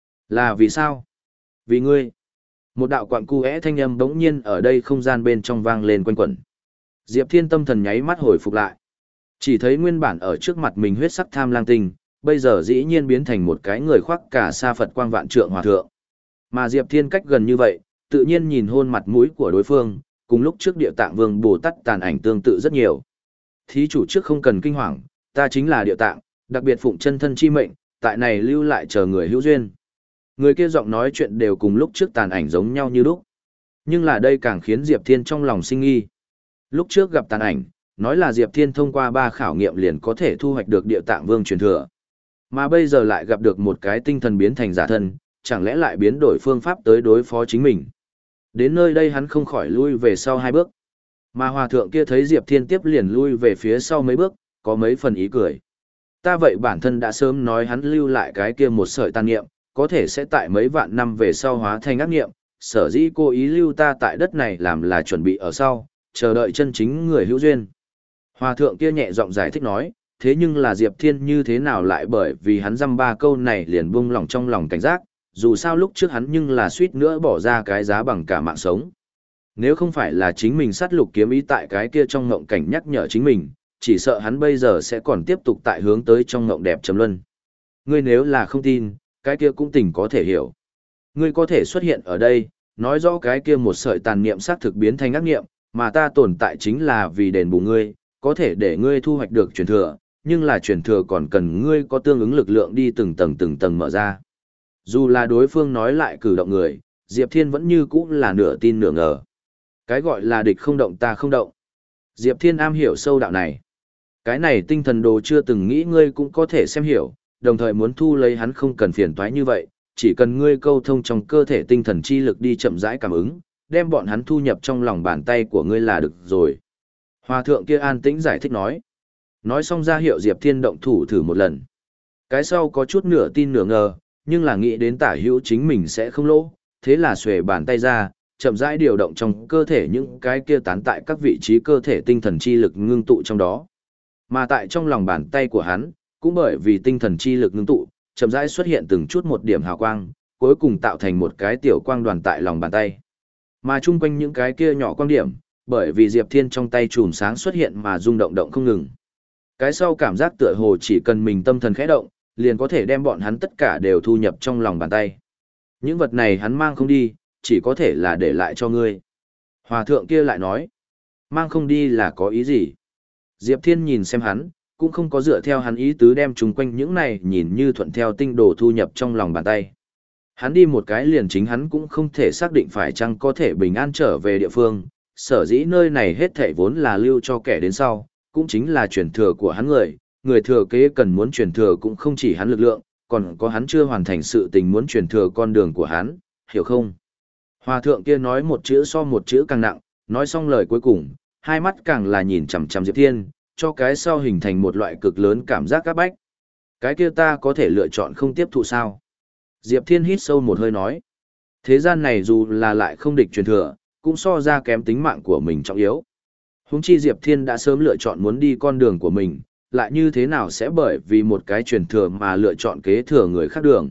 là vì sao? Vì ngươi. Một đạo quặng cu é thanh âm bỗng nhiên ở đây không gian bên trong vang lên quanh quẩn. Diệp Thiên tâm thần nháy mắt hồi phục lại. Chỉ thấy nguyên bản ở trước mặt mình huyết sắc tham lang tinh, bây giờ dĩ nhiên biến thành một cái người khoác cả sa Phật quang vạn trượng hòa thượng. Mà Diệp Thiên cách gần như vậy, tự nhiên nhìn hôn mặt mũi của đối phương, cùng lúc trước Địa Tạng Vương Bồ Tát tàn ảnh tương tự rất nhiều. Thí chủ trước không cần kinh hoàng, ta chính là Địa Tạng, đặc biệt phụng chân thân chi mệnh, tại này lưu lại chờ người hữu duyên. Người kia giọng nói chuyện đều cùng lúc trước tàn ảnh giống nhau như lúc. Nhưng là đây càng khiến Diệp Thiên trong lòng sinh nghi. Lúc trước gặp tàn ảnh, nói là Diệp Thiên thông qua ba khảo nghiệm liền có thể thu hoạch được Địa Tạng Vương truyền thừa. Mà bây giờ lại gặp được một cái tinh thần biến thành giả thân, chẳng lẽ lại biến đổi phương pháp tới đối phó chính mình. Đến nơi đây hắn không khỏi lui về sau hai bước. Mà hòa thượng kia thấy Diệp Thiên tiếp liền lui về phía sau mấy bước, có mấy phần ý cười. Ta vậy bản thân đã sớm nói hắn lưu lại cái kia một sợi tàn niệm, có thể sẽ tại mấy vạn năm về sau hóa thành ác niệm, sở dĩ cô ý lưu ta tại đất này làm là chuẩn bị ở sau, chờ đợi chân chính người hữu duyên. Hòa thượng kia nhẹ giọng giải thích nói, thế nhưng là Diệp Thiên như thế nào lại bởi vì hắn dăm ba câu này liền buông lỏng trong lòng cảnh giác, dù sao lúc trước hắn nhưng là suýt nữa bỏ ra cái giá bằng cả mạng sống. Nếu không phải là chính mình sát lục kiếm ý tại cái kia trong ngộng cảnh nhắc nhở chính mình, chỉ sợ hắn bây giờ sẽ còn tiếp tục tại hướng tới trong ngộng đẹp trầm luân. Ngươi nếu là không tin, cái kia cũng tình có thể hiểu. Ngươi có thể xuất hiện ở đây, nói rõ cái kia một sợi tàn niệm sát thực biến thành ác niệm, mà ta tồn tại chính là vì đền bù ngươi, có thể để ngươi thu hoạch được truyền thừa, nhưng là truyền thừa còn cần ngươi có tương ứng lực lượng đi từng tầng từng tầng mở ra. Dù là đối phương nói lại cử động người, Diệp Thiên vẫn như cũ là nửa tin nửa ngờ. Cái gọi là địch không động ta không động. Diệp Thiên am hiểu sâu đạo này. Cái này tinh thần đồ chưa từng nghĩ ngươi cũng có thể xem hiểu, đồng thời muốn thu lấy hắn không cần phiền toái như vậy, chỉ cần ngươi câu thông trong cơ thể tinh thần chi lực đi chậm rãi cảm ứng, đem bọn hắn thu nhập trong lòng bàn tay của ngươi là được rồi. Hòa thượng kia an tĩnh giải thích nói. Nói xong ra hiệu Diệp Thiên động thủ thử một lần. Cái sau có chút nửa tin nửa ngờ, nhưng là nghĩ đến tả hữu chính mình sẽ không lỗ, thế là xuề bàn tay ra, chậm rãi điều động trong cơ thể những cái kia tán tại các vị trí cơ thể tinh thần chi lực ngưng tụ trong đó. Mà tại trong lòng bàn tay của hắn, cũng bởi vì tinh thần chi lực ngưng tụ, chậm rãi xuất hiện từng chút một điểm hào quang, cuối cùng tạo thành một cái tiểu quang đoàn tại lòng bàn tay. Mà chung quanh những cái kia nhỏ quang điểm, bởi vì Diệp Thiên trong tay chùm sáng xuất hiện mà rung động động không ngừng. Cái sau cảm giác tựa hồ chỉ cần mình tâm thần khẽ động, liền có thể đem bọn hắn tất cả đều thu nhập trong lòng bàn tay. Những vật này hắn mang không đi, chỉ có thể là để lại cho ngươi. Hòa thượng kia lại nói, mang không đi là có ý gì? Diệp Thiên nhìn xem hắn, cũng không có dựa theo hắn ý tứ đem chung quanh những này nhìn như thuận theo tinh đồ thu nhập trong lòng bàn tay. Hắn đi một cái liền chính hắn cũng không thể xác định phải chăng có thể bình an trở về địa phương, sở dĩ nơi này hết thảy vốn là lưu cho kẻ đến sau, cũng chính là truyền thừa của hắn người, người thừa kế cần muốn truyền thừa cũng không chỉ hắn lực lượng, còn có hắn chưa hoàn thành sự tình muốn truyền thừa con đường của hắn, hiểu không? Hòa thượng kia nói một chữ so một chữ càng nặng, nói xong lời cuối cùng, hai mắt càng là nhìn chằm chằm Diệp Thiên, cho cái sau hình thành một loại cực lớn cảm giác áp bách. Cái kia ta có thể lựa chọn không tiếp thụ sao? Diệp Thiên hít sâu một hơi nói. Thế gian này dù là lại không địch truyền thừa, cũng so ra kém tính mạng của mình trọng yếu. Huống chi Diệp Thiên đã sớm lựa chọn muốn đi con đường của mình, lại như thế nào sẽ bởi vì một cái truyền thừa mà lựa chọn kế thừa người khác đường.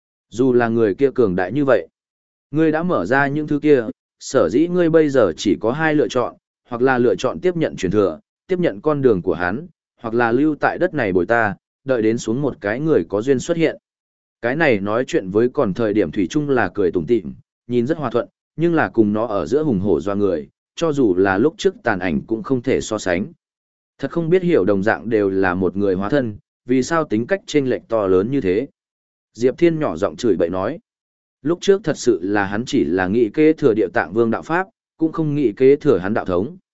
Dù là người kia cường đại như vậy, ngươi đã mở ra những thứ kia, sở dĩ ngươi bây giờ chỉ có hai lựa chọn, hoặc là lựa chọn tiếp nhận truyền thừa, tiếp nhận con đường của hắn, hoặc là lưu tại đất này bồi ta, đợi đến xuống một cái người có duyên xuất hiện. Cái này nói chuyện với còn thời điểm thủy chung là cười tủm tỉm, nhìn rất hòa thuận, nhưng là cùng nó ở giữa hùng hổ doa người, cho dù là lúc trước tàn ảnh cũng không thể so sánh. Thật không biết hiểu đồng dạng đều là một người hóa thân, vì sao tính cách chênh lệch to lớn như thế. Diệp Thiên nhỏ giọng chửi bậy nói. Lúc trước thật sự là hắn chỉ là nghĩ kế thừa Địa Tạng Vương đạo pháp, cũng không nghĩ kế thừa hắn đạo thống.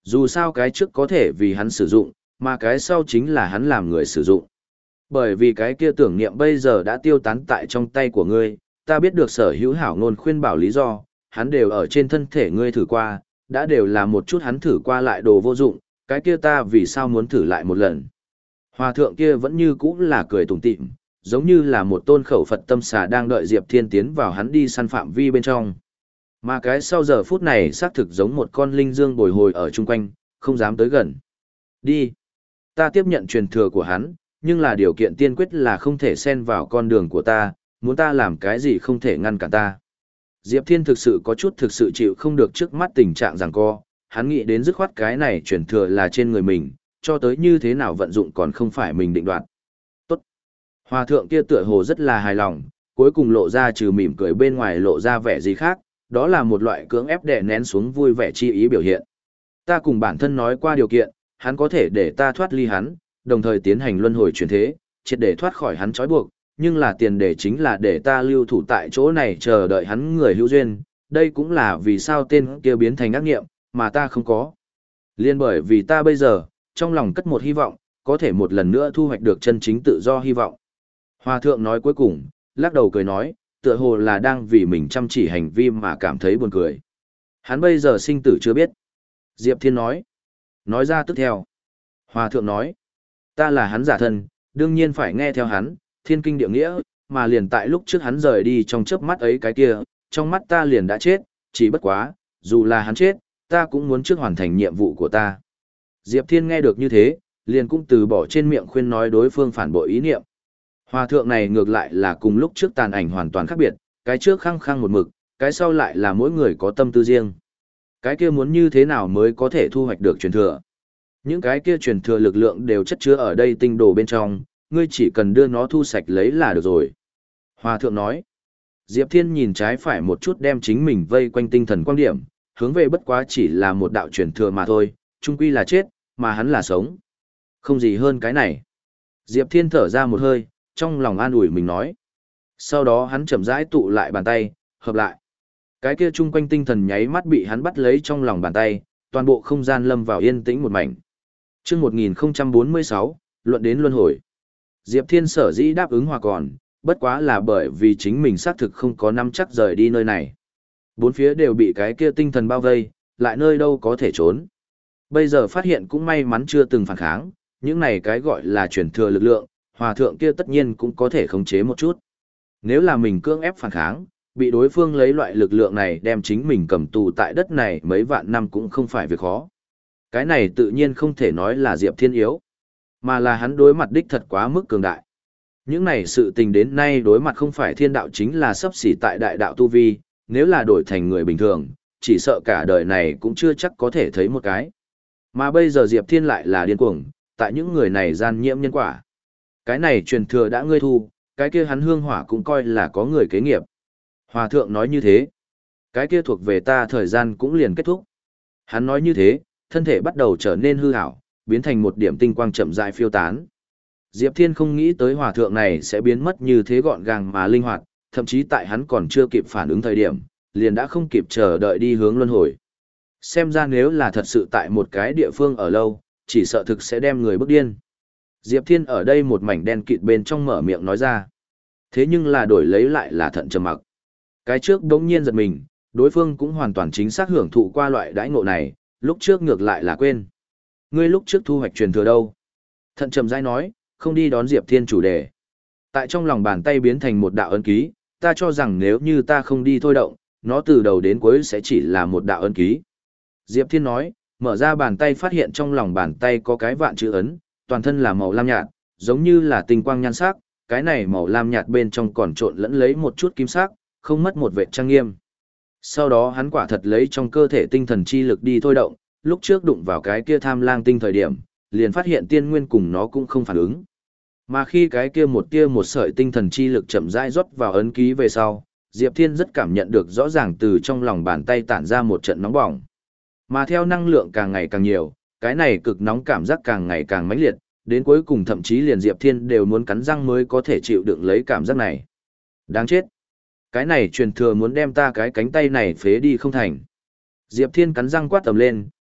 Dù sao cái trước có thể vì hắn sử dụng, mà cái sau chính là hắn làm người sử dụng. Bởi vì cái kia tưởng niệm bây giờ đã tiêu tán tại trong tay của ngươi, ta biết được sở hữu hảo ngôn khuyên bảo lý do, hắn đều ở trên thân thể ngươi thử qua, đã đều là một chút hắn thử qua lại đồ vô dụng, cái kia ta vì sao muốn thử lại một lần. Hòa thượng kia vẫn như cũ là cười tủm tỉm, giống như là một tôn khẩu Phật tâm xà đang đợi Diệp Thiên tiến vào hắn đi săn phạm vi bên trong. Mà cái sau giờ phút này xác thực giống một con linh dương bồi hồi ở chung quanh, không dám tới gần. Đi. Ta tiếp nhận truyền thừa của hắn, nhưng là điều kiện tiên quyết là không thể xen vào con đường của ta, muốn ta làm cái gì không thể ngăn cản ta. Diệp Thiên thực sự có chút thực sự chịu không được trước mắt tình trạng giằng co, hắn nghĩ đến dứt khoát cái này truyền thừa là trên người mình, cho tới như thế nào vận dụng còn không phải mình định đoạt. Tốt. Hòa thượng kia tựa hồ rất là hài lòng, cuối cùng lộ ra trừ mỉm cười bên ngoài lộ ra vẻ gì khác, đó là một loại cưỡng ép đè nén xuống vui vẻ chi ý biểu hiện. Ta cùng bản thân nói qua điều kiện, hắn có thể để ta thoát ly hắn, đồng thời tiến hành luân hồi chuyển thế, triệt để thoát khỏi hắn trói buộc, nhưng là tiền đề chính là để ta lưu thủ tại chỗ này chờ đợi hắn người hữu duyên, đây cũng là vì sao tên kia biến thành ác nghiệm, mà ta không có. Liên bởi vì ta bây giờ, trong lòng cất một hy vọng, có thể một lần nữa thu hoạch được chân chính tự do hy vọng. Hòa thượng nói cuối cùng, lắc đầu cười nói, tựa hồ là đang vì mình chăm chỉ hành vi mà cảm thấy buồn cười. Hắn bây giờ sinh tử chưa biết. Diệp Thiên nói. Nói ra tức theo. Hòa thượng nói. Ta là hắn giả thân, đương nhiên phải nghe theo hắn, thiên kinh địa nghĩa, mà liền tại lúc trước hắn rời đi trong chớp mắt ấy cái kia, trong mắt ta liền đã chết, chỉ bất quá, dù là hắn chết, ta cũng muốn trước hoàn thành nhiệm vụ của ta. Diệp Thiên nghe được như thế, liền cũng từ bỏ trên miệng khuyên nói đối phương phản bội ý niệm. Hòa thượng này ngược lại là cùng lúc trước tàn ảnh hoàn toàn khác biệt, cái trước khăng khăng một mực, cái sau lại là mỗi người có tâm tư riêng. Cái kia muốn như thế nào mới có thể thu hoạch được truyền thừa. Những cái kia truyền thừa lực lượng đều chất chứa ở đây tinh đồ bên trong, ngươi chỉ cần đưa nó thu sạch lấy là được rồi. Hòa thượng nói. Diệp Thiên nhìn trái phải một chút đem chính mình vây quanh tinh thần quan điểm, hướng về bất quá chỉ là một đạo truyền thừa mà thôi, chung quy là chết, mà hắn là sống. Không gì hơn cái này. Diệp Thiên thở ra một hơi, trong lòng an ủi mình nói. Sau đó hắn chậm rãi tụ lại bàn tay, hợp lại. Cái kia chung quanh tinh thần nháy mắt bị hắn bắt lấy trong lòng bàn tay, toàn bộ không gian lâm vào yên tĩnh một mảnh. Chương một nghìn không trăm bốn mươi sáu, luận đến luân hồi. Diệp Thiên sở dĩ đáp ứng hòa còn, bất quá là bởi vì chính mình xác thực không có nắm chắc rời đi nơi này. Bốn phía đều bị cái kia tinh thần bao vây, lại nơi đâu có thể trốn. Bây giờ phát hiện cũng may mắn chưa từng phản kháng, những này cái gọi là chuyển thừa lực lượng, hòa thượng kia tất nhiên cũng có thể khống chế một chút. Nếu là mình cưỡng ép phản kháng, bị đối phương lấy loại lực lượng này đem chính mình cầm tù tại đất này mấy vạn năm cũng không phải việc khó. Cái này tự nhiên không thể nói là Diệp Thiên yếu, mà là hắn đối mặt đích thật quá mức cường đại. Những này sự tình đến nay đối mặt không phải thiên đạo chính là sắp xỉ tại đại đạo tu vi, nếu là đổi thành người bình thường, chỉ sợ cả đời này cũng chưa chắc có thể thấy một cái. Mà bây giờ Diệp Thiên lại là điên cuồng, tại những người này gian nhiễm nhân quả. Cái này truyền thừa đã ngươi thu, cái kia hắn hương hỏa cũng coi là có người kế nghiệp. Hòa thượng nói như thế. Cái kia thuộc về ta thời gian cũng liền kết thúc. Hắn nói như thế, thân thể bắt đầu trở nên hư ảo, biến thành một điểm tinh quang chậm rãi phiêu tán. Diệp Thiên không nghĩ tới hòa thượng này sẽ biến mất như thế gọn gàng mà linh hoạt, thậm chí tại hắn còn chưa kịp phản ứng thời điểm, liền đã không kịp chờ đợi đi hướng luân hồi. Xem ra nếu là thật sự tại một cái địa phương ở lâu, chỉ sợ thực sẽ đem người bức điên. Diệp Thiên ở đây một mảnh đen kịt bên trong mở miệng nói ra. Thế nhưng là đổi lấy lại là thận trầm mặc. Cái trước đống nhiên giật mình, đối phương cũng hoàn toàn chính xác hưởng thụ qua loại đãi ngộ này, lúc trước ngược lại là quên. Ngươi lúc trước thu hoạch truyền thừa đâu? Thận trầm rãi nói, không đi đón Diệp Thiên chủ đề. Tại trong lòng bàn tay biến thành một đạo ấn ký, ta cho rằng nếu như ta không đi thôi động, nó từ đầu đến cuối sẽ chỉ là một đạo ấn ký. Diệp Thiên nói, mở ra bàn tay phát hiện trong lòng bàn tay có cái vạn chữ ấn, toàn thân là màu lam nhạt, giống như là tinh quang nhan sắc, cái này màu lam nhạt bên trong còn trộn lẫn lấy một chút kim sắc, không mất một vẻ trang nghiêm. Sau đó hắn quả thật lấy trong cơ thể tinh thần chi lực đi thôi động, lúc trước đụng vào cái kia tham lang tinh thời điểm, liền phát hiện tiên nguyên cùng nó cũng không phản ứng. Mà khi cái kia một tia một sợi tinh thần chi lực chậm rãi rót vào ấn ký về sau, Diệp Thiên rất cảm nhận được rõ ràng từ trong lòng bàn tay tản ra một trận nóng bỏng. Mà theo năng lượng càng ngày càng nhiều, cái này cực nóng cảm giác càng ngày càng mãnh liệt, đến cuối cùng thậm chí liền Diệp Thiên đều muốn cắn răng mới có thể chịu đựng lấy cảm giác này. Đáng chết! Cái này truyền thừa muốn đem ta cái cánh tay này phế đi không thành. Diệp Thiên cắn răng quát tầm lên,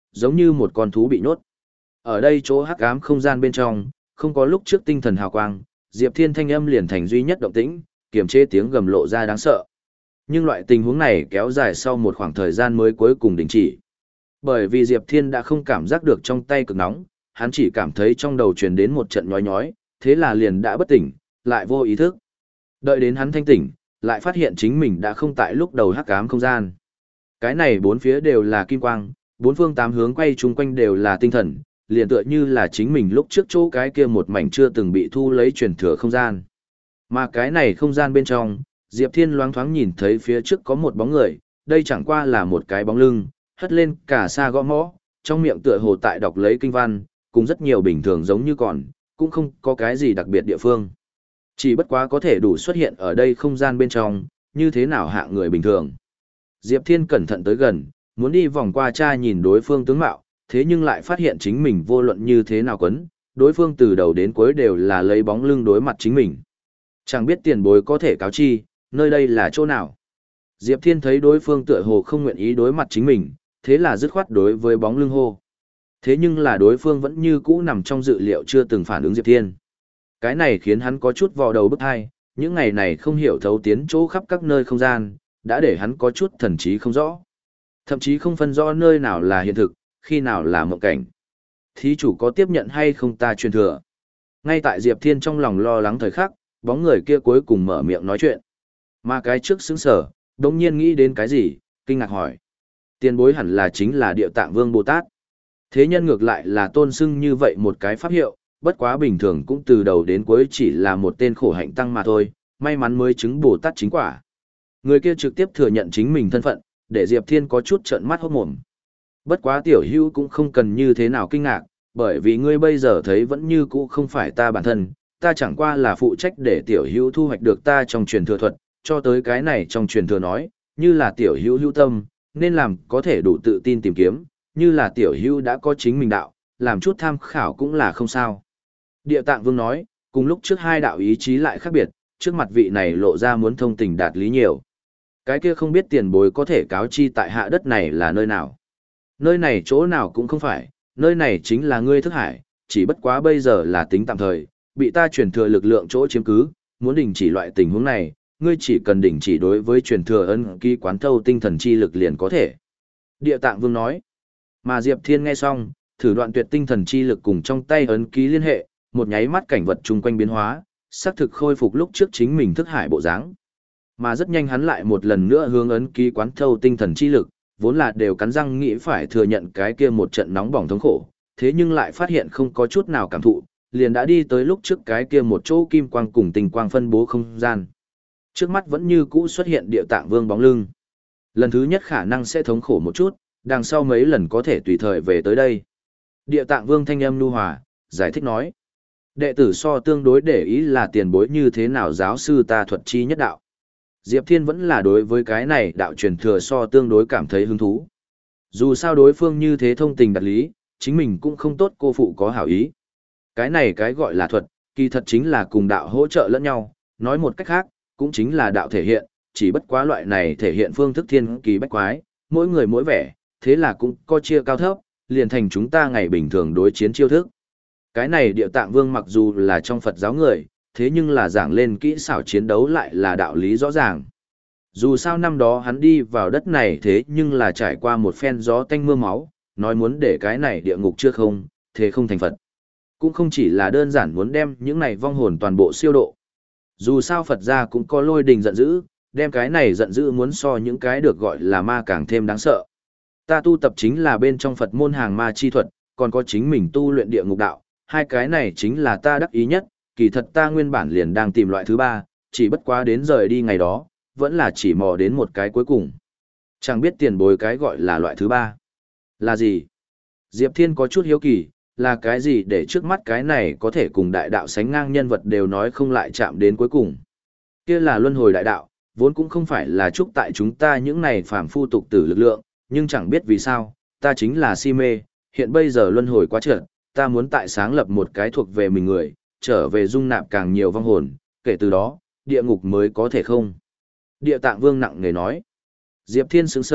giống như một con thú bị nhốt. Ở đây chỗ hắc ám không gian bên trong, không có lúc trước tinh thần hào quang, Diệp Thiên thanh âm liền thành duy nhất động tĩnh, kiềm chế tiếng gầm lộ ra đáng sợ. Nhưng loại tình huống này kéo dài sau một khoảng thời gian mới cuối cùng đình chỉ. Bởi vì Diệp Thiên đã không cảm giác được trong tay cực nóng, hắn chỉ cảm thấy trong đầu truyền đến một trận nhói nhói, thế là liền đã bất tỉnh, lại vô ý thức. Đợi đến hắn thanh tỉnh, lại phát hiện chính mình đã không tại lúc đầu hắc ám không gian. Cái này bốn phía đều là kim quang, bốn phương tám hướng quay chung quanh đều là tinh thần, liền tựa như là chính mình lúc trước chỗ cái kia một mảnh chưa từng bị thu lấy truyền thừa không gian. Mà cái này không gian bên trong, Diệp Thiên loáng thoáng nhìn thấy phía trước có một bóng người, đây chẳng qua là một cái bóng lưng, hất lên cả xa gõ mõ, trong miệng tựa hồ tại đọc lấy kinh văn, cùng rất nhiều bình thường giống như còn, cũng không có cái gì đặc biệt địa phương. Chỉ bất quá có thể đủ xuất hiện ở đây không gian bên trong, như thế nào hạng người bình thường. Diệp Thiên cẩn thận tới gần, muốn đi vòng qua cha nhìn đối phương tướng mạo, thế nhưng lại phát hiện chính mình vô luận như thế nào quấn, đối phương từ đầu đến cuối đều là lấy bóng lưng đối mặt chính mình. Chẳng biết tiền bối có thể cáo chi, nơi đây là chỗ nào. Diệp Thiên thấy đối phương tựa hồ không nguyện ý đối mặt chính mình, thế là dứt khoát đối với bóng lưng hô. Thế nhưng là đối phương vẫn như cũ nằm trong dự liệu chưa từng phản ứng Diệp Thiên. Cái này khiến hắn có chút vò đầu bức hai, những ngày này không hiểu thấu tiến chỗ khắp các nơi không gian, đã để hắn có chút thần trí không rõ. Thậm chí không phân rõ nơi nào là hiện thực, khi nào là mộng cảnh. Thí chủ có tiếp nhận hay không ta truyền thừa? Ngay tại Diệp Thiên trong lòng lo lắng thời khắc, bóng người kia cuối cùng mở miệng nói chuyện. Mà cái trước sững sở, đống nhiên nghĩ đến cái gì, kinh ngạc hỏi. Tiền bối hẳn là chính là Địa Tạng Vương Bồ Tát. Thế nhân ngược lại là tôn xưng như vậy một cái pháp hiệu, bất quá bình thường cũng từ đầu đến cuối chỉ là một tên khổ hạnh tăng mà thôi, may mắn mới chứng Bồ Tát chính quả. Người kia trực tiếp thừa nhận chính mình thân phận, để Diệp Thiên có chút trợn mắt hốt mồm. Bất quá tiểu hữu cũng không cần như thế nào kinh ngạc, bởi vì ngươi bây giờ thấy vẫn như cũ không phải ta bản thân, ta chẳng qua là phụ trách để tiểu hữu thu hoạch được ta trong truyền thừa thuật, cho tới cái này trong truyền thừa nói, như là tiểu hữu hữu tâm, nên làm có thể đủ tự tin tìm kiếm, như là tiểu hữu đã có chính mình đạo, làm chút tham khảo cũng là không sao. Địa Tạng Vương nói, cùng lúc trước hai đạo ý chí lại khác biệt, trước mặt vị này lộ ra muốn thông tình đạt lý nhiều. Cái kia không biết tiền bối có thể cáo chi tại hạ đất này là nơi nào. Nơi này chỗ nào cũng không phải, nơi này chính là ngươi thức hải, chỉ bất quá bây giờ là tính tạm thời, bị ta truyền thừa lực lượng chỗ chiếm cứ, muốn đình chỉ loại tình huống này, ngươi chỉ cần đình chỉ đối với truyền thừa ân ký quán thâu tinh thần chi lực liền có thể. Địa Tạng Vương nói, mà Diệp Thiên nghe xong, thử đoạn tuyệt tinh thần chi lực cùng trong tay ấn ký liên hệ, một nháy mắt cảnh vật chung quanh biến hóa, xác thực khôi phục lúc trước chính mình thức hải bộ dáng. Mà rất nhanh hắn lại một lần nữa hướng ấn ký quán thâu tinh thần chi lực, vốn là đều cắn răng nghĩ phải thừa nhận cái kia một trận nóng bỏng thống khổ, thế nhưng lại phát hiện không có chút nào cảm thụ, liền đã đi tới lúc trước cái kia một chỗ kim quang cùng tinh quang phân bố không gian. Trước mắt vẫn như cũ xuất hiện Địa Tạng Vương bóng lưng. Lần thứ nhất khả năng sẽ thống khổ một chút, đằng sau mấy lần có thể tùy thời về tới đây. Địa Tạng Vương thanh âm nhu hòa, giải thích nói. Đệ tử so tương đối để ý là tiền bối như thế nào giáo sư ta thuật chi nhất đạo. Diệp Thiên vẫn là đối với cái này đạo truyền thừa so tương đối cảm thấy hứng thú. Dù sao đối phương như thế thông tình đạt lý, chính mình cũng không tốt cô phụ có hảo ý. Cái này cái gọi là thuật, kỳ thật chính là cùng đạo hỗ trợ lẫn nhau, nói một cách khác, cũng chính là đạo thể hiện, chỉ bất quá loại này thể hiện phương thức thiên kỳ bách quái, mỗi người mỗi vẻ, thế là cũng có chia cao thấp, liền thành chúng ta ngày bình thường đối chiến chiêu thức. Cái này Địa Tạng Vương mặc dù là trong Phật giáo người, thế nhưng là giảng lên kỹ xảo chiến đấu lại là đạo lý rõ ràng. Dù sao năm đó hắn đi vào đất này thế nhưng là trải qua một phen gió tanh mưa máu, nói muốn để cái này địa ngục chưa không, thế không thành Phật. Cũng không chỉ là đơn giản muốn đem những này vong hồn toàn bộ siêu độ. Dù sao Phật gia cũng có lôi đình giận dữ, đem cái này giận dữ muốn so những cái được gọi là ma càng thêm đáng sợ. Ta tu tập chính là bên trong Phật môn hàng ma chi thuật, còn có chính mình tu luyện địa ngục đạo, hai cái này chính là ta đắc ý nhất, kỳ thật ta nguyên bản liền đang tìm loại thứ ba, chỉ bất quá đến rời đi ngày đó, vẫn là chỉ mò đến một cái cuối cùng. Chẳng biết tiền bối cái gọi là loại thứ ba. Là gì? Diệp Thiên có chút hiếu kỳ, là cái gì để trước mắt cái này có thể cùng đại đạo sánh ngang nhân vật đều nói không lại chạm đến cuối cùng. Kia là luân hồi đại đạo, vốn cũng không phải là chúc tại chúng ta những này phàm phu tục tử lực lượng, nhưng chẳng biết vì sao, ta chính là si mê, hiện bây giờ luân hồi quá trượt, ta muốn tại sáng lập một cái thuộc về mình người, trở về dung nạp càng nhiều vong hồn, kể từ đó, địa ngục mới có thể không. Địa Tạng Vương nặng nề nói. Diệp Thiên sững sở,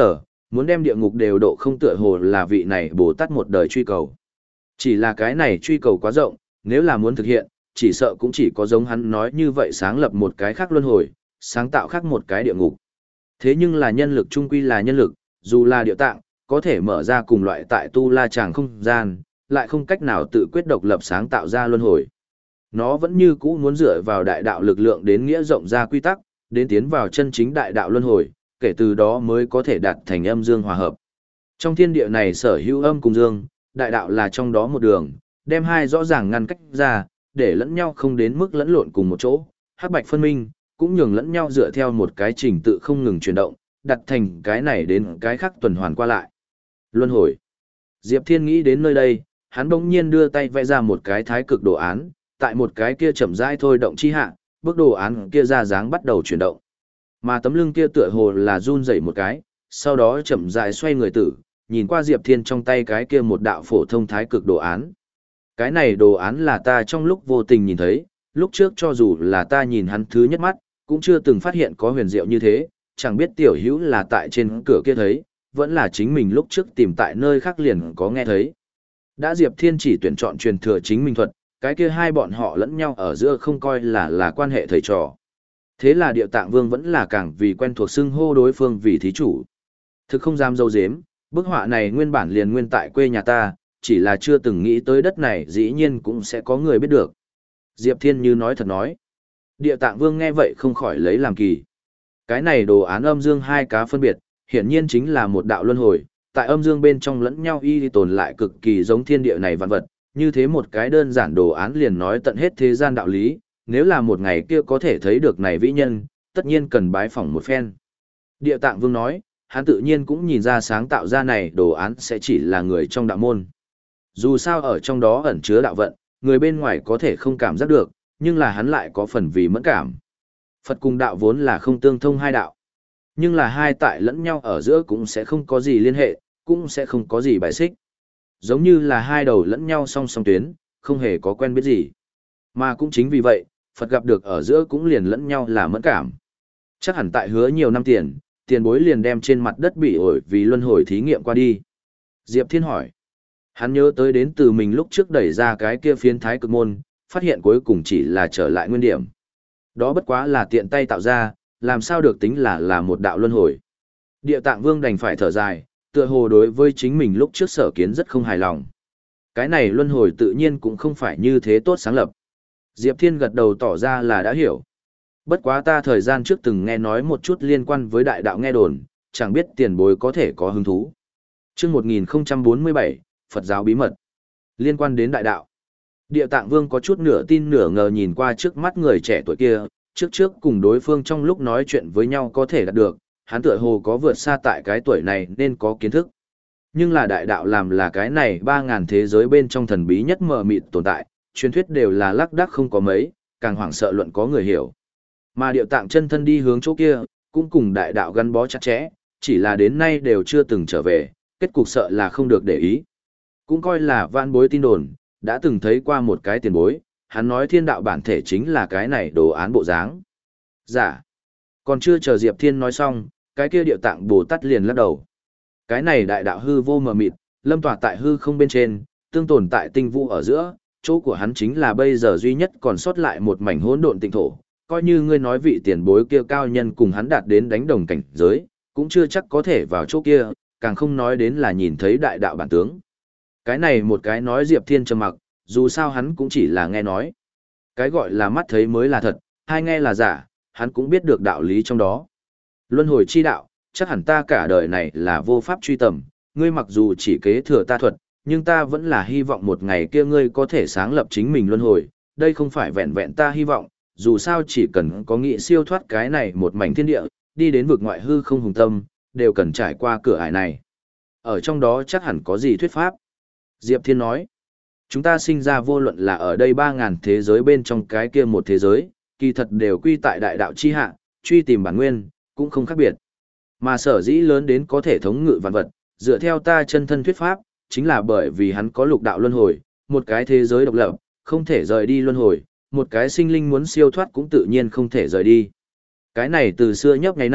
muốn đem địa ngục đều độ không tựa hồ là vị này Bồ Tát một đời truy cầu. Chỉ là cái này truy cầu quá rộng, nếu là muốn thực hiện, chỉ sợ cũng chỉ có giống hắn nói như vậy sáng lập một cái khác luân hồi, sáng tạo khác một cái địa ngục. Thế nhưng là nhân lực trung quy là nhân lực, dù là địa tạng, có thể mở ra cùng loại tại tu la tràng không gian, lại không cách nào tự quyết độc lập sáng tạo ra luân hồi. Nó vẫn như cũ muốn dựa vào đại đạo lực lượng đến nghĩa rộng ra quy tắc, đến tiến vào chân chính đại đạo luân hồi, kể từ đó mới có thể đạt thành âm dương hòa hợp. Trong thiên địa này sở hữu âm cùng dương, đại đạo là trong đó một đường, đem hai rõ ràng ngăn cách ra, để lẫn nhau không đến mức lẫn lộn cùng một chỗ, hắc bạch phân minh, cũng nhường lẫn nhau dựa theo một cái trình tự không ngừng chuyển động, đặt thành cái này đến cái khác tuần hoàn qua lại. Luân hồi. Diệp Thiên nghĩ đến nơi đây, hắn bỗng nhiên đưa tay vẽ ra một cái thái cực đồ án, tại một cái kia chậm rãi thôi động chi hạ, bước đồ án kia ra dáng bắt đầu chuyển động. Mà tấm lưng kia tựa hồ là run rẩy một cái, sau đó chậm rãi xoay người tử, nhìn qua Diệp Thiên trong tay cái kia một đạo phổ thông thái cực đồ án. Cái này đồ án là ta trong lúc vô tình nhìn thấy, lúc trước cho dù là ta nhìn hắn thứ nhất mắt, cũng chưa từng phát hiện có huyền diệu như thế, chẳng biết tiểu hữu là tại trên cửa kia thấy, vẫn là chính mình lúc trước tìm tại nơi khác liền có nghe thấy. Đã Diệp Thiên chỉ tuyển chọn truyền thừa chính minh thuật, cái kia hai bọn họ lẫn nhau ở giữa không coi là là quan hệ thầy trò. Thế là Địa Tạng Vương vẫn là càng vì quen thuộc xưng hô đối phương vì thí chủ. Thực không dám dâu dếm, bức họa này nguyên bản liền nguyên tại quê nhà ta, chỉ là chưa từng nghĩ tới đất này dĩ nhiên cũng sẽ có người biết được. Diệp Thiên như nói thật nói. Địa Tạng Vương nghe vậy không khỏi lấy làm kỳ. Cái này đồ án âm dương hai cá phân biệt, hiển nhiên chính là một đạo luân hồi, tại âm dương bên trong lẫn nhau y tồn lại cực kỳ giống thiên địa này vạn vật, như thế một cái đơn giản đồ án liền nói tận hết thế gian đạo lý, nếu là một ngày kia có thể thấy được này vĩ nhân, tất nhiên cần bái phỏng một phen. Địa Tạng Vương nói, hắn tự nhiên cũng nhìn ra sáng tạo ra này đồ án sẽ chỉ là người trong đạo môn. Dù sao ở trong đó ẩn chứa đạo vận, người bên ngoài có thể không cảm giác được, nhưng là hắn lại có phần vì mẫn cảm. Phật cùng đạo vốn là không tương thông hai đạo. Nhưng là hai tại lẫn nhau ở giữa cũng sẽ không có gì liên hệ, cũng sẽ không có gì bài xích. Giống như là hai đầu lẫn nhau song song tuyến, không hề có quen biết gì. Mà cũng chính vì vậy, Phật gặp được ở giữa cũng liền lẫn nhau là mẫn cảm. Chắc hẳn tại hứa nhiều năm tiền, tiền bối liền đem trên mặt đất bị ổi vì luân hồi thí nghiệm qua đi. Diệp Thiên hỏi. Hắn nhớ tới đến từ mình lúc trước đẩy ra cái kia phiến thái cực môn, phát hiện cuối cùng chỉ là trở lại nguyên điểm. Đó bất quá là tiện tay tạo ra, làm sao được tính là là một đạo luân hồi. Địa Tạng Vương đành phải thở dài, tựa hồ đối với chính mình lúc trước sở kiến rất không hài lòng. Cái này luân hồi tự nhiên cũng không phải như thế tốt sáng lập. Diệp Thiên gật đầu tỏ ra là đã hiểu. Bất quá ta thời gian trước từng nghe nói một chút liên quan với đại đạo nghe đồn, chẳng biết tiền bối có thể có hứng thú. Trước một nghìn không trăm bốn mươi bảy, Phật giáo bí mật. Liên quan đến đại đạo. Địa Tạng Vương có chút nửa tin nửa ngờ nhìn qua trước mắt người trẻ tuổi kia, trước trước cùng đối phương trong lúc nói chuyện với nhau có thể đạt được, hắn tựa hồ có vượt xa tại cái tuổi này nên có kiến thức. Nhưng là đại đạo làm là cái này ba ngàn thế giới bên trong thần bí nhất mờ mịt tồn tại, truyền thuyết đều là lác đác không có mấy, càng hoảng sợ luận có người hiểu. Mà Điệu Tạng chân thân đi hướng chỗ kia, cũng cùng đại đạo gắn bó chặt chẽ, chỉ là đến nay đều chưa từng trở về, kết cục sợ là không được để ý. Cũng coi là vạn bối tin đồn, đã từng thấy qua một cái tiền bối, hắn nói thiên đạo bản thể chính là cái này đồ án bộ dáng. Dạ. Còn chưa chờ Diệp Thiên nói xong, cái kia Điệu Tạng Bồ Tát liền lắc đầu. Cái này đại đạo hư vô mờ mịt, lâm tỏa tại hư không bên trên, tương tồn tại tinh vũ ở giữa, chỗ của hắn chính là bây giờ duy nhất còn sót lại một mảnh hỗn độn tịnh thổ. Coi như ngươi nói vị tiền bối kia cao nhân cùng hắn đạt đến đánh đồng cảnh giới, cũng chưa chắc có thể vào chỗ kia, càng không nói đến là nhìn thấy đại đạo bản tướng. Cái này một cái nói Diệp Thiên trầm mặc, dù sao hắn cũng chỉ là nghe nói. Cái gọi là mắt thấy mới là thật, hai nghe là giả, hắn cũng biết được đạo lý trong đó. Luân hồi chi đạo, chắc hẳn ta cả đời này là vô pháp truy tầm, ngươi mặc dù chỉ kế thừa ta thuật, nhưng ta vẫn là hy vọng một ngày kia ngươi có thể sáng lập chính mình luân hồi, đây không phải vẹn vẹn ta hy vọng, dù sao chỉ cần có nghị siêu thoát cái này một mảnh thiên địa, đi đến vực ngoại hư không hùng tâm, đều cần trải qua cửa ải này. Ở trong đó chắc hẳn có gì thuyết pháp. Diệp Thiên nói, chúng ta sinh ra vô luận là ở đây ba ngàn thế giới bên trong cái kia một thế giới, kỳ thật đều quy tại đại đạo chi hạ, truy tìm bản nguyên, cũng không khác biệt. Mà sở dĩ lớn đến có thể thống ngự vạn vật, dựa theo ta chân thân thuyết pháp, chính là bởi vì hắn có lục đạo luân hồi, một cái thế giới độc lập, không thể rời đi luân hồi, một cái sinh linh muốn siêu thoát cũng tự nhiên không thể rời đi. Cái này từ xưa nhấp ngày nay,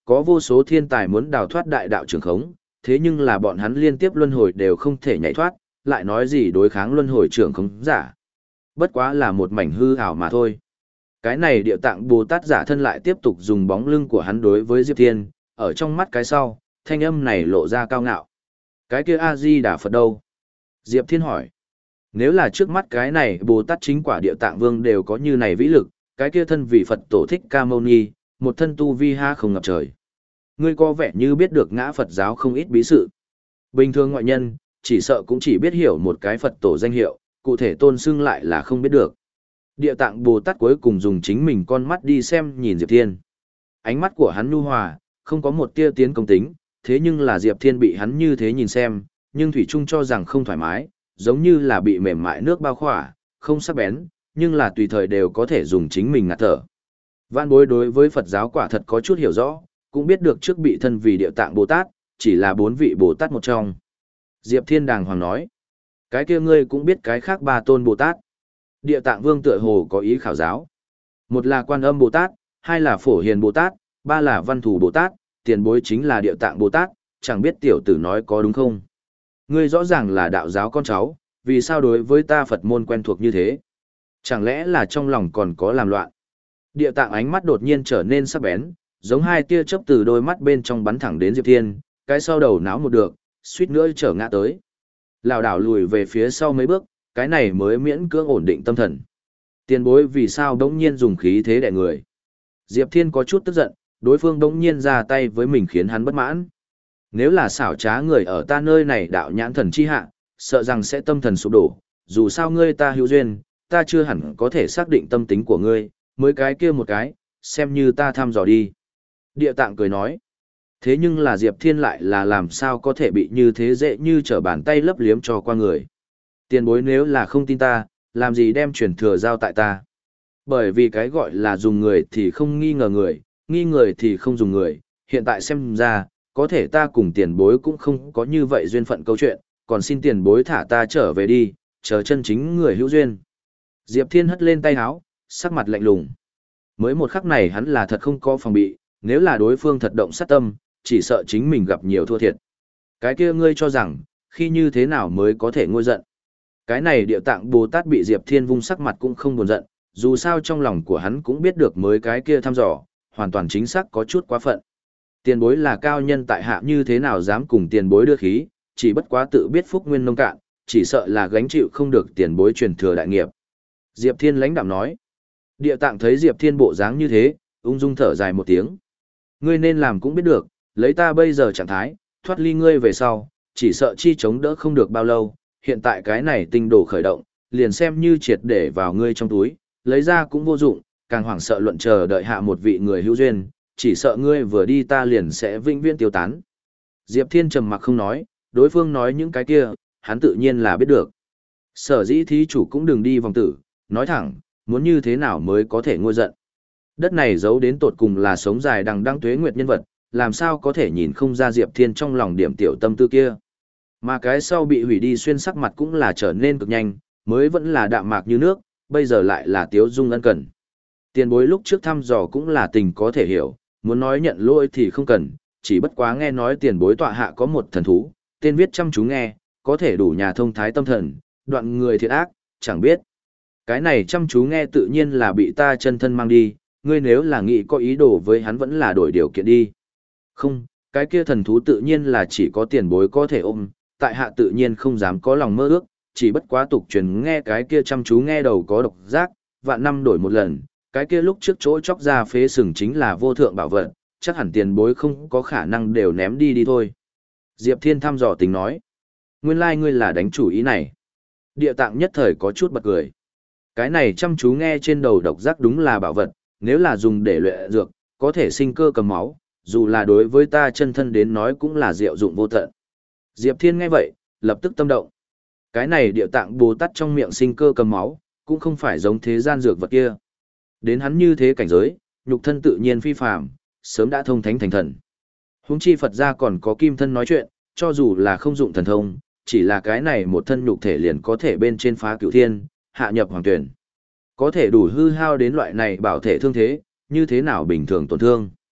có vô số thiên tài muốn đào thoát đại đạo trường khống, thế nhưng là bọn hắn liên tiếp luân hồi đều không thể nhảy thoát, lại nói gì đối kháng luân hồi trường khống giả. Bất quá là một mảnh hư ảo mà thôi. Cái này Địa Tạng Bồ Tát giả thân lại tiếp tục dùng bóng lưng của hắn đối với Diệp Thiên, ở trong mắt cái sau, thanh âm này lộ ra cao ngạo. Cái kia A-di-đà Phật đâu? Diệp Thiên hỏi. Nếu là trước mắt cái này Bồ Tát chính quả Địa Tạng Vương đều có như này vĩ lực, cái kia thân vị Phật tổ Thích Ca Mâu Ni, một thân tu vi ha không ngập trời. Ngươi có vẻ như biết được ngã Phật giáo không ít bí sự. Bình thường ngoại nhân, chỉ sợ cũng chỉ biết hiểu một cái Phật tổ danh hiệu, cụ thể tôn xưng lại là không biết được. Địa Tạng Bồ Tát cuối cùng dùng chính mình con mắt đi xem nhìn Diệp Thiên. Ánh mắt của hắn nhu hòa, không có một tia tiến công tính, thế nhưng là Diệp Thiên bị hắn như thế nhìn xem, nhưng Thủy Trung cho rằng không thoải mái, giống như là bị mềm mại nước bao khỏa, không sắc bén, nhưng là tùy thời đều có thể dùng chính mình ngạt thở. Vạn bối đối với Phật giáo quả thật có chút hiểu rõ, cũng biết được trước bị thân vì Địa Tạng Bồ Tát, chỉ là bốn vị Bồ Tát một trong. Diệp Thiên đàng hoàng nói, cái kia ngươi cũng biết cái khác ba tôn Bồ Tát. Địa Tạng Vương tựa hồ có ý khảo giáo. Một là Quan Âm Bồ Tát, hai là Phổ Hiền Bồ Tát, ba là Văn Thù Bồ Tát, tiền bối chính là Địa Tạng Bồ Tát, chẳng biết tiểu tử nói có đúng không? Ngươi rõ ràng là đạo giáo con cháu, vì sao đối với ta Phật môn quen thuộc như thế? Chẳng lẽ là trong lòng còn có làm loạn? Địa Tạng ánh mắt đột nhiên trở nên sắc bén, giống hai tia chớp từ đôi mắt bên trong bắn thẳng đến Diệp Thiên, cái sau đầu náo một được, suýt nữa trở ngã tới. Lảo đảo lùi về phía sau mấy bước, cái này mới miễn cưỡng ổn định tâm thần. Tiền bối vì sao đống nhiên dùng khí thế đè người? Diệp Thiên có chút tức giận, đối phương đống nhiên ra tay với mình khiến hắn bất mãn. Nếu là xảo trá người ở ta nơi này đạo nhãn thần chi hạ, sợ rằng sẽ tâm thần sụp đổ, dù sao ngươi ta hữu duyên, ta chưa hẳn có thể xác định tâm tính của ngươi, mới cái kia một cái, xem như ta thăm dò đi. Địa Tạng cười nói. Thế nhưng là Diệp Thiên lại là làm sao có thể bị như thế dễ như trở bàn tay lấp liếm cho qua người. Tiền bối nếu là không tin ta, làm gì đem truyền thừa giao tại ta. Bởi vì cái gọi là dùng người thì không nghi ngờ người, nghi người thì không dùng người, hiện tại xem ra, có thể ta cùng tiền bối cũng không có như vậy duyên phận câu chuyện, còn xin tiền bối thả ta trở về đi, chờ chân chính người hữu duyên. Diệp Thiên hất lên tay háo, sắc mặt lạnh lùng. Mới một khắc này hắn là thật không có phòng bị, nếu là đối phương thật động sát tâm, chỉ sợ chính mình gặp nhiều thua thiệt. Cái kia ngươi cho rằng, khi như thế nào mới có thể ngôi giận. Cái này Địa Tạng Bồ Tát bị Diệp Thiên vung sắc mặt cũng không buồn giận, dù sao trong lòng của hắn cũng biết được mới cái kia thăm dò, hoàn toàn chính xác có chút quá phận. Tiền bối là cao nhân tại hạ như thế nào dám cùng tiền bối đưa khí, chỉ bất quá tự biết phúc nguyên nông cạn, chỉ sợ là gánh chịu không được tiền bối truyền thừa đại nghiệp. Diệp Thiên lãnh đạm nói. Địa Tạng thấy Diệp Thiên bộ dáng như thế, ung dung thở dài một tiếng. Ngươi nên làm cũng biết được, lấy ta bây giờ trạng thái, thoát ly ngươi về sau, chỉ sợ chi chống đỡ không được bao lâu, hiện tại cái này tinh đồ khởi động, liền xem như triệt để vào ngươi trong túi, lấy ra cũng vô dụng, càng hoảng sợ luận chờ đợi hạ một vị người hữu duyên, chỉ sợ ngươi vừa đi ta liền sẽ vĩnh viễn tiêu tán. Diệp Thiên trầm mặc không nói, đối phương nói những cái kia, hắn tự nhiên là biết được. Sở dĩ thí chủ cũng đừng đi vòng tử, nói thẳng, muốn như thế nào mới có thể ngôi giận. Đất này giấu đến tột cùng là sống dài đằng đăng tuế nguyệt nhân vật, làm sao có thể nhìn không ra Diệp Thiên trong lòng điểm tiểu tâm tư kia. Mà cái sau bị hủy đi xuyên sắc mặt cũng là trở nên cực nhanh, mới vẫn là đạm mạc như nước, bây giờ lại là tiếu dung ân cần. Tiền bối lúc trước thăm dò cũng là tình có thể hiểu, muốn nói nhận lỗi thì không cần, chỉ bất quá nghe nói tiền bối tọa hạ có một thần thú, tên viết chăm chú nghe, có thể đủ nhà thông thái tâm thần, đoạn người thiệt ác, chẳng biết. Cái này chăm chú nghe tự nhiên là bị ta chân thân mang đi, ngươi nếu là nghĩ có ý đồ với hắn vẫn là đổi điều kiện đi. Không, cái kia thần thú tự nhiên là chỉ có tiền bối có thể ôm, tại hạ tự nhiên không dám có lòng mơ ước, chỉ bất quá tục truyền nghe cái kia chăm chú nghe đầu có độc giác, vạn năm đổi một lần, cái kia lúc trước chỗ chóc ra phế sừng chính là vô thượng bảo vật, chắc hẳn tiền bối không có khả năng đều ném đi đi thôi. Diệp Thiên thăm dò tính nói, nguyên lai ngươi là đánh chủ ý này. Địa Tạng nhất thời có chút bật cười. Cái này chăm chú nghe trên đầu độc giác đúng là bảo vật, nếu là dùng để luyện dược, có thể sinh cơ cầm máu, dù là đối với ta chân thân đến nói cũng là diệu dụng vô tận. Diệp Thiên nghe vậy, lập tức tâm động. Cái này Địa Tạng Bồ Tát trong miệng sinh cơ cầm máu, cũng không phải giống thế gian dược vật kia. Đến hắn như thế cảnh giới, nhục thân tự nhiên phi phàm, sớm đã thông thánh thành thần. Huống chi Phật gia còn có kim thân nói chuyện, cho dù là không dụng thần thông, chỉ là cái này một thân nhục thể liền có thể bên trên phá cửu thiên, hạ nhập hoàng tuyển. Có thể đủ hư hao đến loại này bảo thể thương thế, như thế nào bình thường tổn thương.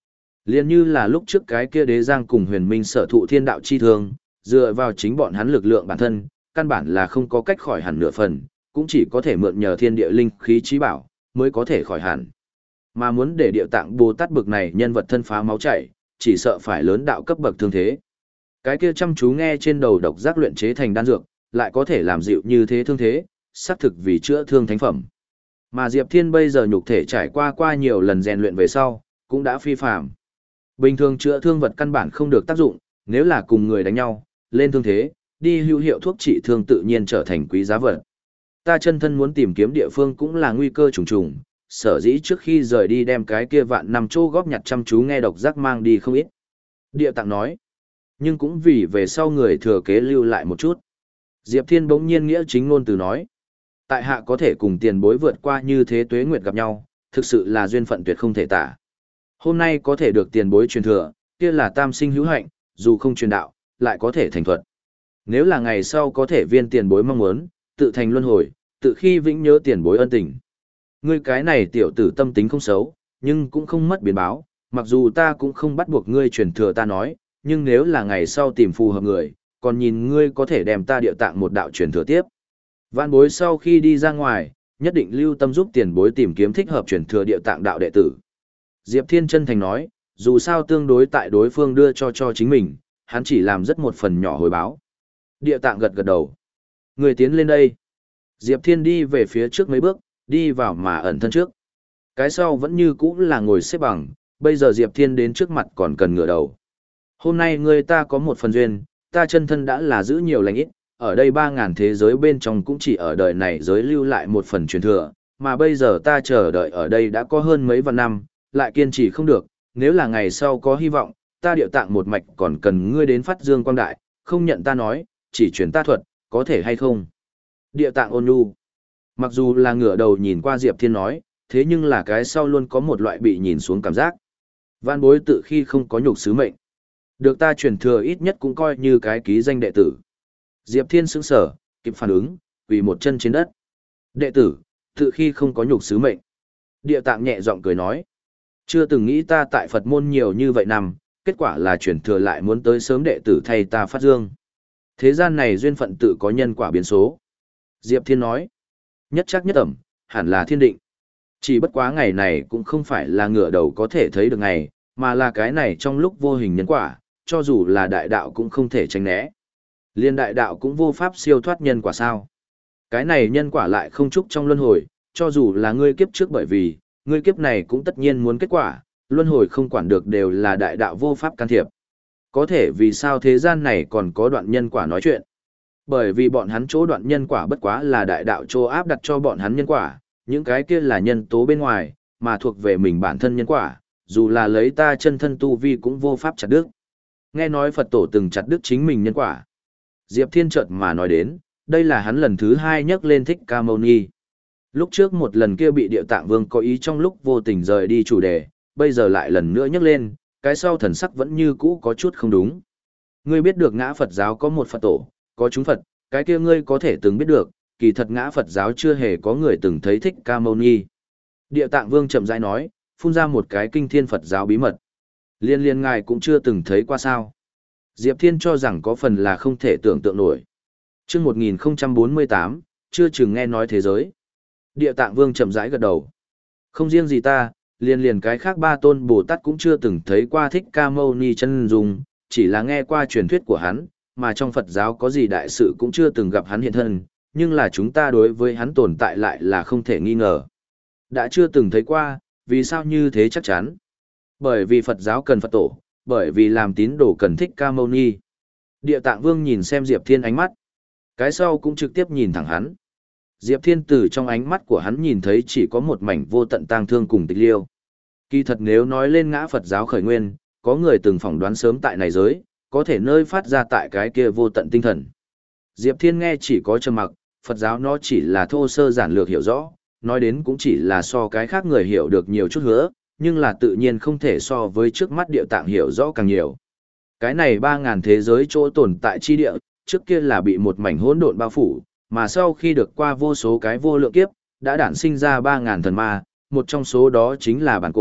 Liên như là lúc trước cái kia đế giang cùng huyền minh sở thụ thiên đạo chi thương, dựa vào chính bọn hắn lực lượng bản thân, căn bản là không có cách khỏi hẳn nửa phần, cũng chỉ có thể mượn nhờ thiên địa linh khí trí bảo, mới có thể khỏi hẳn. Mà muốn để địa tạng Bồ Tát bực này nhân vật thân phá máu chảy, chỉ sợ phải lớn đạo cấp bậc thương thế. Cái kia chăm chú nghe trên đầu độc giác luyện chế thành đan dược, lại có thể làm dịu như thế thương thế, xác thực vì chữa thương thánh phẩm. Mà Diệp Thiên bây giờ nhục thể trải qua qua nhiều lần rèn luyện về sau, cũng đã phi phàm. Bình thường chữa thương vật căn bản không được tác dụng, nếu là cùng người đánh nhau, lên thương thế, đi hữu hiệu thuốc trị thương tự nhiên trở thành quý giá vật. Ta chân thân muốn tìm kiếm địa phương cũng là nguy cơ trùng trùng, sở dĩ trước khi rời đi đem cái kia vạn năm châu góp nhặt chăm chú nghe độc giác mang đi không ít. Địa tạng nói, nhưng cũng vì về sau người thừa kế lưu lại một chút. Diệp Thiên bỗng nhiên nghĩa chính ngôn từ nói, tại hạ có thể cùng tiền bối vượt qua như thế tuế nguyệt gặp nhau, thực sự là duyên phận tuyệt không thể tả. Hôm nay có thể được tiền bối truyền thừa, kia là tam sinh hữu hạnh, dù không truyền đạo, lại có thể thành thuật. Nếu là ngày sau có thể viên tiền bối mong muốn, tự thành luân hồi, tự khi vĩnh nhớ tiền bối ân tình. Ngươi cái này tiểu tử tâm tính không xấu, nhưng cũng không mất biến báo, mặc dù ta cũng không bắt buộc ngươi truyền thừa ta nói, nhưng nếu là ngày sau tìm phù hợp người, còn nhìn ngươi có thể đem ta địa tạng một đạo truyền thừa tiếp. Vạn bối sau khi đi ra ngoài, nhất định lưu tâm giúp tiền bối tìm kiếm thích hợp truyền thừa địa tạng đạo đệ tử. Diệp Thiên chân thành nói, dù sao tương đối tại đối phương đưa cho cho chính mình, hắn chỉ làm rất một phần nhỏ hồi báo. Địa tạng gật gật đầu. Người tiến lên đây. Diệp Thiên đi về phía trước mấy bước, đi vào mà ẩn thân trước. Cái sau vẫn như cũ là ngồi xếp bằng, bây giờ Diệp Thiên đến trước mặt còn cần ngửa đầu. Hôm nay người ta có một phần duyên, ta chân thân đã là giữ nhiều lành ít, ở đây ba ngàn thế giới bên trong cũng chỉ ở đời này giới lưu lại một phần truyền thừa, mà bây giờ ta chờ đợi ở đây đã có hơn mấy vạn năm, lại kiên trì không được, nếu là ngày sau có hy vọng, ta điệu tạng một mạch còn cần ngươi đến phát dương quang đại, không nhận ta nói, chỉ truyền ta thuật, có thể hay không? Địa tạng ôn nhu. Mặc dù là ngửa đầu nhìn qua Diệp Thiên nói, thế nhưng là cái sau luôn có một loại bị nhìn xuống cảm giác. Vạn bối tự khi không có nhục sứ mệnh. Được ta truyền thừa ít nhất cũng coi như cái ký danh đệ tử. Diệp Thiên sững sở, kịp phản ứng, quỳ một chân trên đất. Đệ tử, tự khi không có nhục sứ mệnh. Địa tạng nhẹ giọng cười nói. Chưa từng nghĩ ta tại Phật môn nhiều như vậy năm, kết quả là truyền thừa lại muốn tới sớm đệ tử thay ta phát dương. Thế gian này duyên phận tự có nhân quả biến số. Diệp Thiên nói. Nhất chắc nhất ẩm, hẳn là thiên định. Chỉ bất quá ngày này cũng không phải là ngửa đầu có thể thấy được ngày, mà là cái này trong lúc vô hình nhân quả, cho dù là đại đạo cũng không thể tránh né. Liên đại đạo cũng vô pháp siêu thoát nhân quả sao. Cái này nhân quả lại không chúc trong luân hồi, cho dù là ngươi kiếp trước bởi vì, ngươi kiếp này cũng tất nhiên muốn kết quả, luân hồi không quản được đều là đại đạo vô pháp can thiệp. Có thể vì sao thế gian này còn có đoạn nhân quả nói chuyện? Bởi vì bọn hắn chỗ đoạn nhân quả bất quá là đại đạo chỗ áp đặt cho bọn hắn nhân quả, những cái kia là nhân tố bên ngoài, mà thuộc về mình bản thân nhân quả, dù là lấy ta chân thân tu vi cũng vô pháp chặt đứt. Nghe nói Phật tổ từng chặt đứt chính mình nhân quả. Diệp Thiên chợt mà nói đến, đây là hắn lần thứ hai nhắc lên Thích Ca Mâu Ni. Lúc trước một lần kia bị Địa Tạng Vương có ý trong lúc vô tình rời đi chủ đề, bây giờ lại lần nữa nhắc lên, cái sau thần sắc vẫn như cũ có chút không đúng. Ngươi biết được ngã Phật giáo có một Phật tổ, có chúng Phật, cái kia ngươi có thể từng biết được, kỳ thật ngã Phật giáo chưa hề có người từng thấy Thích Ca Mâu Ni. Địa Tạng Vương chậm rãi nói, phun ra một cái kinh thiên Phật giáo bí mật. Liên liên ngài cũng chưa từng thấy qua sao. Diệp Thiên cho rằng có phần là không thể tưởng tượng nổi. Chương một nghìn không trăm bốn mươi tám, chưa chừng nghe nói thế giới. Địa Tạng Vương chậm rãi gật đầu. Không riêng gì ta, liền liền cái khác ba tôn Bồ Tát cũng chưa từng thấy qua Thích Ca Mâu Ni chân dung, chỉ là nghe qua truyền thuyết của hắn, mà trong Phật giáo có gì đại sự cũng chưa từng gặp hắn hiện thân, nhưng là chúng ta đối với hắn tồn tại lại là không thể nghi ngờ. Đã chưa từng thấy qua, vì sao như thế chắc chắn? Bởi vì Phật giáo cần Phật tổ, bởi vì làm tín đồ cần Thích Ca Mâu Ni. Địa Tạng Vương nhìn xem Diệp Thiên ánh mắt. Cái sau cũng trực tiếp nhìn thẳng hắn. Diệp Thiên từ trong ánh mắt của hắn nhìn thấy chỉ có một mảnh vô tận tang thương cùng tịch liêu. Kỳ thật nếu nói lên ngã Phật giáo khởi nguyên, có người từng phỏng đoán sớm tại này giới, có thể nơi phát ra tại cái kia vô tận tinh thần. Diệp Thiên nghe chỉ có trầm mặc, Phật giáo nó chỉ là thô sơ giản lược hiểu rõ, nói đến cũng chỉ là so cái khác người hiểu được nhiều chút hứa, nhưng là tự nhiên không thể so với trước mắt Địa Tạng hiểu rõ càng nhiều. Cái này ba ngàn thế giới chỗ tồn tại chi địa, trước kia là bị một mảnh hỗn độn bao phủ, mà sau khi được qua vô số cái vô lượng kiếp, đã đản sinh ra ba ngàn thần ma, một trong số đó chính là bản cổ,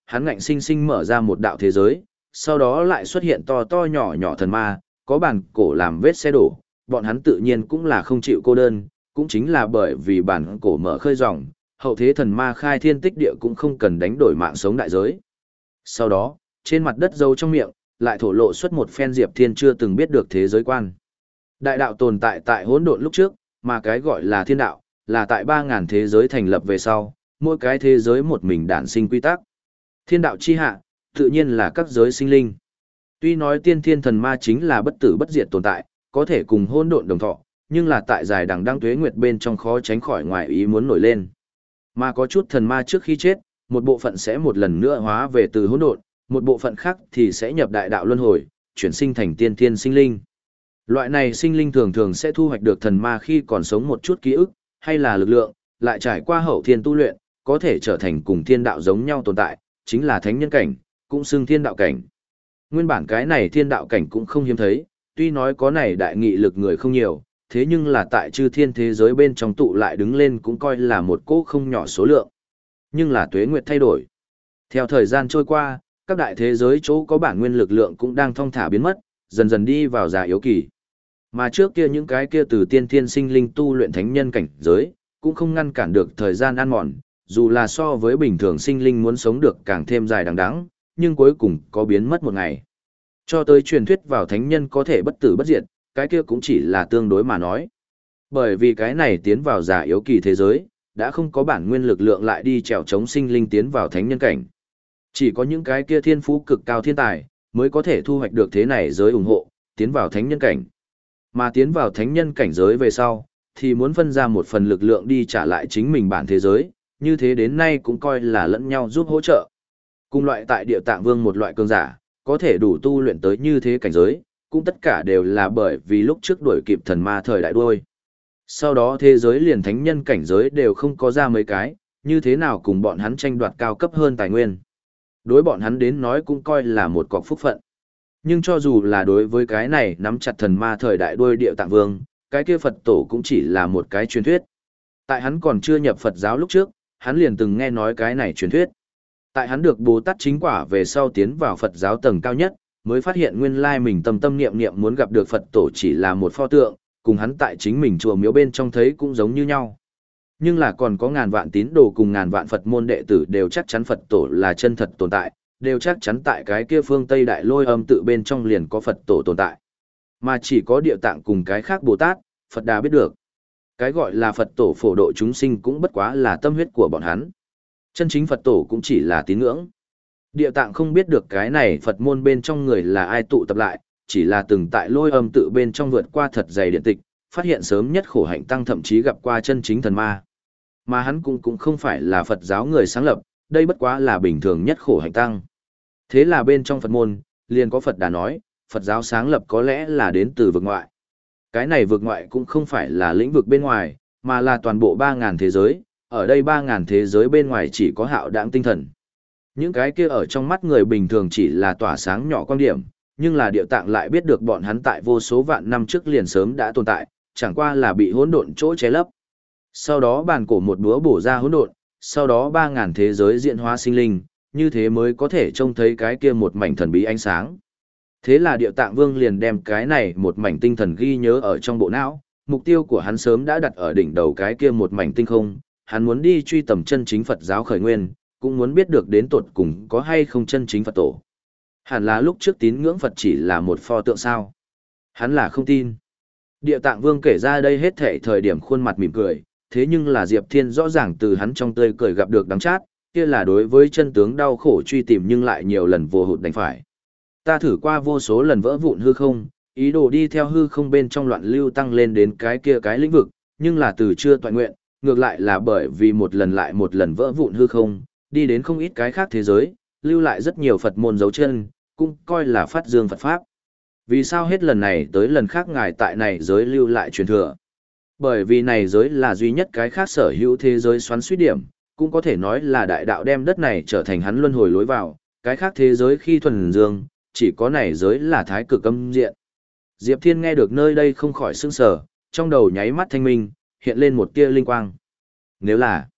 hắn ngạnh sinh sinh mở ra một đạo thế giới, sau đó lại xuất hiện to to nhỏ nhỏ thần ma, có bản cổ làm vết xe đổ, bọn hắn tự nhiên cũng là không chịu cô đơn, cũng chính là bởi vì bản cổ mở khơi dòng, hậu thế thần ma khai thiên tích địa cũng không cần đánh đổi mạng sống đại giới. Sau đó, trên mặt đất dâu trong miệng, lại thổ lộ xuất một phen Diệp Thiên chưa từng biết được thế giới quan. Đại đạo tồn tại tại hỗn độn lúc trước, mà cái gọi là thiên đạo, là tại ba ngàn thế giới thành lập về sau, mỗi cái thế giới một mình đản sinh quy tắc. Thiên đạo chi hạ, tự nhiên là các giới sinh linh. Tuy nói tiên thiên thần ma chính là bất tử bất diệt tồn tại, có thể cùng hỗn độn đồng thọ, nhưng là tại dài đằng đăng tuế nguyệt bên trong khó tránh khỏi ngoài ý muốn nổi lên. Mà có chút thần ma trước khi chết, một bộ phận sẽ một lần nữa hóa về từ hỗn độn, một bộ phận khác thì sẽ nhập đại đạo luân hồi, chuyển sinh thành tiên thiên sinh linh. Loại này sinh linh thường thường sẽ thu hoạch được thần ma khi còn sống một chút ký ức, hay là lực lượng, lại trải qua hậu thiên tu luyện, có thể trở thành cùng thiên đạo giống nhau tồn tại, chính là thánh nhân cảnh, cũng xưng thiên đạo cảnh. Nguyên bản cái này thiên đạo cảnh cũng không hiếm thấy, tuy nói có này đại nghị lực người không nhiều, thế nhưng là tại chư thiên thế giới bên trong tụ lại đứng lên cũng coi là một cỗ không nhỏ số lượng. Nhưng là tuế nguyệt thay đổi. Theo thời gian trôi qua, các đại thế giới chỗ có bản nguyên lực lượng cũng đang thong thả biến mất, dần dần đi vào già yếu kỳ. Mà trước kia những cái kia từ tiên thiên sinh linh tu luyện thánh nhân cảnh giới, cũng không ngăn cản được thời gian ăn mòn, dù là so với bình thường sinh linh muốn sống được càng thêm dài đằng đẵng, nhưng cuối cùng có biến mất một ngày. Cho tới truyền thuyết vào thánh nhân có thể bất tử bất diệt, cái kia cũng chỉ là tương đối mà nói. Bởi vì cái này tiến vào già yếu kỳ thế giới, đã không có bản nguyên lực lượng lại đi trèo chống sinh linh tiến vào thánh nhân cảnh. Chỉ có những cái kia thiên phú cực cao thiên tài, mới có thể thu hoạch được thế này giới ủng hộ, tiến vào thánh nhân cảnh. Mà tiến vào thánh nhân cảnh giới về sau, thì muốn phân ra một phần lực lượng đi trả lại chính mình bản thế giới, như thế đến nay cũng coi là lẫn nhau giúp hỗ trợ. Cùng loại tại địa tạng vương một loại cường giả, có thể đủ tu luyện tới như thế cảnh giới, cũng tất cả đều là bởi vì lúc trước đuổi kịp thần ma thời đại đuôi. Sau đó thế giới liền thánh nhân cảnh giới đều không có ra mấy cái, như thế nào cùng bọn hắn tranh đoạt cao cấp hơn tài nguyên. Đối bọn hắn đến nói cũng coi là một cọc phúc phận. Nhưng cho dù là đối với cái này nắm chặt thần ma thời đại đuôi địa tạng vương, cái kia Phật tổ cũng chỉ là một cái truyền thuyết. Tại hắn còn chưa nhập Phật giáo lúc trước, hắn liền từng nghe nói cái này truyền thuyết. Tại hắn được Bồ Tát chính quả về sau tiến vào Phật giáo tầng cao nhất, mới phát hiện nguyên lai mình tâm tâm niệm niệm muốn gặp được Phật tổ chỉ là một pho tượng, cùng hắn tại chính mình chùa miếu bên trong thấy cũng giống như nhau. Nhưng là còn có ngàn vạn tín đồ cùng ngàn vạn Phật môn đệ tử đều chắc chắn Phật tổ là chân thật tồn tại, đều chắc chắn tại cái kia phương Tây Đại Lôi Âm tự bên trong liền có Phật tổ tồn tại. Mà chỉ có Địa Tạng cùng cái khác Bồ Tát, Phật Đà biết được. Cái gọi là Phật tổ phổ độ chúng sinh cũng bất quá là tâm huyết của bọn hắn. Chân chính Phật tổ cũng chỉ là tín ngưỡng. Địa Tạng không biết được cái này Phật môn bên trong người là ai tụ tập lại, chỉ là từng tại Lôi Âm tự bên trong vượt qua thật dày điện tịch, phát hiện sớm nhất khổ hạnh tăng thậm chí gặp qua chân chính thần ma. Mà hắn cũng cũng không phải là Phật giáo người sáng lập, đây bất quá là bình thường nhất khổ hạnh tăng. Thế là bên trong Phật môn, liền có Phật Đà nói, Phật giáo sáng lập có lẽ là đến từ vực ngoại. Cái này vực ngoại cũng không phải là lĩnh vực bên ngoài, mà là toàn bộ ba ngàn thế giới, ở đây ba ngàn thế giới bên ngoài chỉ có hạo đãng tinh thần. Những cái kia ở trong mắt người bình thường chỉ là tỏa sáng nhỏ quan điểm, nhưng là Địa Tạng lại biết được bọn hắn tại vô số vạn năm trước liền sớm đã tồn tại, chẳng qua là bị hỗn độn chỗ che lấp. Sau đó bàn cổ một búa bổ ra hỗn độn, sau đó ba ngàn thế giới diễn hóa sinh linh, như thế mới có thể trông thấy cái kia một mảnh thần bí ánh sáng. Thế là Địa Tạng Vương liền đem cái này một mảnh tinh thần ghi nhớ ở trong bộ não, mục tiêu của hắn sớm đã đặt ở đỉnh đầu cái kia một mảnh tinh không, hắn muốn đi truy tầm chân chính Phật giáo khởi nguyên, cũng muốn biết được đến tột cùng có hay không chân chính Phật tổ. Hẳn là lúc trước tín ngưỡng Phật chỉ là một pho tượng sao. Hắn là không tin. Địa Tạng Vương kể ra đây hết thảy thời điểm khuôn mặt mỉm cười, thế nhưng là Diệp Thiên rõ ràng từ hắn trong tươi cười gặp được đắng chát, kia là đối với chân tướng đau khổ truy tìm nhưng lại nhiều lần vô hụt đánh phải. Ta thử qua vô số lần vỡ vụn hư không, ý đồ đi theo hư không bên trong loạn lưu tăng lên đến cái kia cái lĩnh vực, nhưng là từ chưa toàn nguyện, ngược lại là bởi vì một lần lại một lần vỡ vụn hư không, đi đến không ít cái khác thế giới, lưu lại rất nhiều Phật môn dấu chân, cũng coi là phát dương Phật Pháp. Vì sao hết lần này tới lần khác ngài tại này giới lưu lại truyền thừa? Bởi vì này giới là duy nhất cái khác sở hữu thế giới xoắn suýt điểm, cũng có thể nói là đại đạo đem đất này trở thành hắn luân hồi lối vào, cái khác thế giới khi thuần dương, chỉ có này giới là thái cực âm diện. Diệp Thiên nghe được nơi đây không khỏi sững sờ, trong đầu nháy mắt thanh minh, hiện lên một tia linh quang. Nếu là,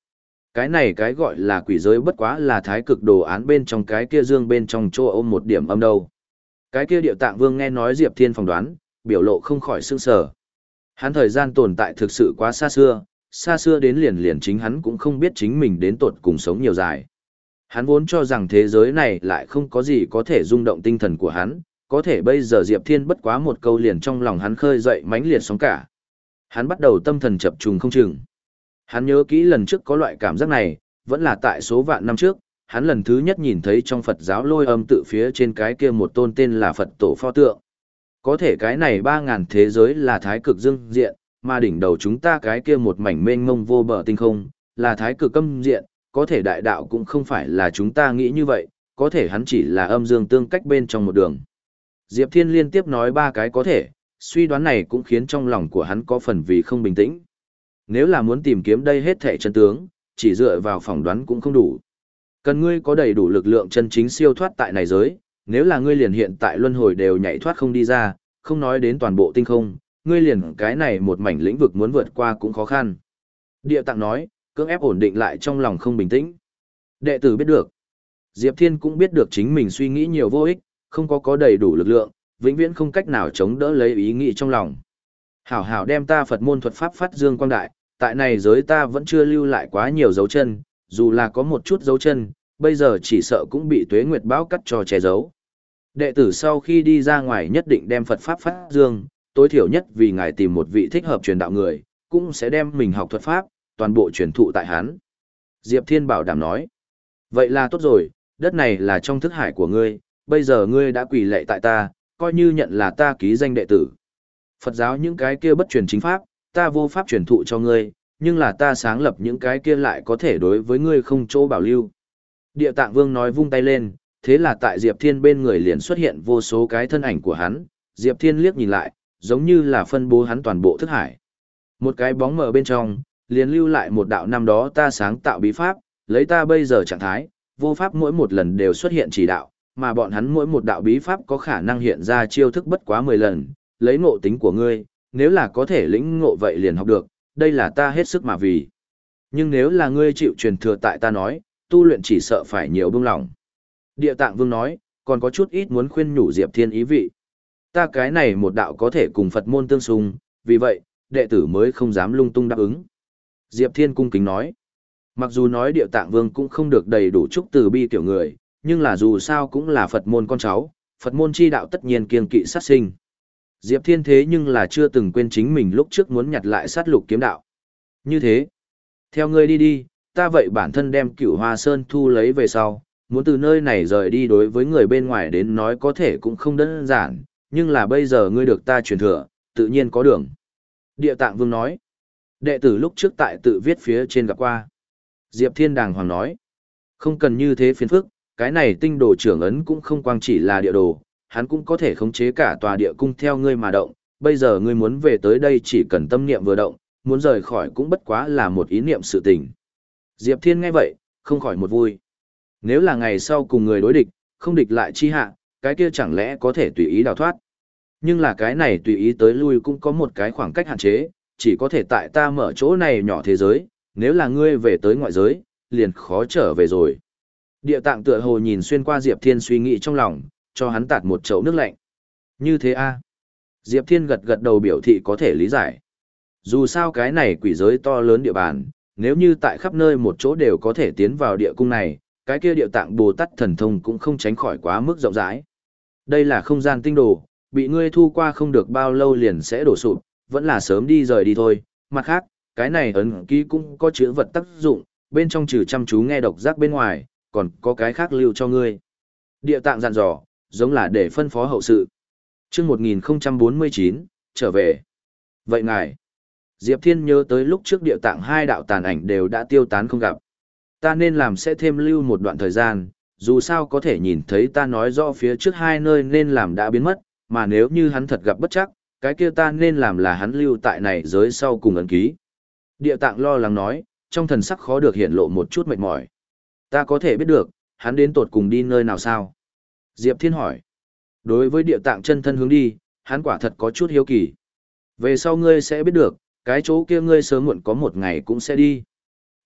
Cái này cái gọi là quỷ giới bất quá là thái cực đồ án bên trong cái kia dương bên trong chỗ ôm một điểm âm đâu. Cái kia Điệu Tạng Vương nghe nói Diệp Thiên phỏng đoán, biểu lộ không khỏi sững sờ. Hắn thời gian tồn tại thực sự quá xa xưa, xa xưa đến liền liền chính hắn cũng không biết chính mình đến tột cùng sống nhiều dài. Hắn vốn cho rằng thế giới này lại không có gì có thể rung động tinh thần của hắn, có thể bây giờ Diệp Thiên bất quá một câu liền trong lòng hắn khơi dậy mãnh liệt sóng cả. Hắn bắt đầu tâm thần chập trùng không chừng. Hắn nhớ kỹ lần trước có loại cảm giác này, vẫn là tại số vạn năm trước, hắn lần thứ nhất nhìn thấy trong Phật giáo Lôi Âm tự phía trên cái kia một tôn tên là Phật tổ pho tượng. Có thể cái này ba ngàn thế giới là thái cực dương diện, mà đỉnh đầu chúng ta cái kia một mảnh mênh mông vô bờ tinh không, là thái cực âm diện, có thể đại đạo cũng không phải là chúng ta nghĩ như vậy, có thể hắn chỉ là âm dương tương cách bên trong một đường. Diệp Thiên liên tiếp nói ba cái có thể, suy đoán này cũng khiến trong lòng của hắn có phần vì không bình tĩnh. Nếu là muốn tìm kiếm đây hết thảy chân tướng, chỉ dựa vào phỏng đoán cũng không đủ. Cần ngươi có đầy đủ lực lượng chân chính siêu thoát tại này giới, nếu là ngươi liền hiện tại luân hồi đều nhảy thoát không đi ra, không nói đến toàn bộ tinh không, ngươi liền cái này một mảnh lĩnh vực muốn vượt qua cũng khó khăn. Địa Tạng nói, cưỡng ép ổn định lại trong lòng không bình tĩnh. Đệ tử biết được. Diệp Thiên cũng biết được chính mình suy nghĩ nhiều vô ích, không có có đầy đủ lực lượng, vĩnh viễn không cách nào chống đỡ lấy ý nghĩ trong lòng. Hảo hảo đem ta Phật môn thuật pháp phát dương quang đại, tại này giới ta vẫn chưa lưu lại quá nhiều dấu chân, dù là có một chút dấu chân, bây giờ chỉ sợ cũng bị tuế nguyệt báo cắt cho che giấu. Đệ tử sau khi đi ra ngoài nhất định đem Phật pháp phát dương, tối thiểu nhất vì ngài tìm một vị thích hợp truyền đạo người, cũng sẽ đem mình học thuật pháp, toàn bộ truyền thụ tại Hán. Diệp Thiên bảo đảm nói, vậy là tốt rồi, đất này là trong thức hải của ngươi, bây giờ ngươi đã quỳ lạy tại ta, coi như nhận là ta ký danh đệ tử. Phật giáo những cái kia bất truyền chính pháp, ta vô pháp truyền thụ cho ngươi, nhưng là ta sáng lập những cái kia lại có thể đối với ngươi không chỗ bảo lưu. Địa Tạng Vương nói vung tay lên, thế là tại Diệp Thiên bên người liền xuất hiện vô số cái thân ảnh của hắn, Diệp Thiên liếc nhìn lại, giống như là phân bố hắn toàn bộ thức hải. Một cái bóng mờ bên trong, liền lưu lại một đạo năm đó ta sáng tạo bí pháp, lấy ta bây giờ trạng thái, vô pháp mỗi một lần đều xuất hiện chỉ đạo, mà bọn hắn mỗi một đạo bí pháp có khả năng hiện ra chiêu thức bất quá mười lần, lấy ngộ tính của ngươi, nếu là có thể lĩnh ngộ vậy liền học được, đây là ta hết sức mà vì. Nhưng nếu là ngươi chịu truyền thừa tại ta nói, tu luyện chỉ sợ phải nhiều bông lòng. Địa Tạng Vương nói, còn có chút ít muốn khuyên nhủ Diệp Thiên ý vị. Ta cái này một đạo có thể cùng Phật môn tương xung, vì vậy, đệ tử mới không dám lung tung đáp ứng. Diệp Thiên cung kính nói, mặc dù nói Địa Tạng Vương cũng không được đầy đủ chúc từ bi kiểu người, nhưng là dù sao cũng là Phật môn con cháu, Phật môn chi đạo tất nhiên kiêng kỵ sát sinh. Diệp Thiên thế nhưng là chưa từng quên chính mình lúc trước muốn nhặt lại sát lục kiếm đạo. Như thế, theo ngươi đi đi, ta vậy bản thân đem Cửu Hoa Sơn thu lấy về sau, muốn từ nơi này rời đi đối với người bên ngoài đến nói có thể cũng không đơn giản, nhưng là bây giờ ngươi được ta truyền thừa, tự nhiên có đường. Địa Tạng Vương nói, đệ tử lúc trước tại tự viết phía trên gặp qua. Diệp Thiên đàng hoàng nói, không cần như thế phiền phức, cái này tinh đồ trưởng ấn cũng không quang chỉ là địa đồ, hắn cũng có thể khống chế cả tòa địa cung theo ngươi mà động, bây giờ ngươi muốn về tới đây chỉ cần tâm niệm vừa động, muốn rời khỏi cũng bất quá là một ý niệm sự tình. Diệp Thiên nghe vậy, không khỏi một vui. Nếu là ngày sau cùng người đối địch, không địch lại chi hạ, cái kia chẳng lẽ có thể tùy ý đào thoát. Nhưng là cái này tùy ý tới lui cũng có một cái khoảng cách hạn chế, chỉ có thể tại ta mở chỗ này nhỏ thế giới, nếu là ngươi về tới ngoại giới, liền khó trở về rồi. Địa Tạng tựa hồ nhìn xuyên qua Diệp Thiên suy nghĩ trong lòng, cho hắn tạt một chậu nước lạnh. Như thế a? Diệp Thiên gật gật đầu biểu thị có thể lý giải. Dù sao cái này quỷ giới to lớn địa bàn, nếu như tại khắp nơi một chỗ đều có thể tiến vào địa cung này, cái kia Địa Tạng Bồ Tát thần thông cũng không tránh khỏi quá mức rộng rãi. Đây là không gian tinh đồ, bị ngươi thu qua không được bao lâu liền sẽ đổ sụp, vẫn là sớm đi rời đi thôi. Mặt khác, cái này ấn ký cũng có chữ vật tác dụng, bên trong trừ chăm chú nghe độc giác bên ngoài, còn có cái khác lưu cho ngươi. Địa Tạng dặn dò, giống là để phân phó hậu sự. Chương một nghìn bốn mươi chín, trở về. Vậy ngài, Diệp Thiên nhớ tới lúc trước Địa Tạng hai đạo tàn ảnh đều đã tiêu tán không gặp. Ta nên làm sẽ thêm lưu một đoạn thời gian, dù sao có thể nhìn thấy ta nói rõ phía trước hai nơi nên làm đã biến mất, mà nếu như hắn thật gặp bất chắc, cái kia ta nên làm là hắn lưu tại này giới sau cùng ấn ký. Địa Tạng lo lắng nói, trong thần sắc khó được hiện lộ một chút mệt mỏi. Ta có thể biết được, hắn đến tột cùng đi nơi nào sao? Diệp Thiên hỏi. Đối với Địa Tạng chân thân hướng đi, hắn quả thật có chút hiếu kỳ. Về sau ngươi sẽ biết được, cái chỗ kia ngươi sớm muộn có một ngày cũng sẽ đi.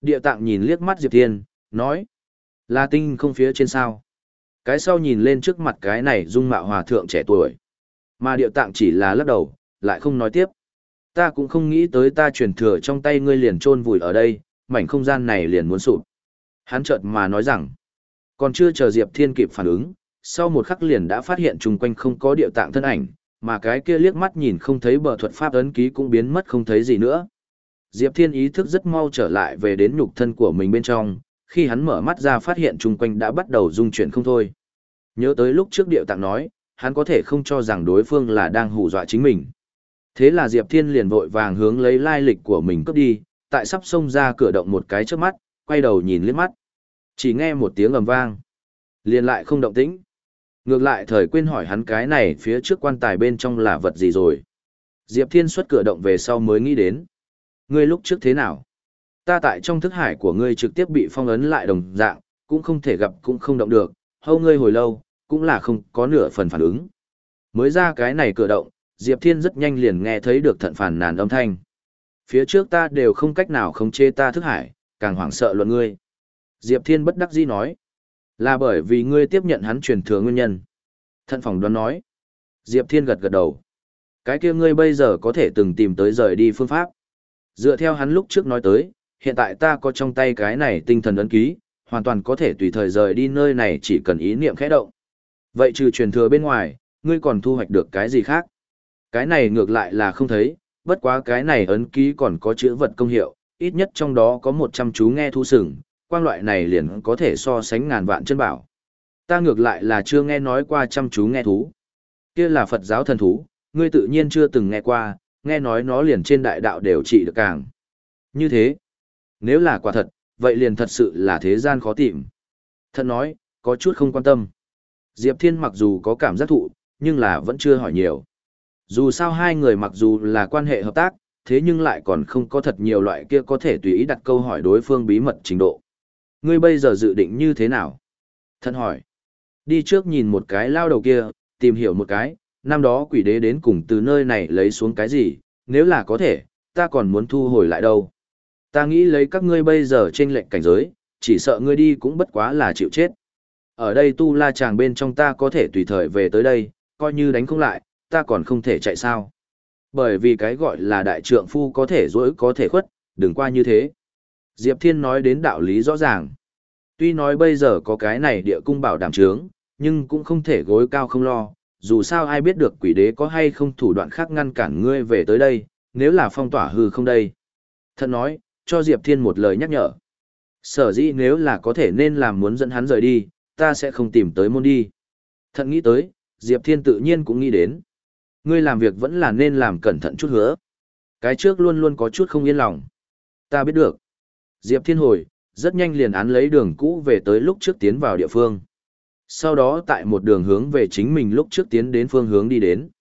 Địa tạng nhìn liếc mắt Diệp Thiên, nói. Là tinh không phía trên sao. Cái sau nhìn lên trước mặt cái này dung mạo hòa thượng trẻ tuổi. Mà địa tạng chỉ là lắc đầu, lại không nói tiếp. Ta cũng không nghĩ tới ta truyền thừa trong tay ngươi liền chôn vùi ở đây, mảnh không gian này liền muốn sụp. Hắn chợt mà nói rằng, còn chưa chờ Diệp Thiên kịp phản ứng, sau một khắc liền đã phát hiện chung quanh không có địa tạng thân ảnh, mà cái kia liếc mắt nhìn không thấy bờ thuật pháp ấn ký cũng biến mất không thấy gì nữa. Diệp Thiên ý thức rất mau trở lại về đến nhục thân của mình bên trong, khi hắn mở mắt ra phát hiện chung quanh đã bắt đầu rung chuyển không thôi. Nhớ tới lúc trước địa tạng nói, hắn có thể không cho rằng đối phương là đang hù dọa chính mình. Thế là Diệp Thiên liền vội vàng hướng lấy lai lịch của mình cướp đi, tại sắp xông ra cửa động một cái trước mắt, quay đầu nhìn liếc mắt. Chỉ nghe một tiếng ầm vang, liền lại không động tĩnh. Ngược lại thời quên hỏi hắn cái này phía trước quan tài bên trong là vật gì rồi. Diệp Thiên xuất cửa động về sau mới nghĩ đến. Ngươi lúc trước thế nào? Ta tại trong thức hải của ngươi trực tiếp bị phong ấn lại đồng dạng, cũng không thể gặp cũng không động được, hâu ngươi hồi lâu, cũng là không có nửa phần phản ứng. Mới ra cái này cửa động, Diệp Thiên rất nhanh liền nghe thấy được thận phản nàn âm thanh. Phía trước ta đều không cách nào khống chế ta thức hải, càng hoảng sợ luận ngươi. Diệp Thiên bất đắc dĩ nói. Là bởi vì ngươi tiếp nhận hắn truyền thừa nguyên nhân. Thận phỏng đoán nói. Diệp Thiên gật gật đầu. Cái kia ngươi bây giờ có thể từng tìm tới rời đi phương pháp. Dựa theo hắn lúc trước nói tới, hiện tại ta có trong tay cái này tinh thần ấn ký, hoàn toàn có thể tùy thời rời đi nơi này chỉ cần ý niệm khẽ động. Vậy trừ truyền thừa bên ngoài, ngươi còn thu hoạch được cái gì khác? Cái này ngược lại là không thấy, bất quá cái này ấn ký còn có chữ vật công hiệu, ít nhất trong đó có một trăm chú nghe thu sừng, quang loại này liền có thể so sánh ngàn vạn chân bảo. Ta ngược lại là chưa nghe nói qua trăm chú nghe thú. Kia là Phật giáo thần thú, ngươi tự nhiên chưa từng nghe qua, nghe nói nó liền trên đại đạo đều trị được càng. Như thế, nếu là quả thật, vậy liền thật sự là thế gian khó tìm. Thật nói, có chút không quan tâm. Diệp Thiên mặc dù có cảm giác thụ, nhưng là vẫn chưa hỏi nhiều. Dù sao hai người mặc dù là quan hệ hợp tác, thế nhưng lại còn không có thật nhiều loại kia có thể tùy ý đặt câu hỏi đối phương bí mật trình độ. Ngươi bây giờ dự định như thế nào? Thân hỏi. Đi trước nhìn một cái lao đầu kia, tìm hiểu một cái, năm đó quỷ đế đến cùng từ nơi này lấy xuống cái gì, nếu là có thể, ta còn muốn thu hồi lại đâu. Ta nghĩ lấy các ngươi bây giờ trên lệnh cảnh giới, chỉ sợ ngươi đi cũng bất quá là chịu chết. Ở đây tu la chàng bên trong ta có thể tùy thời về tới đây, coi như đánh không lại, ta còn không thể chạy sao. Bởi vì cái gọi là đại trượng phu có thể dỗi có thể khuất, đừng qua như thế. Diệp Thiên nói đến đạo lý rõ ràng. Tuy nói bây giờ có cái này địa cung bảo đảm trướng, nhưng cũng không thể gối cao không lo, dù sao ai biết được quỷ đế có hay không thủ đoạn khác ngăn cản ngươi về tới đây, nếu là phong tỏa hư không đây. Thật nói, cho Diệp Thiên một lời nhắc nhở. Sở dĩ nếu là có thể nên làm muốn dẫn hắn rời đi, ta sẽ không tìm tới môn đi. Thận nghĩ tới, Diệp Thiên tự nhiên cũng nghĩ đến. Ngươi làm việc vẫn là nên làm cẩn thận chút hứa. Cái trước luôn luôn có chút không yên lòng. Ta biết được. Diệp Thiên hồi, rất nhanh liền án lấy đường cũ về tới lúc trước tiến vào địa phương. Sau đó tại một đường hướng về chính mình lúc trước tiến đến phương hướng đi đến.